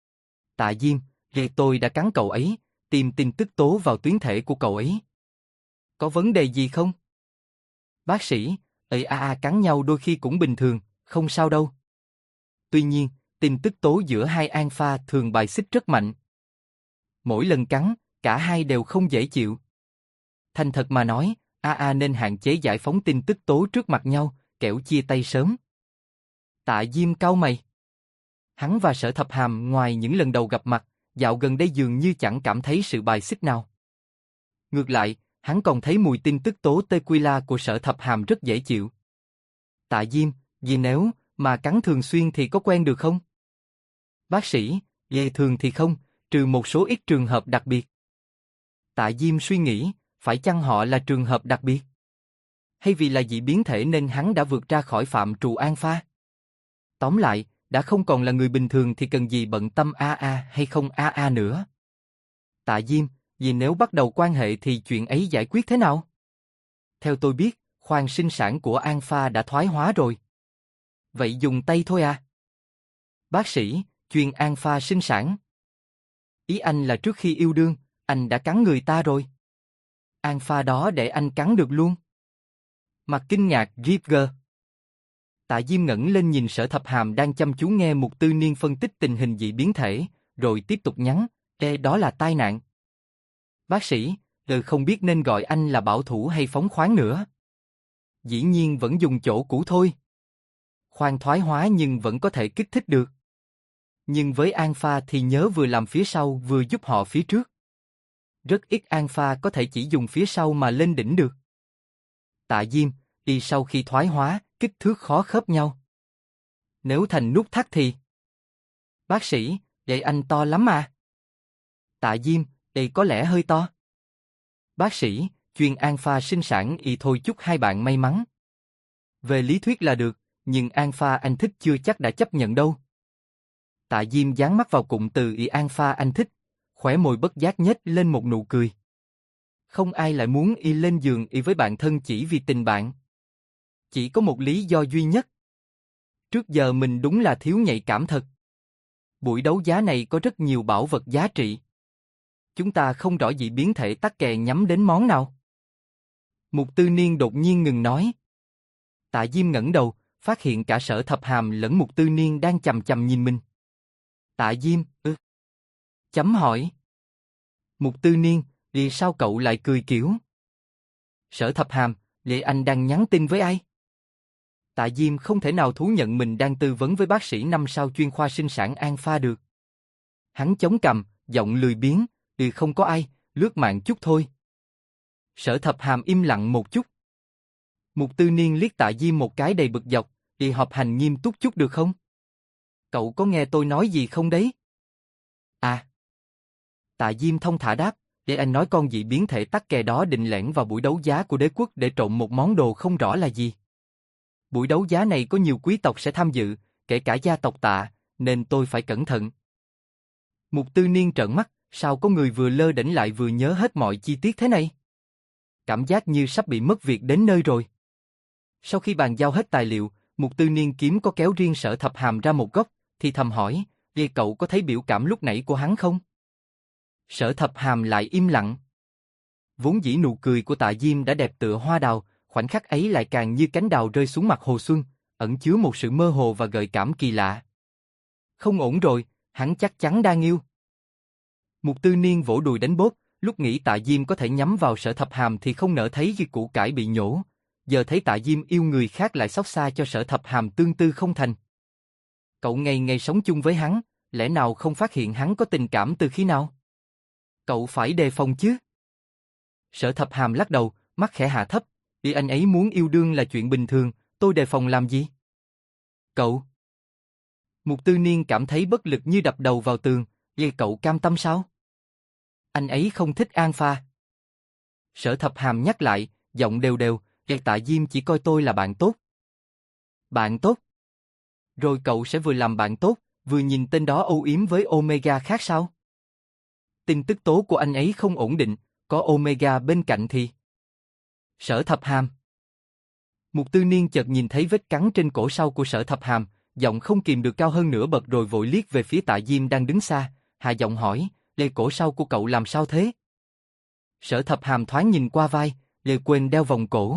Tạ Diêm, tôi đã cắn cậu ấy, tìm tin tức tố vào tuyến thể của cậu ấy. Có vấn đề gì không? Bác sĩ, cắn nhau đôi khi cũng bình thường, không sao đâu. Tuy nhiên, tin tức tố giữa hai alpha thường bài xích rất mạnh. Mỗi lần cắn, cả hai đều không dễ chịu. Thành thật mà nói, nên hạn chế giải phóng tin tức tố trước mặt nhau, kẻo chia tay sớm. Tạ Diêm cau mày. Hắn và Sở Thập Hàm ngoài những lần đầu gặp mặt, dạo gần đây dường như chẳng cảm thấy sự bài xích nào. Ngược lại, hắn còn thấy mùi tin tức tố tequila của Sở Thập Hàm rất dễ chịu. Tạ Diêm, vì nếu mà cắn thường xuyên thì có quen được không? Bác sĩ, về thường thì không, trừ một số ít trường hợp đặc biệt. Tạ Diêm suy nghĩ, phải chăng họ là trường hợp đặc biệt? Hay vì là dị biến thể nên hắn đã vượt ra khỏi phạm trù alpha? Tóm lại, đã không còn là người bình thường thì cần gì bận tâm AA hay không AA nữa. Tạ Diêm, vì nếu bắt đầu quan hệ thì chuyện ấy giải quyết thế nào? Theo tôi biết, khoang sinh sản của alpha đã thoái hóa rồi. Vậy dùng tay thôi à? Bác sĩ, chuyên alpha sinh sản. Ý anh là trước khi yêu đương, anh đã cắn người ta rồi. Alpha đó để anh cắn được luôn. Mặt kinh ngạc Ripger. Tạ Diêm ngẩng lên nhìn Sở Thập Hàm đang chăm chú nghe Mục Tư Niên phân tích tình hình dị biến thể, rồi tiếp tục nhắn, đó là tai nạn. Bác sĩ, không biết nên gọi anh là bảo thủ hay phóng khoáng nữa. Dĩ nhiên vẫn dùng chỗ cũ thôi. Khoan thoái hóa nhưng vẫn có thể kích thích được. Nhưng với alpha thì nhớ vừa làm phía sau vừa giúp họ phía trước. Rất ít alpha có thể chỉ dùng phía sau mà lên đỉnh được. Tạ Diêm, đi sau khi thoái hóa, kích thước khó khớp nhau. Nếu thành nút thắt thì... Bác sĩ, vậy anh to lắm à? Tạ Diêm, đây có lẽ hơi to. Bác sĩ, chuyên alpha sinh sản thôi chúc hai bạn may mắn. Về lý thuyết là được, nhưng alpha anh thích chưa chắc đã chấp nhận đâu. Tạ Diêm dán mắt vào cụm từ alpha anh thích, khóe môi bất giác nhếch lên một nụ cười. Không ai lại muốn lên giường với bạn thân chỉ vì tình bạn. Chỉ có một lý do duy nhất. Trước giờ mình đúng là thiếu nhạy cảm thật. Buổi đấu giá này có rất nhiều bảo vật giá trị. Chúng ta không rõ dị biến thể tắc kè nhắm đến món nào. Mục Tư Niên đột nhiên ngừng nói. Tạ Diêm ngẩng đầu, phát hiện cả Sở Thập Hàm lẫn Mục Tư Niên đang chằm chằm nhìn mình. Tạ Diêm, chấm hỏi. Mục Tư Niên, vì sao cậu lại cười kiểu? Sở Thập Hàm, vậy anh đang nhắn tin với ai? Tạ Diêm không thể nào thú nhận mình đang tư vấn với bác sĩ 5 sao chuyên khoa sinh sản alpha được. Hắn chống cằm, giọng lười biếng, không có ai, lướt mạng chút thôi. Sở Thập Hàm im lặng một chút. Mục Tư Niên liếc Tạ Diêm một cái đầy bực dọc, họp hành nghiêm túc chút được không? Cậu có nghe tôi nói gì không đấy? À. Tạ Diêm thông thả đáp, để anh nói con dị biến thể tắc kè đó định lẻn vào buổi đấu giá của đế quốc để trộm một món đồ không rõ là gì. Buổi đấu giá này có nhiều quý tộc sẽ tham dự, kể cả gia tộc Tạ, nên tôi phải cẩn thận. Mục Tư Niên trợn mắt, sao có người vừa lơ đễnh lại vừa nhớ hết mọi chi tiết thế này? Cảm giác như sắp bị mất việc đến nơi rồi. Sau khi bàn giao hết tài liệu, Mục Tư Niên kiếm có kéo riêng Sở Thập Hàm ra một góc, thì thầm hỏi, cậu có thấy biểu cảm lúc nãy của hắn không? Sở Thập Hàm lại im lặng. Vốn dĩ nụ cười của Tạ Diêm đã đẹp tựa hoa đào, khoảnh khắc ấy lại càng như cánh đào rơi xuống mặt hồ xuân, ẩn chứa một sự mơ hồ và gợi cảm kỳ lạ. Không ổn rồi, hắn chắc chắn đang yêu. Mục Tư Niên vỗ đùi đánh bóp, lúc nghĩ Tạ Diêm có thể nhắm vào Sở Thập Hàm thì không nỡ thấy củ cải bị nhổ, giờ thấy Tạ Diêm yêu người khác lại xót xa cho Sở Thập Hàm tương tư không thành. Cậu ngày ngày sống chung với hắn, lẽ nào không phát hiện hắn có tình cảm từ khi nào? Cậu phải đề phòng chứ. Sở Thập Hàm lắc đầu, mắt khẽ hạ thấp, anh ấy muốn yêu đương là chuyện bình thường, tôi đề phòng làm gì? Cậu. Mục Tư Niên cảm thấy bất lực như đập đầu vào tường, cậu cam tâm sao? Anh ấy không thích alpha. Sở Thập Hàm nhắc lại, giọng đều đều, Tạ Diêm chỉ coi tôi là bạn tốt. Bạn tốt? Rồi cậu sẽ vừa làm bạn tốt, vừa nhìn tên đó âu yếm với Omega khác sao? Tin tức tố của anh ấy không ổn định, có Omega bên cạnh thì... Sở Thập Hàm. Mục Tư Niên chợt nhìn thấy vết cắn trên cổ sau của Sở Thập Hàm, giọng không kìm được cao hơn nửa bậc rồi vội liếc về phía Tạ Diêm đang đứng xa, hạ giọng hỏi, cổ sau của cậu làm sao thế? Sở Thập Hàm thoáng nhìn qua vai, quên đeo vòng cổ.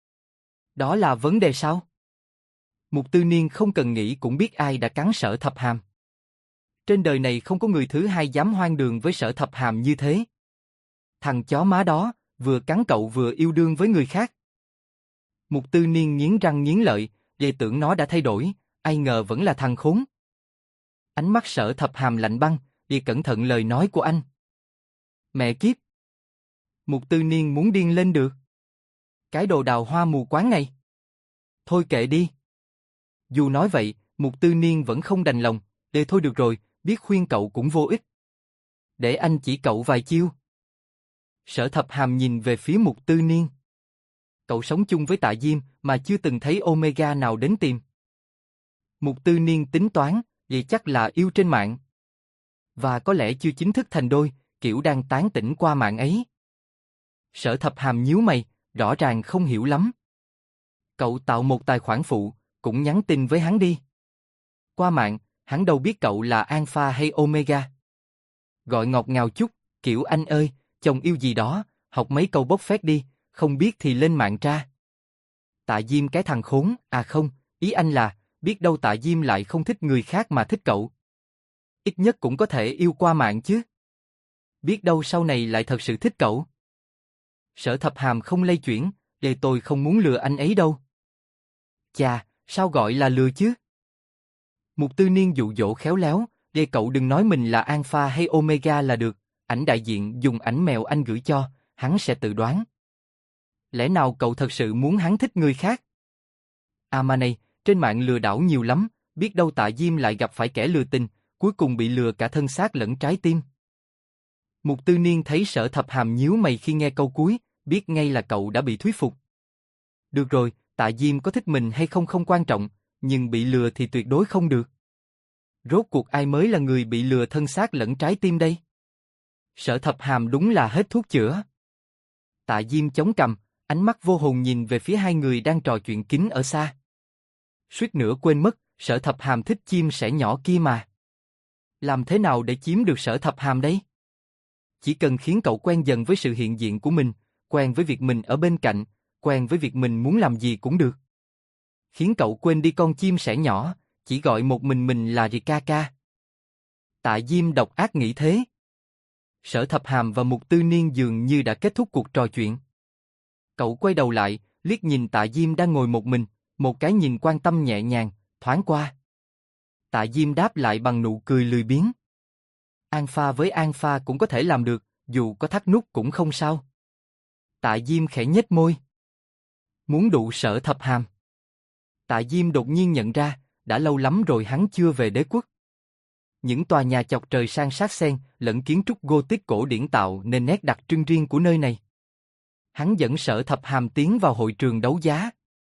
Đó là vấn đề sao? Mục Tư Niên không cần nghĩ cũng biết ai đã cắn Sở Thập Hàm. Trên đời này không có người thứ hai dám hoang đường với Sở Thập Hàm như thế. Thằng chó má đó, vừa cắn cậu vừa yêu đương với người khác. Mục Tư Niên nghiến răng nghiến lợi, tưởng nó đã thay đổi, ai ngờ vẫn là thằng khốn. Ánh mắt Sở Thập Hàm lạnh băng, y cẩn thận lời nói của anh. Mẹ kiếp! Mục Tư Niên muốn điên lên được. Cái đồ đào hoa mù quáng này. Thôi kệ đi. Dù nói vậy, Mục Tư Niên vẫn không đành lòng, thôi được rồi, biết khuyên cậu cũng vô ích. Để anh chỉ cậu vài chiêu. Sở Thập Hàm nhìn về phía Mục Tư Niên. Cậu sống chung với Tạ Diêm mà chưa từng thấy Omega nào đến tìm. Mục Tư Niên tính toán, vậy chắc là yêu trên mạng. Và có lẽ chưa chính thức thành đôi, kiểu đang tán tỉnh qua mạng ấy. Sở Thập Hàm nhíu mày, rõ ràng không hiểu lắm. Cậu tạo một tài khoản phụ, cũng nhắn tin với hắn đi. Qua mạng, hắn đâu biết cậu là Alpha hay Omega. Gọi ngọt ngào chút, kiểu anh ơi, chồng yêu gì đó, học mấy câu bốc phét đi, không biết thì lên mạng tra. Tạ Diêm cái thằng khốn, à không, ý anh là, biết đâu Tạ Diêm lại không thích người khác mà thích cậu. Ít nhất cũng có thể yêu qua mạng chứ. Biết đâu sau này lại thật sự thích cậu. Sở Thập Hàm không lay chuyển, để tôi không muốn lừa anh ấy đâu. Chà, sao gọi là lừa chứ? Mục Tư Niên dụ dỗ khéo léo, để cậu đừng nói mình là Alpha hay Omega là được, ảnh đại diện dùng ảnh mèo anh gửi cho, hắn sẽ tự đoán. Lẽ nào cậu thật sự muốn hắn thích người khác? À mà này, trên mạng lừa đảo nhiều lắm, biết đâu Tạ Diêm lại gặp phải kẻ lừa tình, cuối cùng bị lừa cả thân xác lẫn trái tim. Mục Tư Niên thấy Sở Thập Hàm nhíu mày khi nghe câu cuối, biết ngay là cậu đã bị thuyết phục. Được rồi, Tạ Diêm có thích mình hay không không quan trọng, nhưng bị lừa thì tuyệt đối không được. Rốt cuộc ai mới là người bị lừa thân xác lẫn trái tim đây? Sở Thập Hàm đúng là hết thuốc chữa. Tạ Diêm chống cằm, ánh mắt vô hồn nhìn về phía hai người đang trò chuyện kín ở xa. Suýt nữa quên mất, Sở Thập Hàm thích chim sẻ nhỏ kia mà. Làm thế nào để chiếm được Sở Thập Hàm đấy? Chỉ cần khiến cậu quen dần với sự hiện diện của mình, quen với việc mình ở bên cạnh, quen với việc mình muốn làm gì cũng được. Khiến cậu quên đi con chim sẻ nhỏ, chỉ gọi một mình là Rikaka. Tạ Diêm độc ác nghĩ thế. Sở Thập Hàm và Mục Tư Niên dường như đã kết thúc cuộc trò chuyện. Cậu quay đầu lại, liếc nhìn Tạ Diêm đang ngồi một mình, một cái nhìn quan tâm nhẹ nhàng, thoáng qua. Tạ Diêm đáp lại bằng nụ cười lười biếng. Alpha với Alpha cũng có thể làm được, dù có thắt nút cũng không sao. Tạ Diêm khẽ nhếch môi. Muốn đụ Sở Thập Hàm. Tạ Diêm đột nhiên nhận ra, đã lâu lắm rồi hắn chưa về Đế Quốc. Những tòa nhà chọc trời san sát xen, lẫn kiến trúc Gothic cổ điển tạo nên nét đặc trưng riêng của nơi này. Hắn dẫn Sở Thập Hàm tiến vào hội trường đấu giá.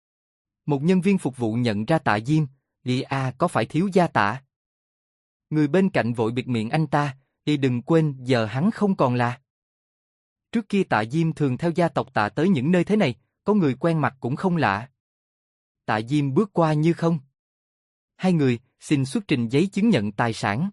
Một nhân viên phục vụ nhận ra Tạ Diêm, có phải thiếu gia Tạ? Người bên cạnh vội bịt miệng anh ta, đừng quên giờ hắn không còn là. Trước kia Tạ Diêm thường theo gia tộc Tạ tới những nơi thế này, có người quen mặt cũng không lạ. Tạ Diêm bước qua như không. Hai người, xin xuất trình giấy chứng nhận tài sản.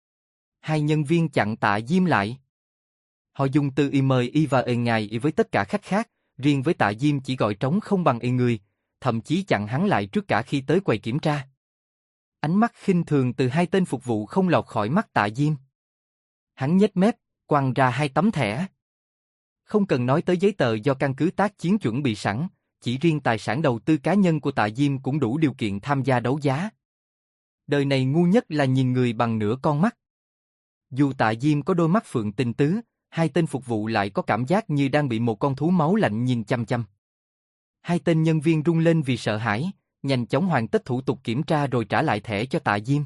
Hai nhân viên chặn Tạ Diêm lại. Họ dùng từ mời y và ngài với tất cả khách khác, riêng với Tạ Diêm chỉ gọi trống không bằng người, thậm chí chặn hắn lại trước cả khi tới quầy kiểm tra. Ánh mắt khinh thường từ hai tên phục vụ không lọt khỏi mắt Tạ Diêm. Hắn nhếch mép, quăng ra hai tấm thẻ. Không cần nói tới giấy tờ do căn cứ tác chiến chuẩn bị sẵn, chỉ riêng tài sản đầu tư cá nhân của Tạ Diêm cũng đủ điều kiện tham gia đấu giá. Đời này ngu nhất là nhìn người bằng nửa con mắt. Dù Tạ Diêm có đôi mắt phượng tình tứ, hai tên phục vụ lại có cảm giác như đang bị một con thú máu lạnh nhìn chăm chăm. Hai tên nhân viên run lên vì sợ hãi, nhanh chóng hoàn tất thủ tục kiểm tra rồi trả lại thẻ cho Tạ Diêm.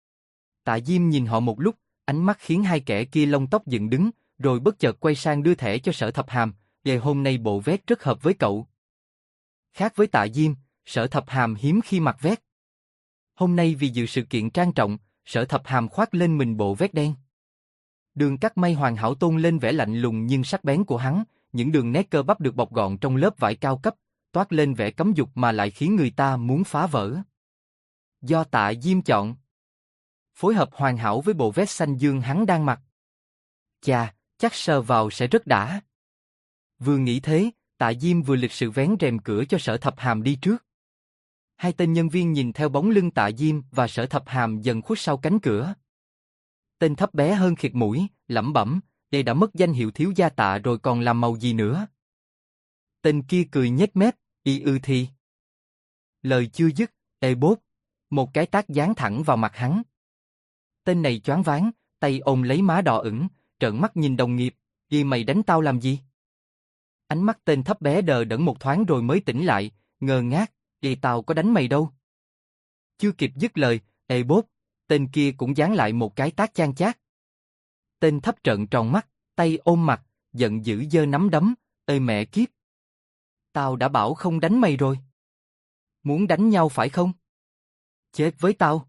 Tạ Diêm nhìn họ một lúc, ánh mắt khiến hai kẻ kia lông tóc dựng đứng, rồi bất chợt quay sang đưa thẻ cho Sở Thập Hàm, "Về hôm nay bộ vest rất hợp với cậu." Khác với Tạ Diêm, Sở Thập Hàm hiếm khi mặc vest. Hôm nay vì dự sự kiện trang trọng, Sở Thập Hàm khoác lên mình bộ vest đen. Đường cắt may hoàn hảo tôn lên vẻ lạnh lùng nhưng sắc bén của hắn, những đường nét cơ bắp được bọc gọn trong lớp vải cao cấp, toát lên vẻ cấm dục mà lại khiến người ta muốn phá vỡ. Do Tạ Diêm chọn. Phối hợp hoàn hảo với bộ vest xanh dương hắn đang mặc. Chà, chắc sờ vào sẽ rất đã. Vừa nghĩ thế, Tạ Diêm vừa lịch sự vén rèm cửa cho Sở Thập Hàm đi trước. Hai tên nhân viên nhìn theo bóng lưng Tạ Diêm và Sở Thập Hàm dần khuất sau cánh cửa. Tên thấp bé hơn khịt mũi, lẩm bẩm, đây đã mất danh hiệu thiếu gia Tạ rồi còn làm màu gì nữa. Tên kia cười nhếch mép, thì. Lời chưa dứt, bốp, Một cái tát giáng thẳng vào mặt hắn. Tên này choáng váng, tay ôm lấy má đỏ ửng, trợn mắt nhìn đồng nghiệp, "Gì mày đánh tao làm gì?" Ánh mắt tên thấp bé đờ đẫn một thoáng rồi mới tỉnh lại, ngơ ngác, "Ê tao có đánh mày đâu." Chưa kịp dứt lời, ê bốp, tên kia cũng giáng lại một cái tát chan chát. Tên thấp trợn tròn mắt, tay ôm mặt, giận dữ giơ nắm đấm, "Ê mẹ kiếp! Tao đã bảo không đánh mày rồi. Muốn đánh nhau phải không? Chết với tao."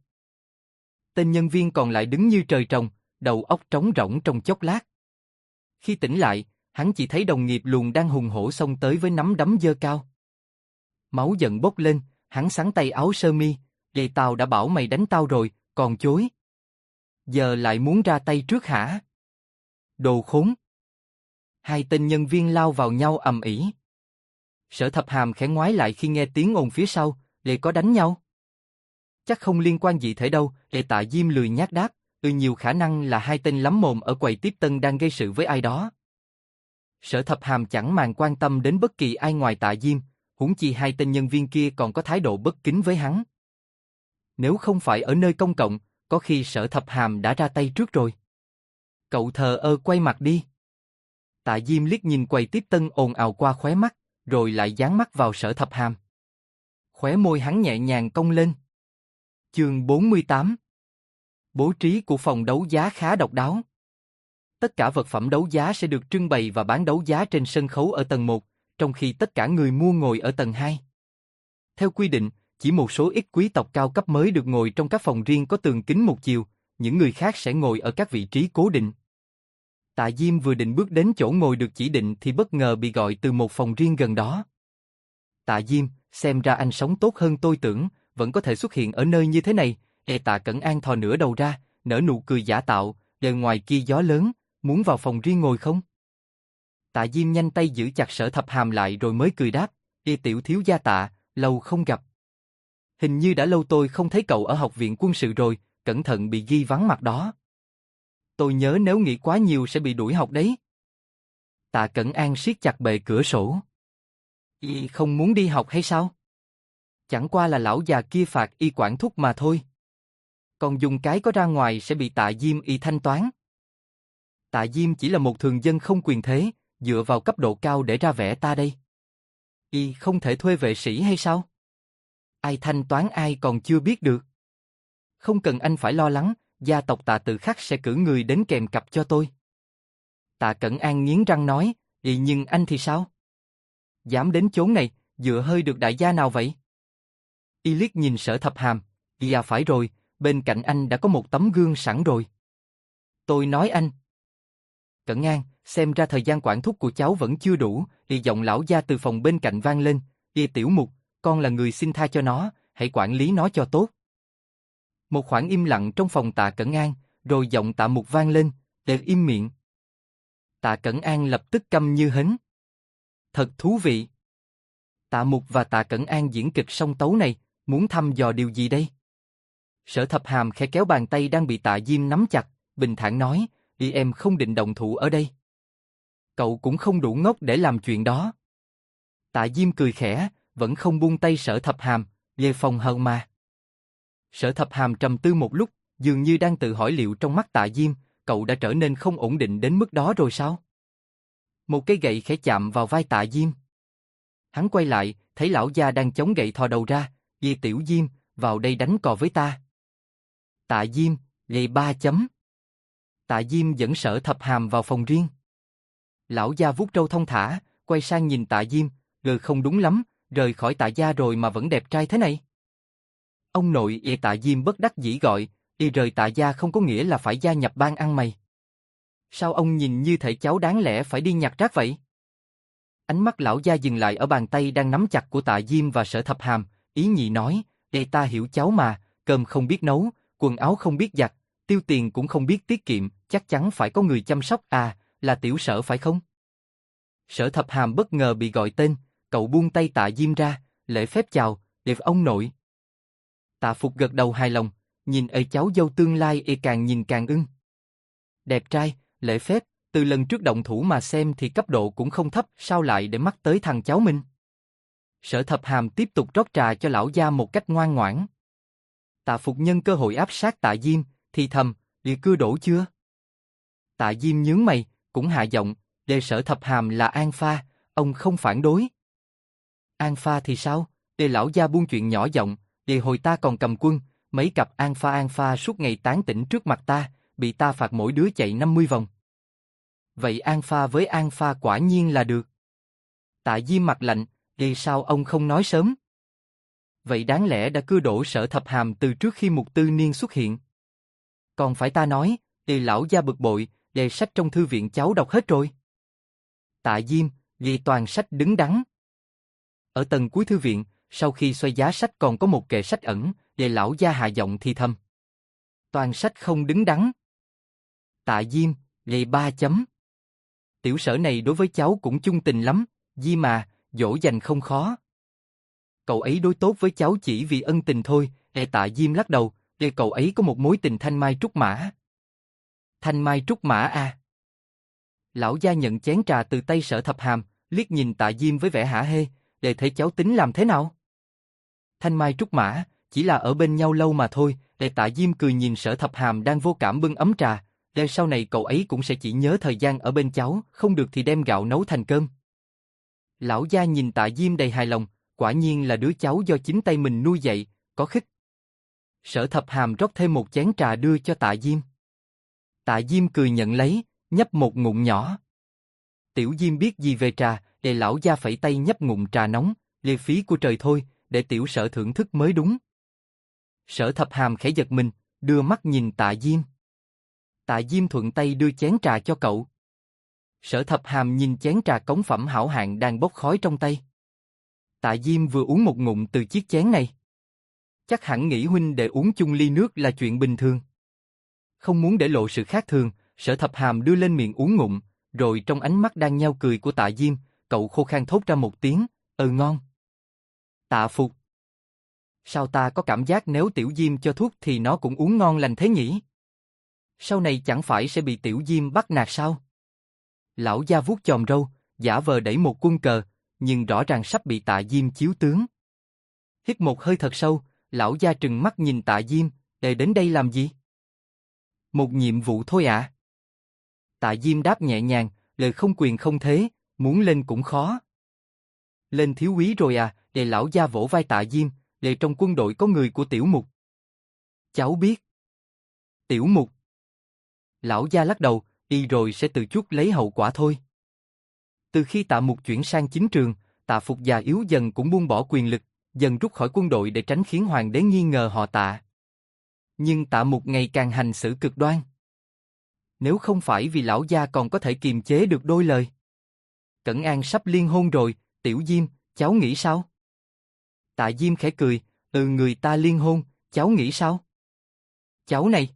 Tên nhân viên còn lại đứng như trời trồng, đầu óc trống rỗng trong chốc lát. Khi tỉnh lại, hắn chỉ thấy đồng nghiệp luồn đang hùng hổ xông tới với nắm đấm giơ cao. Máu giận bốc lên, hắn xắn tay áo sơ mi, "Vậy tao đã bảo mày đánh tao rồi, còn chối. Giờ lại muốn ra tay trước hả? Đồ khốn!" Hai tên nhân viên lao vào nhau ầm ĩ. Sở Thập Hàm khẽ ngoái lại khi nghe tiếng ồn phía sau, "Lệ có đánh nhau?" "Chắc không liên quan gì thể đâu." Tạ Diêm lười nhác đáp, nhiều khả năng là hai tên lắm mồm ở quầy tiếp tân đang gây sự với ai đó." Sở Thập Hàm chẳng màng quan tâm đến bất kỳ ai ngoài Tạ Diêm, huống chi hai tên nhân viên kia còn có thái độ bất kính với hắn. Nếu không phải ở nơi công cộng, có khi Sở Thập Hàm đã ra tay trước rồi. "Cậu thờ ơ quay mặt đi." Tạ Diêm liếc nhìn quầy tiếp tân ồn ào qua khóe mắt, rồi lại dán mắt vào Sở Thập Hàm. Khóe môi hắn nhẹ nhàng cong lên. Chương 48. Bố trí của phòng đấu giá khá độc đáo. Tất cả vật phẩm đấu giá sẽ được trưng bày và bán đấu giá trên sân khấu ở tầng 1, trong khi tất cả người mua ngồi ở tầng 2. Theo quy định, chỉ một số ít quý tộc cao cấp mới được ngồi trong các phòng riêng có tường kính một chiều, những người khác sẽ ngồi ở các vị trí cố định. Tạ Diêm vừa định bước đến chỗ ngồi được chỉ định thì bất ngờ bị gọi từ một phòng riêng gần đó. "Tạ Diêm, xem ra anh sống tốt hơn tôi tưởng, vẫn có thể xuất hiện ở nơi như thế này." Tạ Cẩn An thò nửa đầu ra, nở nụ cười giả tạo, "Đề ngoài kia gió lớn, muốn vào phòng riêng ngồi không?" Tạ Diêm nhanh tay giữ chặt Sở Thập Hàm lại rồi mới cười đáp, Tiểu thiếu gia Tạ, lâu không gặp. Hình như đã lâu tôi không thấy cậu ở học viện quân sự rồi, cẩn thận bị ghi vắng mặt đó. Tôi nhớ nếu nghĩ quá nhiều sẽ bị đuổi học đấy." Tạ Cẩn An siết chặt bệ cửa sổ. "Y không muốn đi học hay sao? Chẳng qua là lão già kia phạt y quản thúc mà thôi. Còn dùng cái có ra ngoài sẽ bị Tạ Diêm y thanh toán." Tạ Diêm chỉ là một thường dân không quyền thế, dựa vào cấp độ cao để ra vẻ ta đây. Y không thể thuê vệ sĩ hay sao? Ai thanh toán ai còn chưa biết được. Không cần anh phải lo lắng, gia tộc Tạ tự khắc sẽ cử người đến kèm cặp cho tôi. Tạ Cẩn An nghiến răng nói, nhưng anh thì sao? Dám đến chốn này, dựa hơi được đại gia nào vậy? Y liếc nhìn Sở Thập Hàm, phải rồi, bên cạnh anh đã có một tấm gương sẵn rồi. Tôi nói anh. Cẩn An, xem ra thời gian quản thúc của cháu vẫn chưa đủ, giọng lão gia từ phòng bên cạnh vang lên, Tiểu Mục, con là người xin tha cho nó, hãy quản lý nó cho tốt. Một khoảng im lặng trong phòng Tạ Cẩn An, rồi giọng Tạ Mục vang lên, im miệng. Tạ Cẩn An lập tức câm như hến. Thật thú vị. Tạ Mục và Tạ Cẩn An diễn kịch song tấu này, muốn thăm dò điều gì đây? Sở Thập Hàm khẽ kéo bàn tay đang bị Tạ Diêm nắm chặt, bình thản nói, em không định động thủ ở đây. Cậu cũng không đủ ngốc để làm chuyện đó. Tạ Diêm cười khẽ, vẫn không buông tay Sở Thập Hàm, về phòng hờ mà. Sở Thập Hàm trầm tư một lúc, dường như đang tự hỏi liệu trong mắt Tạ Diêm, cậu đã trở nên không ổn định đến mức đó rồi sao? Một cây gậy khẽ chạm vào vai Tạ Diêm. Hắn quay lại, thấy lão gia đang chống gậy thò đầu ra, Tiểu Diêm, vào đây đánh cò với ta. Tạ Diêm, gậy 3 chấm. Tạ Diêm dẫn Sở Thập Hàm vào phòng riêng. Lão gia vuốt râu thong thả, quay sang nhìn Tạ Diêm, không đúng lắm, rời khỏi Tạ gia rồi mà vẫn đẹp trai thế này. Ông nội, Tạ Diêm bất đắc dĩ gọi, rời Tạ gia không có nghĩa là phải gia nhập ban ăn mày. Sao ông nhìn như thể cháu đáng lẽ phải đi nhặt rác vậy? Ánh mắt lão gia dừng lại ở bàn tay đang nắm chặt của Tạ Diêm và Sở Thập Hàm, ý nhị nói, ta hiểu cháu mà, cơm không biết nấu, quần áo không biết giặt, tiêu tiền cũng không biết tiết kiệm, chắc chắn phải có người chăm sóc là Tiểu Sở phải không? Sở Thập Hàm bất ngờ bị gọi tên, cậu buông tay Tạ Diêm ra, lễ phép chào, ông nội. Tạ Phục gật đầu hài lòng, nhìn cháu dâu tương lai càng nhìn càng ưng. Đẹp trai, lễ phép, từ lần trước động thủ mà xem thì cấp độ cũng không thấp, sao lại để mắt tới thằng cháu mình? Sở Thập Hàm tiếp tục rót trà cho lão gia một cách ngoan ngoãn. Tạ Phục nhân cơ hội áp sát Tạ Diêm, thì thầm, địa cưa đổ chưa? Tạ Diêm nhướng mày, cũng hạ giọng, đề Sở Thập Hàm là An Pha, ông không phản đối. An Pha thì sao? Đề lão gia buông chuyện nhỏ giọng, đề hồi ta còn cầm quân, mấy cặp An Pha suốt ngày tán tỉnh trước mặt ta, bị ta phạt mỗi đứa chạy 50 vòng. Vậy An Pha với An Pha quả nhiên là được. Tạ Diêm mặt lạnh, đề sao ông không nói sớm? Vậy đáng lẽ đã cưa đổ Sở Thập Hàm từ trước khi Mục Tư Niên xuất hiện. Còn phải ta nói, đề lão gia bực bội, đề sách trong thư viện cháu đọc hết rồi. Tạ Diêm, ghi toàn sách đứng đắn. Ở tầng cuối thư viện, sau khi xoay giá sách còn có một kệ sách ẩn, đề lão gia hạ giọng thì thầm. Toàn sách không đứng đắn. Tạ Diêm, ghi 3 chấm. Tiểu Sở này đối với cháu cũng chung tình lắm, Diêm mà, dỗ dành không khó. Cậu ấy đối tốt với cháu chỉ vì ân tình thôi, Tạ Diêm lắc đầu, cậu ấy có một mối tình thanh mai trúc mã. Thanh mai trúc mã à? Lão gia nhận chén trà từ tay Sở Thập Hàm, liếc nhìn Tạ Diêm với vẻ hả hê, để thấy cháu tính làm thế nào? Thanh mai trúc mã, chỉ là ở bên nhau lâu mà thôi, Tạ Diêm cười nhìn Sở Thập Hàm đang vô cảm bưng ấm trà, sau này cậu ấy cũng sẽ chỉ nhớ thời gian ở bên cháu, không được thì đem gạo nấu thành cơm. Lão gia nhìn Tạ Diêm đầy hài lòng, quả nhiên là đứa cháu do chính tay mình nuôi dạy, có khích. Sở Thập Hàm rót thêm một chén trà đưa cho Tạ Diêm. Tạ Diêm cười nhận lấy, nhấp một ngụm nhỏ. Tiểu Diêm biết gì về trà, để lão gia phẩy tay nhấp ngụm trà nóng, lê phí của trời thôi, để tiểu Sở thưởng thức mới đúng. Sở Thập Hàm khẽ giật mình, đưa mắt nhìn Tạ Diêm. Tạ Diêm thuận tay đưa chén trà cho cậu. Sở Thập Hàm nhìn chén trà cống phẩm hảo hạng đang bốc khói trong tay. Tạ Diêm vừa uống một ngụm từ chiếc chén này. Chắc hẳn nghĩ huynh đệ uống chung ly nước là chuyện bình thường. Không muốn để lộ sự khác thường, Sở Thập Hàm đưa lên miệng uống ngụm, rồi trong ánh mắt đang nhao cười của Tạ Diêm, cậu khô khan thốt ra một tiếng, ngon. Tạ Phục. Sao ta có cảm giác nếu Tiểu Diêm cho thuốc thì nó cũng uống ngon lành thế nhỉ? Sau này chẳng phải sẽ bị Tiểu Diêm bắt nạt sao? Lão gia vuốt chòm râu, giả vờ đẩy một quân cờ, nhưng rõ ràng sắp bị Tạ Diêm chiếu tướng. Hít một hơi thật sâu, lão gia trừng mắt nhìn Tạ Diêm, đến đây làm gì? Một nhiệm vụ thôi ạ. Tạ Diêm đáp nhẹ nhàng, lời không quyền không thế, muốn lên cũng khó. Lên thiếu úy rồi à? Lão gia vỗ vai Tạ Diêm, trong quân đội có người của Tiểu Mục. Cháu biết. Tiểu Mục. Lão gia lắc đầu, đi rồi sẽ tự chuốc lấy hậu quả thôi. Từ khi Tạ Mục chuyển sang chính trường, Tạ Phục già yếu dần cũng buông bỏ quyền lực, dần rút khỏi quân đội để tránh khiến hoàng đế nghi ngờ họ Tạ. Nhưng Tạ Mục ngày càng hành xử cực đoan. Nếu không phải vì lão gia còn có thể kiềm chế được đôi lời. Cẩn An sắp liên hôn rồi, Tiểu Diêm, cháu nghĩ sao? Tạ Diêm khẽ cười, người ta liên hôn, cháu nghĩ sao? Cháu này.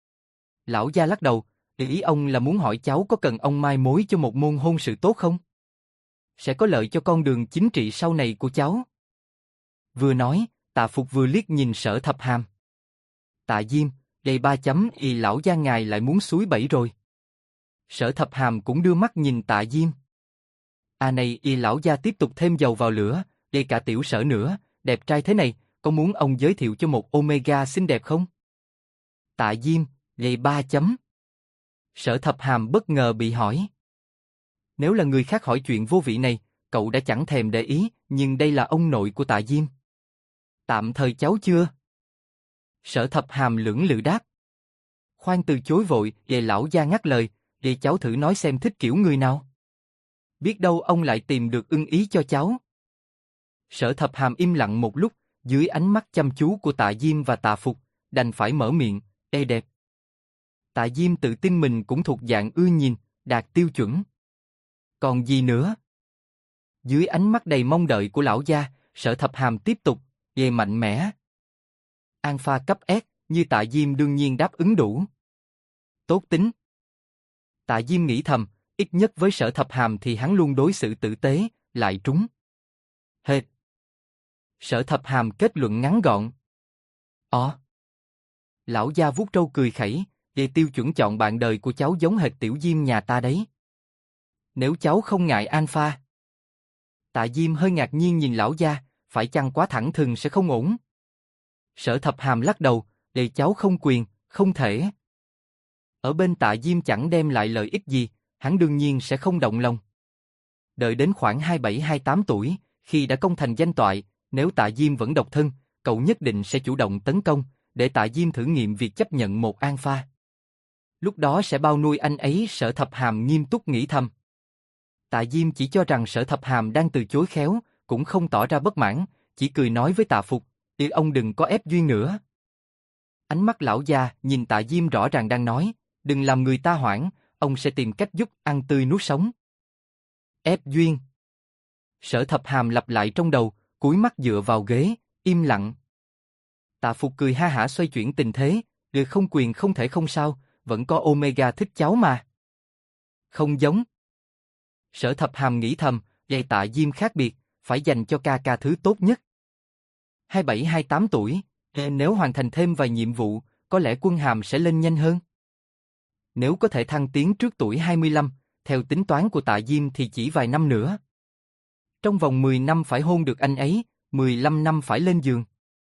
Lão gia lắc đầu, ý ông là muốn hỏi cháu có cần ông mai mối cho một môn hôn sự tốt không? Sẽ có lợi cho con đường chính trị sau này của cháu. Vừa nói, Tạ Phục vừa liếc nhìn Sở Thập Hàm. Tạ Diêm, đây 3 chấm y lão gia ngài lại muốn xúi bẫy rồi. Sở Thập Hàm cũng đưa mắt nhìn Tạ Diêm. Này y lão gia tiếp tục thêm dầu vào lửa, đây cả Tiểu Sở nữa, đẹp trai thế này, có muốn ông giới thiệu cho một Omega xinh đẹp không? Tạ Diêm, đây 3 chấm. Sở Thập Hàm bất ngờ bị hỏi. Nếu là người khác hỏi chuyện vô vị này, cậu đã chẳng thèm để ý, nhưng đây là ông nội của Tạ Diêm. Tạm thời cháu chưa? Sở Thập Hàm lưỡng lự đáp. Khoan từ chối vội, về lão gia ngắt lời, để cháu thử nói xem thích kiểu người nào. Biết đâu ông lại tìm được ưng ý cho cháu. Sở Thập Hàm im lặng một lúc, dưới ánh mắt chăm chú của Tạ Diêm và Tạ Phục, đành phải mở miệng, đẹp. Tạ Diêm tự tin mình cũng thuộc dạng ưa nhìn, đạt tiêu chuẩn. Còn gì nữa? Dưới ánh mắt đầy mong đợi của lão gia, Sở Thập Hàm tiếp tục, về mạnh mẽ. An Pha cấp S, như Tạ Diêm đương nhiên đáp ứng đủ. Tốt tính. Tạ Diêm nghĩ thầm, ít nhất với Sở Thập Hàm thì hắn luôn đối xử tử tế, lại trúng. Hệt. Sở Thập Hàm kết luận ngắn gọn. Lão gia vuốt râu cười khẩy, về tiêu chuẩn chọn bạn đời của cháu giống hệt Tiểu Diêm nhà ta đấy. Nếu cháu không ngại An Pha. Tạ Diêm hơi ngạc nhiên nhìn lão gia, phải chăng quá thẳng thừng sẽ không ổn. Sở Thập Hàm lắc đầu, để cháu không quyền, không thể. Ở bên Tạ Diêm chẳng đem lại lợi ích gì, hắn đương nhiên sẽ không động lòng. Đợi đến khoảng 27-28 tuổi, khi đã công thành danh toại, nếu Tạ Diêm vẫn độc thân, cậu nhất định sẽ chủ động tấn công, để Tạ Diêm thử nghiệm việc chấp nhận một an pha. Lúc đó sẽ bao nuôi anh ấy. Sở Thập Hàm nghiêm túc nghĩ thầm. Tạ Diêm chỉ cho rằng Sở Thập Hàm đang từ chối khéo, cũng không tỏ ra bất mãn, chỉ cười nói với Tạ Phục, ông đừng có ép duyên nữa. Ánh mắt lão già nhìn Tạ Diêm rõ ràng đang nói, đừng làm người ta hoảng, ông sẽ tìm cách giúp ăn tươi nuốt sống. Ép duyên. Sở Thập Hàm lặp lại trong đầu, cúi mắt dựa vào ghế, im lặng. Tạ Phục cười ha hả xoay chuyển tình thế, được không quyền không thể không sao, vẫn có Omega thích cháu mà. Không giống. Sở Thập Hàm nghĩ thầm, vậy Tạ Diêm khác biệt, phải dành cho ca ca thứ tốt nhất. 27-28 tuổi, nếu hoàn thành thêm vài nhiệm vụ, có lẽ quân hàm sẽ lên nhanh hơn. Nếu có thể thăng tiến trước tuổi 25, theo tính toán của Tạ Diêm thì chỉ vài năm nữa. Trong vòng 10 năm phải hôn được anh ấy, 15 năm phải lên giường.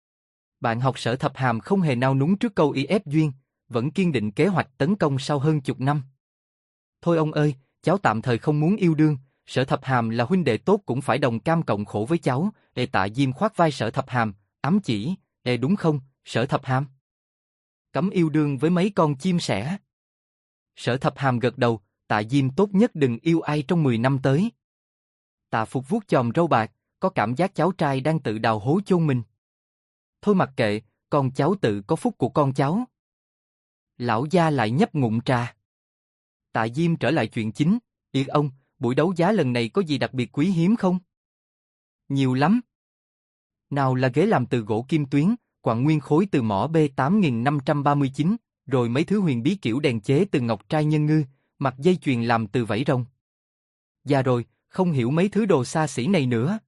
Bạn học Sở Thập Hàm không hề nao núng trước câu y ép duyên, vẫn kiên định kế hoạch tấn công sau hơn chục năm. Thôi ông ơi, cháu tạm thời không muốn yêu đương, Sở Thập Hàm là huynh đệ tốt cũng phải đồng cam cộng khổ với cháu. Tạ Diêm khoác vai Sở Thập Hàm, ám chỉ, đúng không, Sở Thập Hàm? Cấm yêu đương với mấy con chim sẻ. Sở Thập Hàm gật đầu, Tạ Diêm tốt nhất đừng yêu ai trong 10 năm tới. Tạ Phục vuốt chòm râu bạc, có cảm giác cháu trai đang tự đào hố chôn mình. Thôi mặc kệ, con cháu tự có phúc của con cháu. Lão gia lại nhấp ngụm trà. Tạ Diêm trở lại chuyện chính, ông, buổi đấu giá lần này có gì đặc biệt quý hiếm không? Nhiều lắm. Nào là ghế làm từ gỗ kim tuyến, quặng nguyên khối từ mỏ B8539, rồi mấy thứ huyền bí kiểu đèn chế từ ngọc trai nhân ngư, mặt dây chuyền làm từ vảy rồng. Già rồi, không hiểu mấy thứ đồ xa xỉ này nữa.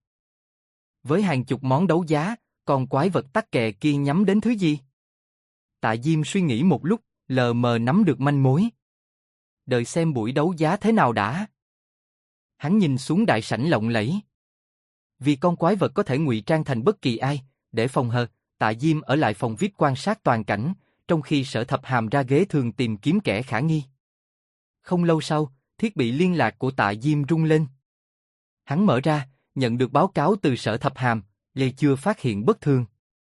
Với hàng chục món đấu giá, còn quái vật tắc kè kia nhắm đến thứ gì? Tạ Diêm suy nghĩ một lúc, lờ mờ nắm được manh mối. Đợi xem buổi đấu giá thế nào đã. Hắn nhìn xuống đại sảnh lộng lẫy. Vì con quái vật có thể ngụy trang thành bất kỳ ai, để phòng hờ, Tạ Diêm ở lại phòng VIP quan sát toàn cảnh, trong khi Sở Thập Hàm ra ghế thường tìm kiếm kẻ khả nghi. Không lâu sau, thiết bị liên lạc của Tạ Diêm rung lên. Hắn mở ra, nhận được báo cáo từ Sở Thập Hàm, Lê chưa phát hiện bất thường.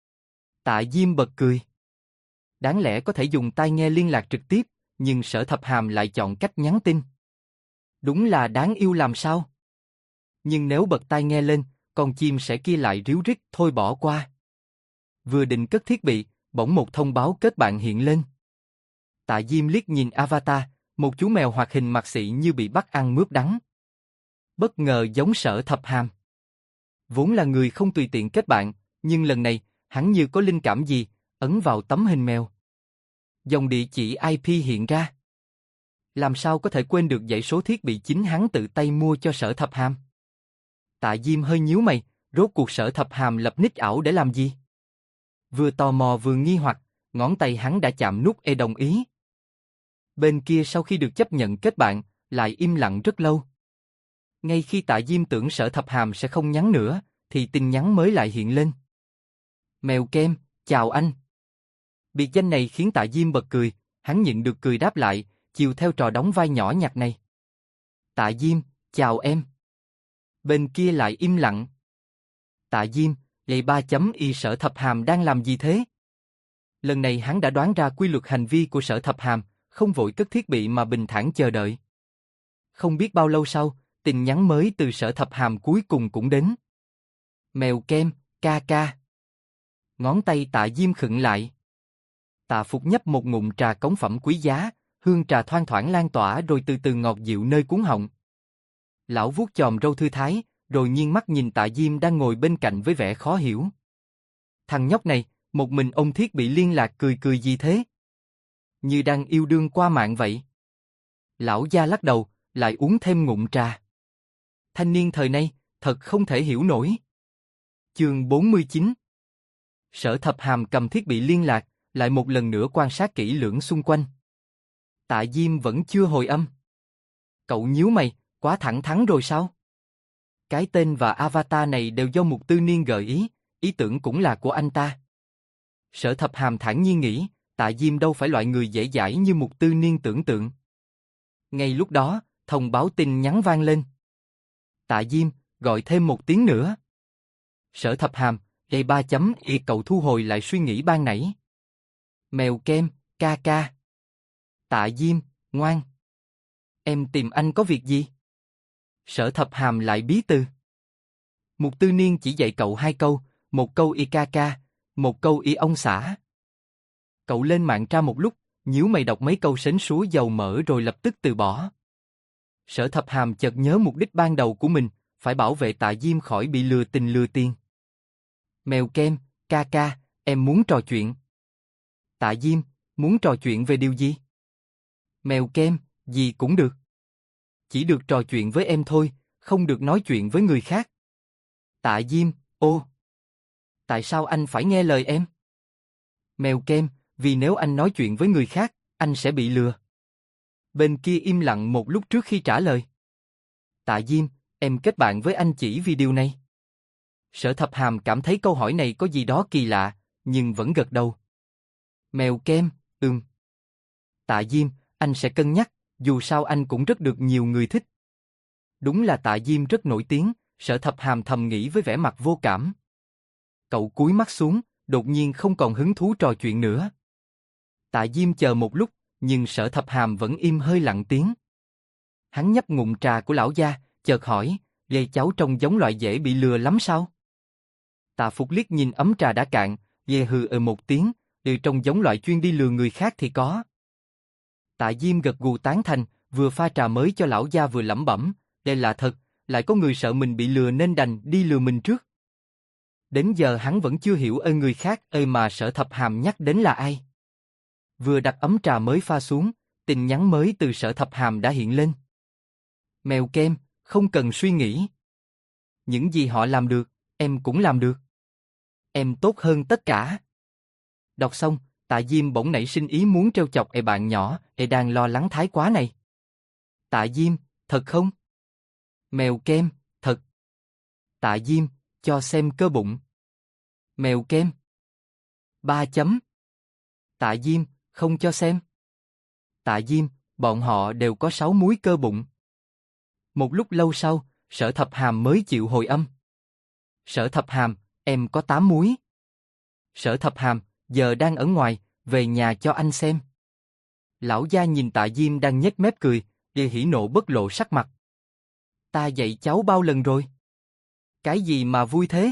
Tạ Diêm bật cười. Đáng lẽ có thể dùng tai nghe liên lạc trực tiếp, nhưng Sở Thập Hàm lại chọn cách nhắn tin. Đúng là đáng yêu làm sao? Nhưng nếu bật tai nghe lên, con chim sẻ kia lại ríu rít, thôi bỏ qua. Vừa định cất thiết bị, bỗng một thông báo kết bạn hiện lên. Tạ Diêm liếc nhìn avatar, một chú mèo hoạt hình mặt xị như bị bắt ăn mướp đắng. Bất ngờ giống Sở Thập Hàm. Vốn là người không tùy tiện kết bạn, nhưng lần này, hắn như có linh cảm gì, ấn vào tấm hình mèo. Dòng địa chỉ IP hiện ra. Làm sao có thể quên được dãy số thiết bị chính hắn tự tay mua cho Sở Thập Hàm? Tạ Diêm hơi nhíu mày, rốt cuộc Sở Thập Hàm lập nick ảo để làm gì? Vừa tò mò vừa nghi hoặc, ngón tay hắn đã chạm nút đồng ý. Bên kia sau khi được chấp nhận kết bạn, lại im lặng rất lâu. Ngay khi Tạ Diêm tưởng Sở Thập Hàm sẽ không nhắn nữa, thì tin nhắn mới lại hiện lên. Mèo kem, chào anh. Biệt danh này khiến Tạ Diêm bật cười, hắn nhịn được cười đáp lại, chiều theo trò đóng vai nhỏ nhặt này. Tạ Diêm, chào em. Bên kia lại im lặng. Tạ Diêm, vậy 3.y Sở Thập Hàm đang làm gì thế? Lần này hắn đã đoán ra quy luật hành vi của Sở Thập Hàm, không vội cất thiết bị mà bình thản chờ đợi. Không biết bao lâu sau, tin nhắn mới từ Sở Thập Hàm cuối cùng cũng đến. Mèo kem, ca ca. Ngón tay Tạ Diêm khựng lại. Tạ Phục nhấp một ngụm trà cống phẩm quý giá, hương trà thoang thoảng lan tỏa rồi từ từ ngọt dịu nơi cuống họng. Lão vuốt chòm râu thư thái, rồi nghiêng mắt nhìn Tạ Diêm đang ngồi bên cạnh với vẻ khó hiểu. Thằng nhóc này, một mình ôm thiết bị liên lạc cười cười gì thế? Như đang yêu đương qua mạng vậy. Lão gia lắc đầu, lại uống thêm ngụm trà. Thanh niên thời nay, thật không thể hiểu nổi. Chương 49. Sở Thập Hàm cầm thiết bị liên lạc, lại một lần nữa quan sát kỹ lưỡng xung quanh. Tạ Diêm vẫn chưa hồi âm. Cậu nhíu mày, quá thẳng thắn rồi sao? Cái tên và avatar này đều do Mục Tư Niên gợi ý, ý tưởng cũng là của anh ta. Sở Thập Hàm thản nhiên nghĩ, Tạ Diêm đâu phải loại người dễ dãi như Mục Tư Niên tưởng tượng. Ngay lúc đó, thông báo tin nhắn vang lên. Tạ Diêm, gọi thêm một tiếng nữa. Sở Thập Hàm, gây 3 chấm y cậu thu hồi lại suy nghĩ ban nãy. Mèo kem, ca ca. Tạ Diêm, ngoan. Em tìm anh có việc gì? Sở Thập Hàm lại bí từ. Mục Tư Niên chỉ dạy cậu 2 câu, một câu y ca ca, một câu y ông xã. Cậu lên mạng tra một lúc, nhíu mày đọc mấy câu sến súa dầu mỡ rồi lập tức từ bỏ. Sở Thập Hàm chợt nhớ mục đích ban đầu của mình, phải bảo vệ Tạ Diêm khỏi bị lừa tình lừa tiền. Mèo kem, ca ca, em muốn trò chuyện. Tạ Diêm, muốn trò chuyện về điều gì? Mèo kem, gì cũng được. Chỉ được trò chuyện với em thôi, không được nói chuyện với người khác. Tạ Diêm, ô. Tại sao anh phải nghe lời em? Mèo kem, vì nếu anh nói chuyện với người khác, anh sẽ bị lừa. Bên kia im lặng một lúc trước khi trả lời. Tạ Diêm, em kết bạn với anh chỉ vì điều này. Sở Thập Hàm cảm thấy câu hỏi này có gì đó kỳ lạ, nhưng vẫn gật đầu. Mèo kem, Tạ Diêm, anh sẽ cân nhắc, dù sao anh cũng rất được nhiều người thích. Đúng là Tạ Diêm rất nổi tiếng, Sở Thập Hàm thầm nghĩ với vẻ mặt vô cảm. Cậu cúi mắt xuống, đột nhiên không còn hứng thú trò chuyện nữa. Tạ Diêm chờ một lúc, nhưng Sở Thập Hàm vẫn im hơi lặng tiếng. Hắn nhấp ngụm trà của lão gia, chợt hỏi, gây cháu trông giống loại dễ bị lừa lắm sao? Tạ Phục liếc nhìn ấm trà đã cạn, dè hừ một tiếng, trông giống loại chuyên đi lừa người khác thì có. Tạ Diêm gật gù tán thành, vừa pha trà mới cho lão gia vừa lẩm bẩm, đây là thật, lại có người sợ mình bị lừa nên đành đi lừa mình trước. Đến giờ hắn vẫn chưa hiểu người khác mà Sở Thập Hàm nhắc đến là ai. Vừa đặt ấm trà mới pha xuống, tin nhắn mới từ Sở Thập Hàm đã hiện lên. Mèo kem, không cần suy nghĩ. Những gì họ làm được, em cũng làm được. Em tốt hơn tất cả. Đọc xong, Tạ Diêm bỗng nảy sinh ý muốn trêu chọc bạn nhỏ đang lo lắng thái quá này. Tạ Diêm, thật không? Mèo kem, thật. Tạ Diêm, cho xem cơ bụng. Mèo kem. 3 chấm. Tạ Diêm, không cho xem. Tạ Diêm, bọn họ đều có 6 múi cơ bụng. Một lúc lâu sau, Sở Thập Hàm mới chịu hồi âm. Sở Thập Hàm, em có 8 múi. Sở Thập Hàm, giờ đang ở ngoài, về nhà cho anh xem. Lão gia nhìn Tạ Diêm đang nhếch mép cười, hỉ nộ bất lộ sắc mặt. Ta dạy cháu bao lần rồi? Cái gì mà vui thế?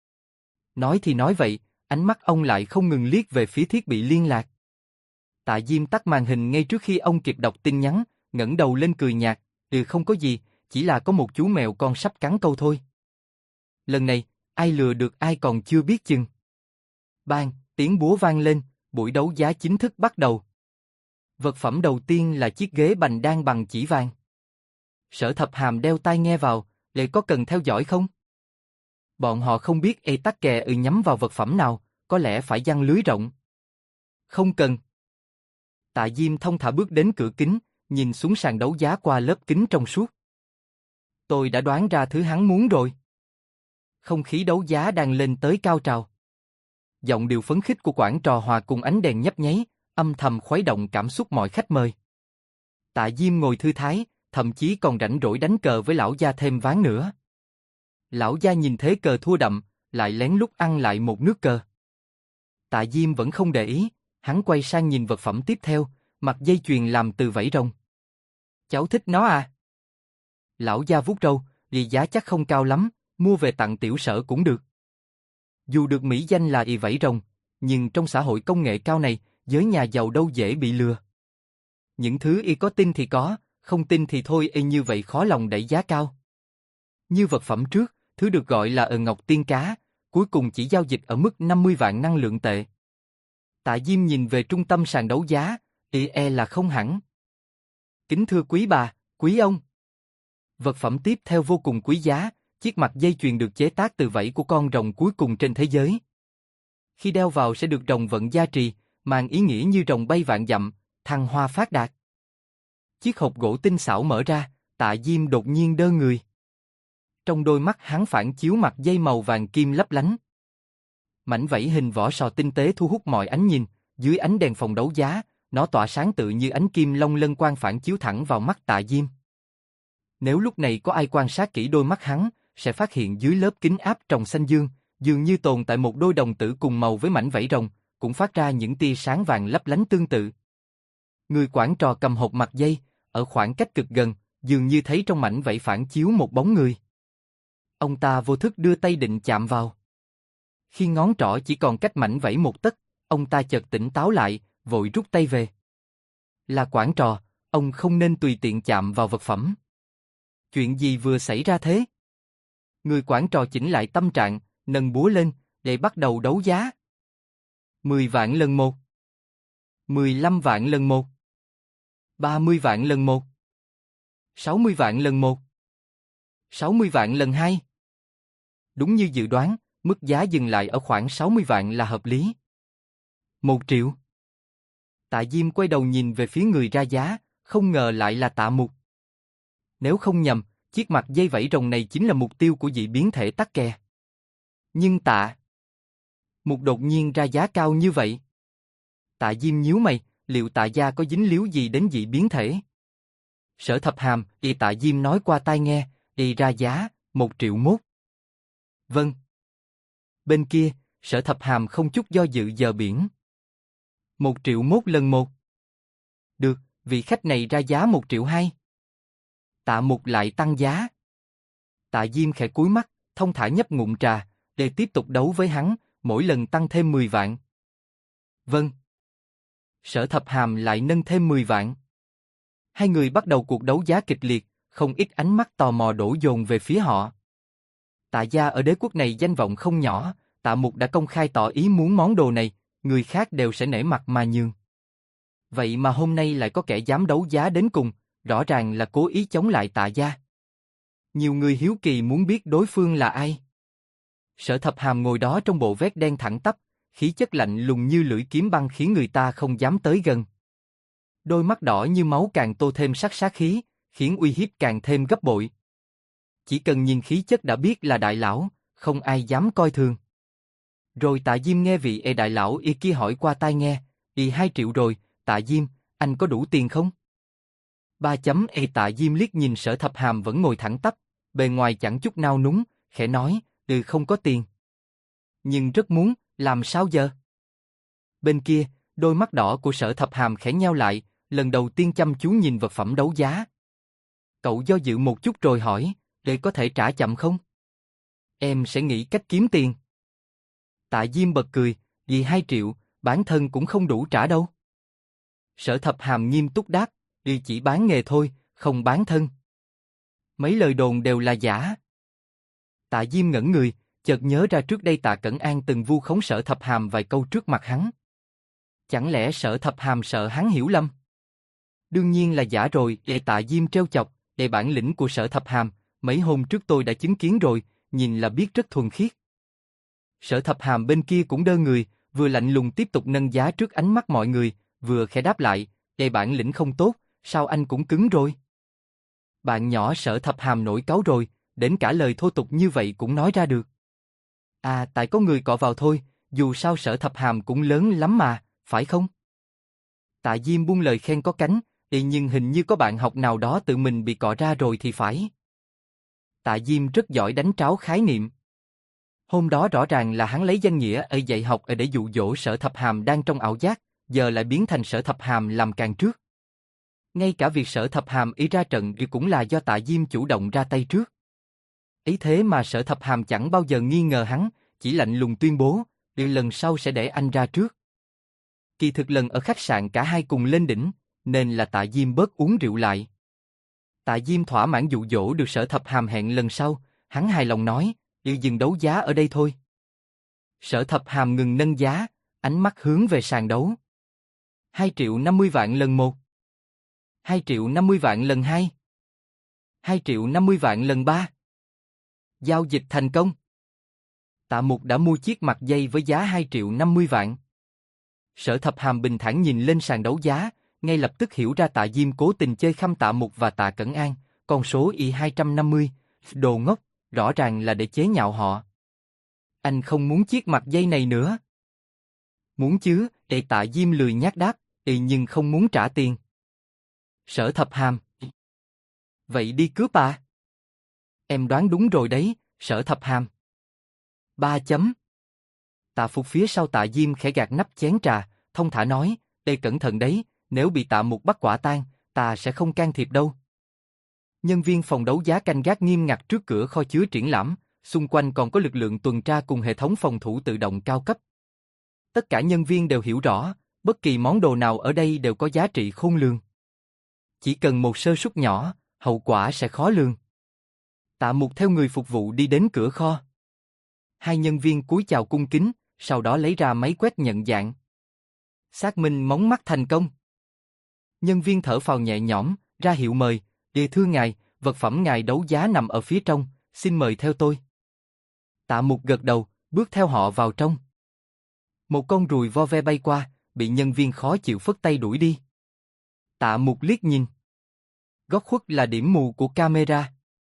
Nói thì nói vậy, ánh mắt ông lại không ngừng liếc về phía thiết bị liên lạc. Tạ Diêm tắt màn hình ngay trước khi ông kịp đọc tin nhắn, ngẩng đầu lên cười nhạt, không có gì, chỉ là có một chú mèo con sắp cắn câu thôi. Lần này, ai lừa được ai còn chưa biết chừng. Bang, tiếng búa vang lên, buổi đấu giá chính thức bắt đầu. Vật phẩm đầu tiên là chiếc ghế bành đan bằng chỉ vàng. Sở Thập Hàm đeo tai nghe vào, Lệ có cần theo dõi không? Bọn họ không biết tắc kè nhắm vào vật phẩm nào, có lẽ phải giăng lưới rộng. Không cần. Tạ Diêm thông thả bước đến cửa kính, nhìn xuống sàn đấu giá qua lớp kính trong suốt. Tôi đã đoán ra thứ hắn muốn rồi. Không khí đấu giá đang lên tới cao trào. Giọng điệu phấn khích của quản trò hòa cùng ánh đèn nhấp nháy, âm thầm khuấy động cảm xúc mọi khách mời. Tạ Diêm ngồi thư thái, thậm chí còn rảnh rỗi đánh cờ với lão gia thêm ván nữa. Lão gia nhìn thế cờ thua đậm, lại lén lút ăn lại một nước cờ. Tạ Diêm vẫn không để ý, hắn quay sang nhìn vật phẩm tiếp theo, mặt dây chuyền làm từ vảy rồng. Cháu thích nó à? Lão gia vuốt râu, vì giá chắc không cao lắm, mua về tặng tiểu Sở cũng được. Dù được mỹ danh là vảy rồng, nhưng trong xã hội công nghệ cao này, giới nhà giàu đâu dễ bị lừa. Những thứ có tin thì có, không tin thì thôi, như vậy khó lòng đẩy giá cao. Như vật phẩm trước, thứ được gọi là ngọc tiên cá, cuối cùng chỉ giao dịch ở mức 50 vạn năng lượng tệ. Tạ Diêm nhìn về trung tâm sàn đấu giá, là không hẳn. Kính thưa quý bà, quý ông. Vật phẩm tiếp theo vô cùng quý giá, chiếc mặt dây chuyền được chế tác từ vảy của con rồng cuối cùng trên thế giới. Khi đeo vào sẽ được rồng vận gia trì, mang ý nghĩa như rồng bay vạn dặm, thăng hoa phát đạt. Chiếc hộp gỗ tinh xảo mở ra, Tạ Diêm đột nhiên đơ người. Trong đôi mắt hắn phản chiếu mặt dây màu vàng kim lấp lánh. mảnh vảy hình vỏ sò tinh tế thu hút mọi ánh nhìn, dưới ánh đèn phòng đấu giá, nó tỏa sáng tự như ánh kim long lân quang phản chiếu thẳng vào mắt Tạ Diêm. Nếu lúc này có ai quan sát kỹ đôi mắt hắn, sẽ phát hiện dưới lớp kính áp tròng xanh dương, dường như tồn tại một đôi đồng tử cùng màu với mảnh vảy rồng, cũng phát ra những tia sáng vàng lấp lánh tương tự. Người quản trò cầm hộp mặt dây, ở khoảng cách cực gần, dường như thấy trong mảnh vảy phản chiếu một bóng người. Ông ta vô thức đưa tay định chạm vào. Khi ngón trỏ chỉ còn cách mảnh vảy một tấc, ông ta chợt tỉnh táo lại, vội rút tay về. Là quản trò, ông không nên tùy tiện chạm vào vật phẩm. Chuyện gì vừa xảy ra thế? Người quản trò chỉnh lại tâm trạng, nâng búa lên, để bắt đầu đấu giá. 10 vạn lần một. 15 vạn lần một. 30 vạn lần một. 60 vạn lần một. 60 vạn lần hai. Đúng như dự đoán, mức giá dừng lại ở khoảng 60 vạn là hợp lý. 1 triệu. Tạ Diêm quay đầu nhìn về phía người ra giá, không ngờ lại là Tạ Mục. Nếu không nhầm, chiếc mặt dây vảy rồng này chính là mục tiêu của dị biến thể tắc kè. Nhưng Tạ Mục đột nhiên ra giá cao như vậy. Tạ Diêm nhíu mày, liệu Tạ gia có dính líu gì đến dị biến thể? Sở Thập Hàm, Tạ Diêm nói qua tai nghe, ra giá, 1 triệu mốt. Vâng. Bên kia, Sở Thập Hàm không chút do dự dờ biển. 1 triệu mốt lần một. Được, vị khách này ra giá 1 triệu hai. Tạ Mục lại tăng giá. Tạ Diêm khẽ cúi mắt, thông thả nhấp ngụm trà, để tiếp tục đấu với hắn, mỗi lần tăng thêm 10 vạn. Vâng. Sở Thập Hàm lại nâng thêm 10 vạn. Hai người bắt đầu cuộc đấu giá kịch liệt, không ít ánh mắt tò mò đổ dồn về phía họ. Tạ gia ở đế quốc này danh vọng không nhỏ, Tạ Mục đã công khai tỏ ý muốn món đồ này, người khác đều sẽ nể mặt mà nhường. Vậy mà hôm nay lại có kẻ dám đấu giá đến cùng, rõ ràng là cố ý chống lại Tạ gia. Nhiều người hiếu kỳ muốn biết đối phương là ai. Sở Thập Hàm ngồi đó trong bộ vest đen thẳng tắp, khí chất lạnh lùng như lưỡi kiếm băng khiến người ta không dám tới gần. Đôi mắt đỏ như máu càng tô thêm sắc sát khí, khiến uy hiếp càng thêm gấp bội. Chỉ cần nhìn khí chất đã biết là đại lão, không ai dám coi thường. Rồi Tạ Diêm nghe vị đại lão kia hỏi qua tai nghe, 2 triệu rồi, Tạ Diêm, anh có đủ tiền không? 3 chấm. Tạ Diêm liếc nhìn Sở Thập Hàm vẫn ngồi thẳng tắp, bề ngoài chẳng chút nao núng, khẽ nói, không có tiền. Nhưng rất muốn, làm sao giờ? Bên kia, đôi mắt đỏ của Sở Thập Hàm khẽ nheo lại, lần đầu tiên chăm chú nhìn vật phẩm đấu giá. Cậu do dự một chút rồi hỏi, để có thể trả chậm không? Em sẽ nghĩ cách kiếm tiền. Tạ Diêm bật cười, vì 2 triệu, bản thân cũng không đủ trả đâu. Sở Thập Hàm nghiêm túc đáp, chỉ bán nghề thôi, không bán thân. Mấy lời đồn đều là giả. Tạ Diêm ngẩn người, chợt nhớ ra trước đây Tạ Cẩn An từng vu khống Sở Thập Hàm vài câu trước mặt hắn. Chẳng lẽ Sở Thập Hàm sợ hắn hiểu lầm? Đương nhiên là giả rồi. Tạ Diêm trêu chọc, bản lĩnh của Sở Thập Hàm, mấy hôm trước tôi đã chứng kiến rồi, nhìn là biết rất thuần khiết. Sở Thập Hàm bên kia cũng đơ người, vừa lạnh lùng tiếp tục nâng giá trước ánh mắt mọi người, vừa khẽ đáp lại, bản lĩnh không tốt, sao anh cũng cứng rồi? Bạn nhỏ Sở Thập Hàm nổi cáu rồi, đến cả lời thô tục như vậy cũng nói ra được. Tại có người cọ vào thôi, dù sao Sở Thập Hàm cũng lớn lắm mà, phải không? Tạ Diêm buông lời khen có cánh, nhưng hình như có bạn học nào đó tự mình bị cọ ra rồi thì phải. Tạ Diêm rất giỏi đánh tráo khái niệm. Hôm đó rõ ràng là hắn lấy danh nghĩa ở dạy học để dụ dỗ Sở Thập Hàm đang trong ảo giác, giờ lại biến thành Sở Thập Hàm làm càng trước. Ngay cả việc Sở Thập Hàm ra trận cũng là do Tạ Diêm chủ động ra tay trước. Ấy thế mà Sở Thập Hàm chẳng bao giờ nghi ngờ hắn, chỉ lạnh lùng tuyên bố, lần sau sẽ để anh ra trước. Kỳ thực lần ở khách sạn cả hai cùng lên đỉnh, nên là Tạ Diêm bớt uống rượu lại. Tạ Diêm thỏa mãn dụ dỗ được Sở Thập Hàm hẹn lần sau, hắn hài lòng nói, dừng đấu giá ở đây thôi. Sở Thập Hàm ngừng nâng giá, ánh mắt hướng về sàn đấu. 2 triệu 50 vạn lần một. 2 triệu 50 vạn lần hai. 2 triệu 50 vạn lần ba. Giao dịch thành công. Tạ Mục đã mua chiếc mặt dây với giá 2 triệu 50 vạn. Sở Thập Hàm bình thản nhìn lên sàn đấu giá, ngay lập tức hiểu ra Tạ Diêm cố tình chơi khăm Tạ Mục và Tạ Cẩn An, con số Y250, đồ ngốc, rõ ràng là để chế nhạo họ. Anh không muốn chiếc mặt dây này nữa. Muốn chứ, Tạ Diêm lười nhác đáp, nhưng không muốn trả tiền. Sở Thập Hàm. Vậy đi cướp à? Em đoán đúng rồi đấy, Sở Thập Hàm. 3 chấm. Tạ Phục phía sau Tạ Diêm khẽ gạt nắp chén trà, thông thả nói, cẩn thận đấy, nếu bị Tạ Mục bắt quả tang, ta sẽ không can thiệp đâu. Nhân viên phòng đấu giá canh gác nghiêm ngặt trước cửa kho chứa triển lãm, xung quanh còn có lực lượng tuần tra cùng hệ thống phòng thủ tự động cao cấp. Tất cả nhân viên đều hiểu rõ, bất kỳ món đồ nào ở đây đều có giá trị khôn lường. Chỉ cần một sơ suất nhỏ, hậu quả sẽ khó lường. Tạ Mục theo người phục vụ đi đến cửa kho. Hai nhân viên cúi chào cung kính, sau đó lấy ra máy quét nhận dạng. Xác minh mống mắt thành công. Nhân viên thở phào nhẹ nhõm, ra hiệu mời, thưa ngài, vật phẩm ngài đấu giá nằm ở phía trong, xin mời theo tôi. Tạ Mục gật đầu, bước theo họ vào trong. Một con ruồi vo ve bay qua, bị nhân viên khó chịu phất tay đuổi đi. Tạ Mục liếc nhìn. Góc khuất là điểm mù của camera.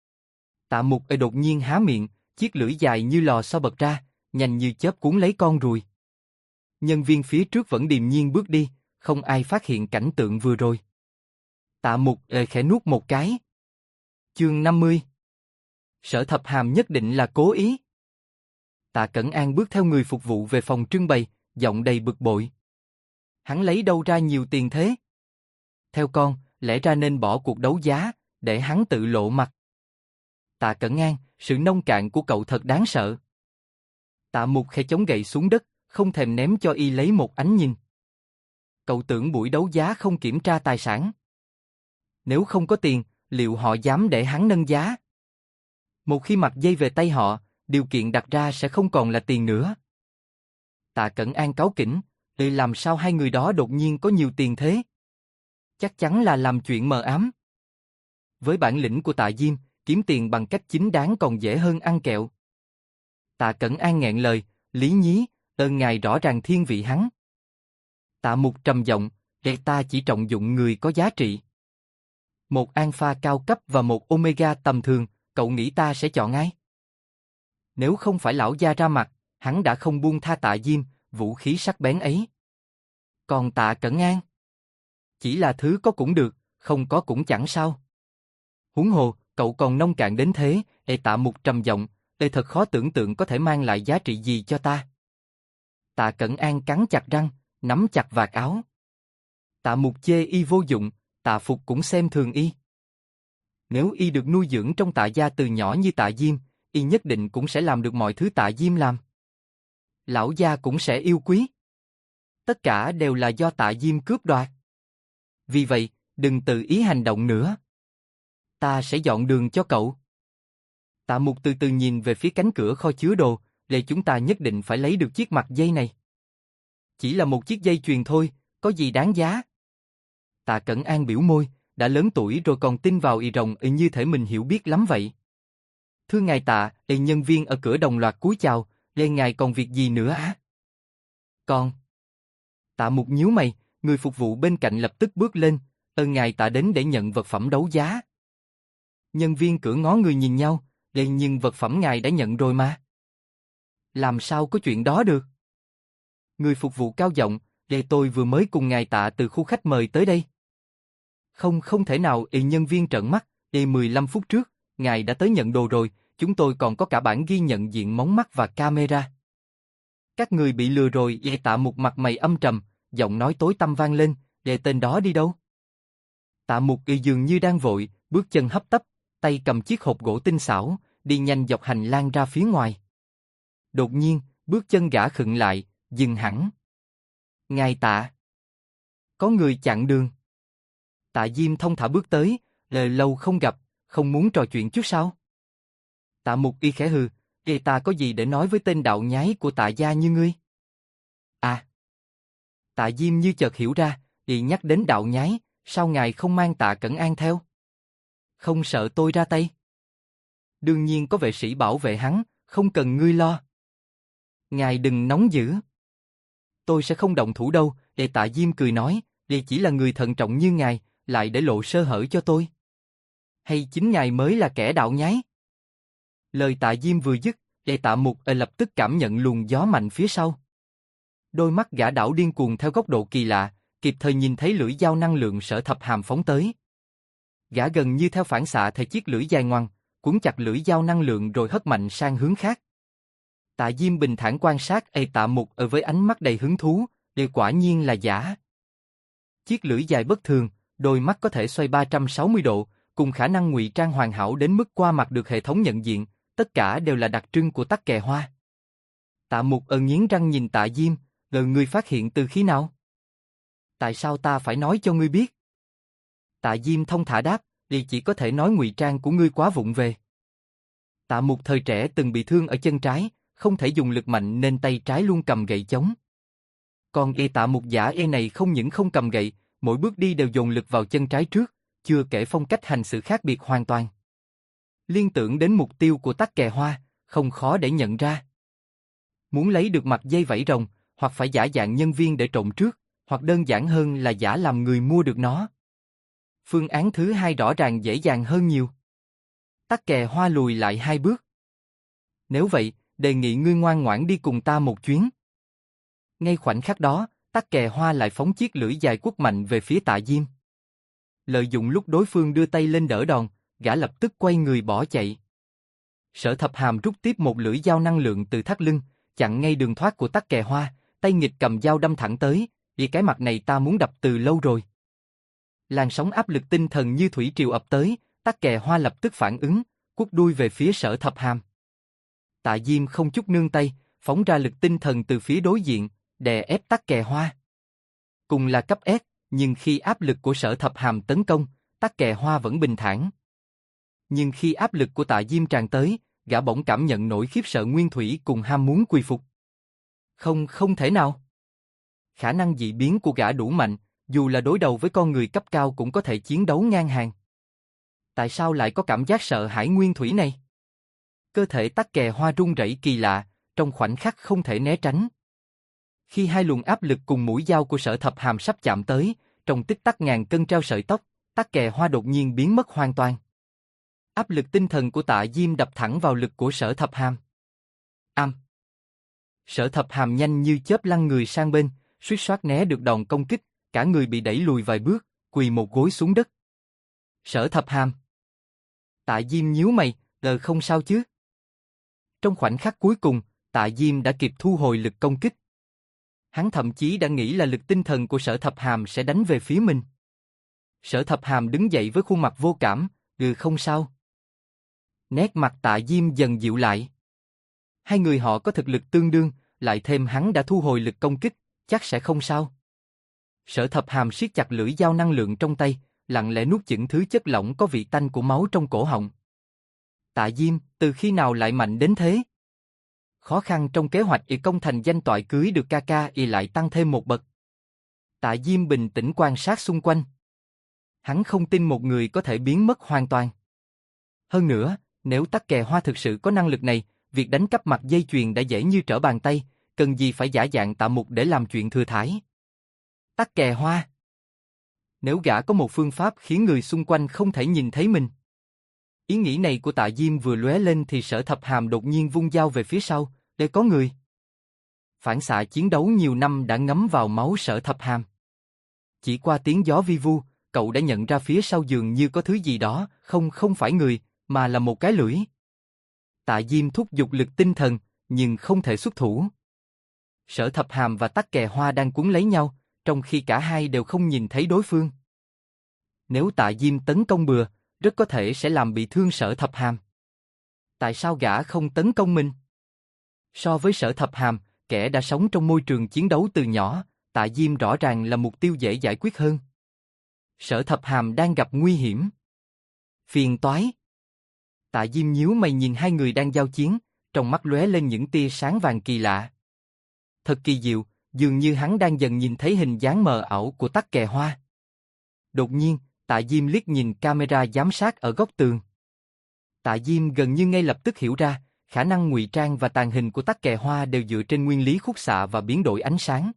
Tạ Mục đột nhiên há miệng, chiếc lưỡi dài như lò xo bật ra, nhanh như chớp cuốn lấy con ruồi. Nhân viên phía trước vẫn điềm nhiên bước đi, không ai phát hiện cảnh tượng vừa rồi. Tạ Mục khẽ nuốt một cái. Chương 50. Sở Thập Hàm nhất định là cố ý. Tạ Cẩn An bước theo người phục vụ về phòng trưng bày, giọng đầy bực bội. Hắn lấy đâu ra nhiều tiền thế? Theo con, lẽ ra nên bỏ cuộc đấu giá, để hắn tự lộ mặt. Tạ Cẩn An, sự nông cạn của cậu thật đáng sợ. Tạ Mục khẽ chống gậy xuống đất, không thèm ném cho y lấy một ánh nhìn. Cậu tưởng buổi đấu giá không kiểm tra tài sản. Nếu không có tiền, liệu họ dám để hắn nâng giá? Một khi mặt dây về tay họ, điều kiện đặt ra sẽ không còn là tiền nữa. Tạ Cẩn An cáu kỉnh, làm sao hai người đó đột nhiên có nhiều tiền thế? Chắc chắn là làm chuyện mờ ám. Với bản lĩnh của Tạ Diêm, kiếm tiền bằng cách chính đáng còn dễ hơn ăn kẹo. Tạ Cẩn An nghẹn lời, lý nhí, ngài rõ ràng thiên vị hắn. Tạ Mục trầm giọng, ta chỉ trọng dụng người có giá trị. Một alpha cao cấp và một omega tầm thường, cậu nghĩ ta sẽ chọn ai? Nếu không phải lão gia ra mặt, hắn đã không buông tha Tạ Diêm, vũ khí sắc bén ấy. Còn Tạ Cẩn An? Chỉ là thứ có cũng được, không có cũng chẳng sao. Huống hồ, cậu còn nông cạn đến thế, Tạ Mục trầm giọng, thật khó tưởng tượng có thể mang lại giá trị gì cho ta. Tạ Cẩn An cắn chặt răng, nắm chặt vạt áo. Tạ Mục chê y vô dụng, Tạ Phục cũng xem thường y. Nếu y được nuôi dưỡng trong Tạ gia từ nhỏ như Tạ Diêm, y nhất định cũng sẽ làm được mọi thứ Tạ Diêm làm. Lão gia cũng sẽ yêu quý. Tất cả đều là do Tạ Diêm cướp đoạt. Vì vậy, đừng tự ý hành động nữa. Ta sẽ dọn đường cho cậu. Tạ Mục từ từ nhìn về phía cánh cửa kho chứa đồ, chúng ta nhất định phải lấy được chiếc mặt dây này. Chỉ là một chiếc dây chuyền thôi, có gì đáng giá? Tạ Cẩn An biểu môi, đã lớn tuổi rồi còn tin vào y rồng như thể mình hiểu biết lắm vậy. Thưa ngài Tạ, nhân viên ở cửa đồng loạt cúi chào, ngài còn việc gì nữa á? Còn. Tạ Mục nhíu mày, người phục vụ bên cạnh lập tức bước lên, ngài Tạ đến để nhận vật phẩm đấu giá. Nhân viên cửa ngó người nhìn nhau, nhưng vật phẩm ngài đã nhận rồi mà. Làm sao có chuyện đó được? Người phục vụ cao giọng, tôi vừa mới cùng ngài Tạ từ khu khách mời tới đây. Không thể nào, nhân viên trợn mắt, 15 phút trước, ngài đã tới nhận đồ rồi, chúng tôi còn có cả bản ghi nhận diện mống mắt và camera. Các người bị lừa rồi, Tạ Mục mặt mày âm trầm, giọng nói tối tăm vang lên, tên đó đi đâu? Tạ Mục dường như đang vội, bước chân hấp tấp, tay cầm chiếc hộp gỗ tinh xảo, đi nhanh dọc hành lang ra phía ngoài. Đột nhiên, bước chân gã khựng lại, dừng hẳn. Ngài Tạ. Có người chặn đường. Tạ Diêm thông thả bước tới, lâu không gặp, không muốn trò chuyện chút sao? Tạ Mục y khẽ hừ, ta có gì để nói với tên đạo nhái của Tạ gia như ngươi? À. Tạ Diêm như chợt hiểu ra, nhắc đến đạo nhái, sao ngài không mang Tạ Cẩn An theo? Không sợ tôi ra tay? Đương nhiên có vệ sĩ bảo vệ hắn, không cần ngươi lo. Ngài đừng nóng dữ. Tôi sẽ không động thủ đâu, Tạ Diêm cười nói, chỉ là người thận trọng như ngài, lại để lộ sơ hở cho tôi. Hay chính ngài mới là kẻ đạo nhái? Lời Tạ Diêm vừa dứt, Tạ Mục lập tức cảm nhận luồng gió mạnh phía sau. Đôi mắt gã đảo điên cuồng theo góc độ kỳ lạ, kịp thời nhìn thấy lưỡi dao năng lượng Sở Thập Hàm phóng tới. Gã gần như theo phản xạ thay chiếc lưỡi dài ngoằng, cuốn chặt lưỡi dao năng lượng rồi hất mạnh sang hướng khác. Tạ Diêm bình thản quan sát Tạ Mục với ánh mắt đầy hứng thú, điều quả nhiên là giả. Chiếc lưỡi dài bất thường, đôi mắt có thể xoay 360 độ, cùng khả năng ngụy trang hoàn hảo đến mức qua mặt được hệ thống nhận diện, tất cả đều là đặc trưng của Tắc Kè Hoa. Tạ Mục nghiến răng nhìn Tạ Diêm, ngươi phát hiện từ khi nào? Tại sao ta phải nói cho ngươi biết? Tạ Diêm thông thả đáp, chỉ có thể nói ngụy trang của ngươi quá vụng về. Tạ Mục thời trẻ từng bị thương ở chân trái, không thể dùng lực mạnh nên tay trái luôn cầm gậy chống. Còn Tạ Mục giả này không những không cầm gậy, mỗi bước đi đều dồn lực vào chân trái trước, chưa kể phong cách hành xử khác biệt hoàn toàn. Liên tưởng đến mục tiêu của Tắc Kè Hoa, không khó để nhận ra. Muốn lấy được mặt dây vảy rồng, hoặc phải giả dạng nhân viên để trộn trước, hoặc đơn giản hơn là giả làm người mua được nó. Phương án thứ hai rõ ràng dễ dàng hơn nhiều. Tắc Kè Hoa lùi lại 2 bước. Nếu vậy, đề nghị ngươi ngoan ngoãn đi cùng ta một chuyến. Ngay khoảnh khắc đó, Tắc Kè Hoa lại phóng chiếc lưỡi dài quất mạnh về phía Tạ Diêm. Lợi dụng lúc đối phương đưa tay lên đỡ đòn, gã lập tức quay người bỏ chạy. Sở Thập Hàm rút tiếp một lưỡi dao năng lượng từ thắt lưng, chặn ngay đường thoát của Tắc Kè Hoa, tay nghịch cầm dao đâm thẳng tới, vì cái mặt này ta muốn đập từ lâu rồi. Làn sóng áp lực tinh thần như thủy triều ập tới, Tắc Kè Hoa lập tức phản ứng, quất đuôi về phía Sở Thập Hàm. Tạ Diêm không chút nương tay, phóng ra lực tinh thần từ phía đối diện, đè ép Tắc Kè Hoa. Cùng là cấp S, nhưng khi áp lực của Sở Thập Hàm tấn công, Tắc Kè Hoa vẫn bình thản. Nhưng khi áp lực của Tạ Diêm tràn tới, gã bỗng cảm nhận nỗi khiếp sợ nguyên thủy cùng ham muốn quy phục. Không thể nào. Khả năng dị biến của gã đủ mạnh, dù là đối đầu với con người cấp cao cũng có thể chiến đấu ngang hàng. Tại sao lại có cảm giác sợ hãi nguyên thủy này? Cơ thể Tắc Kè Hoa rung rẩy kỳ lạ, trong khoảnh khắc không thể né tránh. Khi hai luồng áp lực cùng mũi dao của Sở Thập Hàm sắp chạm tới, trong tích tắc ngàn cân treo sợi tóc, Tắc Kè Hoa đột nhiên biến mất hoàn toàn. Áp lực tinh thần của Tạ Diêm đập thẳng vào lực của Sở Thập Hàm. Sở Thập Hàm nhanh như chớp lăn người sang bên, suýt soát né được đòn công kích, cả người bị đẩy lùi vài bước, quỳ một gối xuống đất. Sở Thập Hàm. Tạ Diêm nhíu mày, không sao chứ? Trong khoảnh khắc cuối cùng, Tạ Diêm đã kịp thu hồi lực công kích. Hắn thậm chí đã nghĩ là lực tinh thần của Sở Thập Hàm sẽ đánh về phía mình. Sở Thập Hàm đứng dậy với khuôn mặt vô cảm, không sao. Nét mặt Tạ Diêm dần dịu lại. Hai người họ có thực lực tương đương, lại thêm hắn đã thu hồi lực công kích, chắc sẽ không sao. Sở Thập Hàm siết chặt lưỡi dao năng lượng trong tay, lặng lẽ nuốt chửng thứ chất lỏng có vị tanh của máu trong cổ họng. Tạ Diêm, từ khi nào lại mạnh đến thế? Khó khăn trong kế hoạch công thành danh toại cưới được ca ca lại tăng thêm một bậc. Tạ Diêm bình tĩnh quan sát xung quanh. Hắn không tin một người có thể biến mất hoàn toàn. Hơn nữa, nếu Tắc Kè Hoa thực sự có năng lực này, việc đánh cắp mặt dây chuyền đã dễ như trở bàn tay, cần gì phải giả dạng Tạ Mục để làm chuyện thừa thãi. Tắc Kè Hoa. Nếu gã có một phương pháp khiến người xung quanh không thể nhìn thấy mình. Ý nghĩ này của Tạ Diêm vừa lóe lên thì Sở Thập Hàm đột nhiên vung dao về phía sau, để có người. Phản xạ chiến đấu nhiều năm đã ngấm vào máu Sở Thập Hàm. Chỉ qua tiếng gió vi vu, cậu đã nhận ra phía sau dường như có thứ gì đó, không phải người, mà là một cái lưỡi. Tạ Diêm thúc giục lực tinh thần, nhưng không thể xuất thủ. Sở Thập Hàm và Tắc Kè Hoa đang cuốn lấy nhau, trong khi cả hai đều không nhìn thấy đối phương. Nếu Tạ Diêm tấn công bừa, rất có thể sẽ làm bị thương Sở Thập Hàm. Tại sao gã không tấn công mình? So với Sở Thập Hàm, kẻ đã sống trong môi trường chiến đấu từ nhỏ, Tạ Diêm rõ ràng là mục tiêu dễ giải quyết hơn. Sở Thập Hàm đang gặp nguy hiểm. Phiền toái. Tạ Diêm nhíu mày nhìn hai người đang giao chiến, trong mắt lóe lên những tia sáng vàng kỳ lạ. Thật kỳ diệu, dường như hắn đang dần nhìn thấy hình dáng mờ ảo của Tắc Kè Hoa. Đột nhiên, Tạ Diêm liếc nhìn camera giám sát ở góc tường. Tạ Diêm gần như ngay lập tức hiểu ra, khả năng ngụy trang và tàng hình của Tắc Kè Hoa đều dựa trên nguyên lý khúc xạ và biến đổi ánh sáng.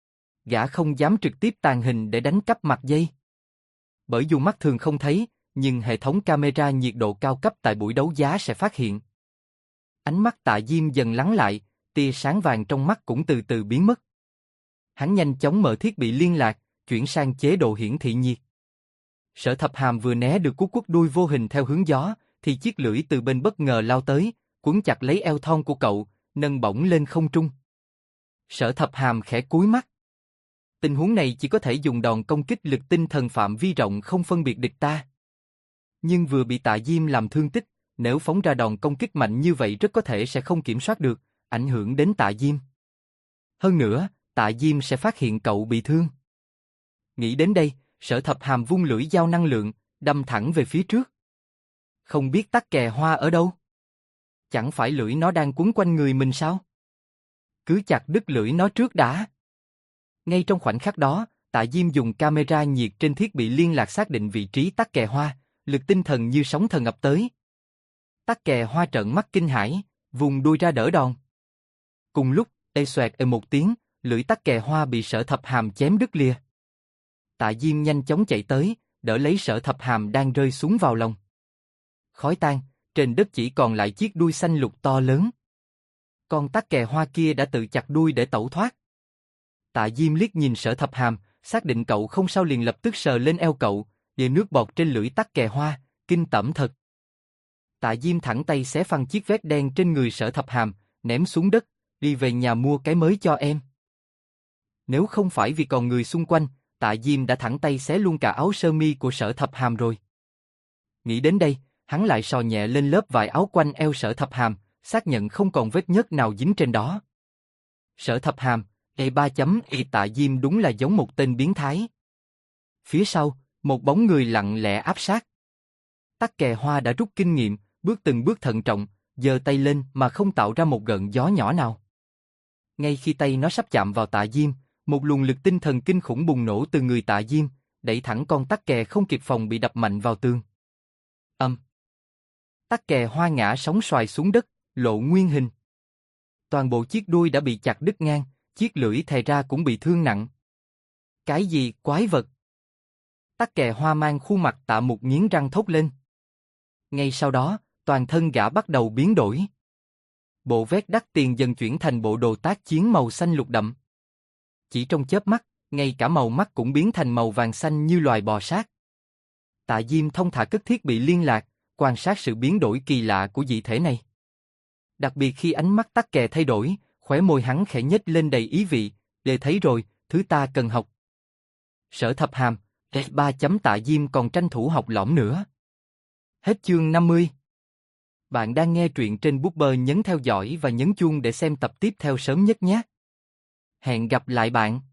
Gã không dám trực tiếp tàng hình để đánh cắp mặt dây. Bởi dù mắt thường không thấy, nhưng hệ thống camera nhiệt độ cao cấp tại buổi đấu giá sẽ phát hiện. Ánh mắt Tạ Diêm dần lắng lại, tia sáng vàng trong mắt cũng từ từ biến mất. Hắn nhanh chóng mở thiết bị liên lạc, chuyển sang chế độ hiển thị nhiệt. Sở Thập Hàm vừa né được cú quất đuôi vô hình theo hướng gió, thì chiếc lưỡi từ bên bất ngờ lao tới, quấn chặt lấy eo thon của cậu, nâng bổng lên không trung. Sở Thập Hàm khẽ cúi mắt. Tình huống này chỉ có thể dùng đòn công kích lực tinh thần phạm vi rộng không phân biệt địch ta. Nhưng vừa bị Tạ Diêm làm thương tích, nếu phóng ra đòn công kích mạnh như vậy rất có thể sẽ không kiểm soát được, ảnh hưởng đến Tạ Diêm. Hơn nữa, Tạ Diêm sẽ phát hiện cậu bị thương. Nghĩ đến đây, Sở Thập Hàm vung lưỡi dao năng lượng, đâm thẳng về phía trước. Không biết Tắc Kè Hoa ở đâu? Chẳng phải lưỡi nó đang quấn quanh người mình sao? Cứ chặt đứt lưỡi nó trước đã. Ngay trong khoảnh khắc đó, Tạ Diêm dùng camera nhiệt trên thiết bị liên lạc xác định vị trí Tắc Kè Hoa, lực tinh thần như sóng thần ập tới. Tắc Kè Hoa trợn mắt kinh hãi, vùng đuôi ra đỡ đòn. Cùng lúc, xoẹt một tiếng, lưỡi Tắc Kè Hoa bị Sở Thập Hàm chém đứt lìa. Tạ Diêm nhanh chóng chạy tới, đỡ lấy Sở Thập Hàm đang rơi xuống vào lòng. Khói tan, trên đất chỉ còn lại chiếc đuôi xanh lục to lớn. Con Tắc Kè Hoa kia đã tự chặt đuôi để tẩu thoát. Tạ Diêm liếc nhìn Sở Thập Hàm, xác định cậu không sao liền lập tức sờ lên eo cậu, đìa nước bọt trên lưỡi Tắc Kè Hoa, kinh tởm thật. Tạ Diêm thẳng tay xé phăng chiếc vết đen trên người Sở Thập Hàm, ném xuống đất, đi về nhà mua cái mới cho em. Nếu không phải vì còn người xung quanh, Tạ Diêm đã thẳng tay xé luôn cả áo sơ mi của Sở Thập Hàm rồi. Nghĩ đến đây, hắn lại sò nhẹ lên lớp vải áo quanh eo Sở Thập Hàm, xác nhận không còn vết nhớt nào dính trên đó. Sở Thập Hàm, Tạ Diêm đúng là giống một tên biến thái. Phía sau, một bóng người lặng lẽ áp sát. Tắc Kè Hoa đã rút kinh nghiệm, bước từng bước thận trọng, giơ tay lên mà không tạo ra một gợn gió nhỏ nào. Ngay khi tay nó sắp chạm vào Tạ Diêm, một luồng lực tinh thần kinh khủng bùng nổ từ người Tạ Diêm, đẩy thẳng con Tắc Kè không kịp phòng bị đập mạnh vào tường. Tắc Kè Hoa ngã sóng xoài xuống đất, lộ nguyên hình. Toàn bộ chiếc đuôi đã bị chặt đứt ngang, chiếc lưỡi thè ra cũng bị thương nặng. Cái gì, quái vật? Tắc Kè Hoa mang khuôn mặt Tạ Mục nghiến răng thốt lên. Ngay sau đó, toàn thân gã bắt đầu biến đổi. Bộ vest đắt tiền dần chuyển thành bộ đồ tác chiến màu xanh lục đậm. Chỉ trong chớp mắt, ngay cả màu mắt cũng biến thành màu vàng xanh như loài bò sát. Tạ Diêm thông thả cất thiết bị liên lạc, quan sát sự biến đổi kỳ lạ của dị thể này. Đặc biệt khi ánh mắt Tắc Kè thay đổi, khóe môi hắn khẽ nhếch lên đầy ý vị, để thấy rồi, thứ ta cần học. Sở Thập Hàm, Tạ Diêm còn tranh thủ học lỏm nữa. Hết chương 50. Bạn đang nghe truyện trên Booker, nhấn theo dõi và nhấn chuông để xem tập tiếp theo sớm nhất nhé. Hẹn gặp lại bạn.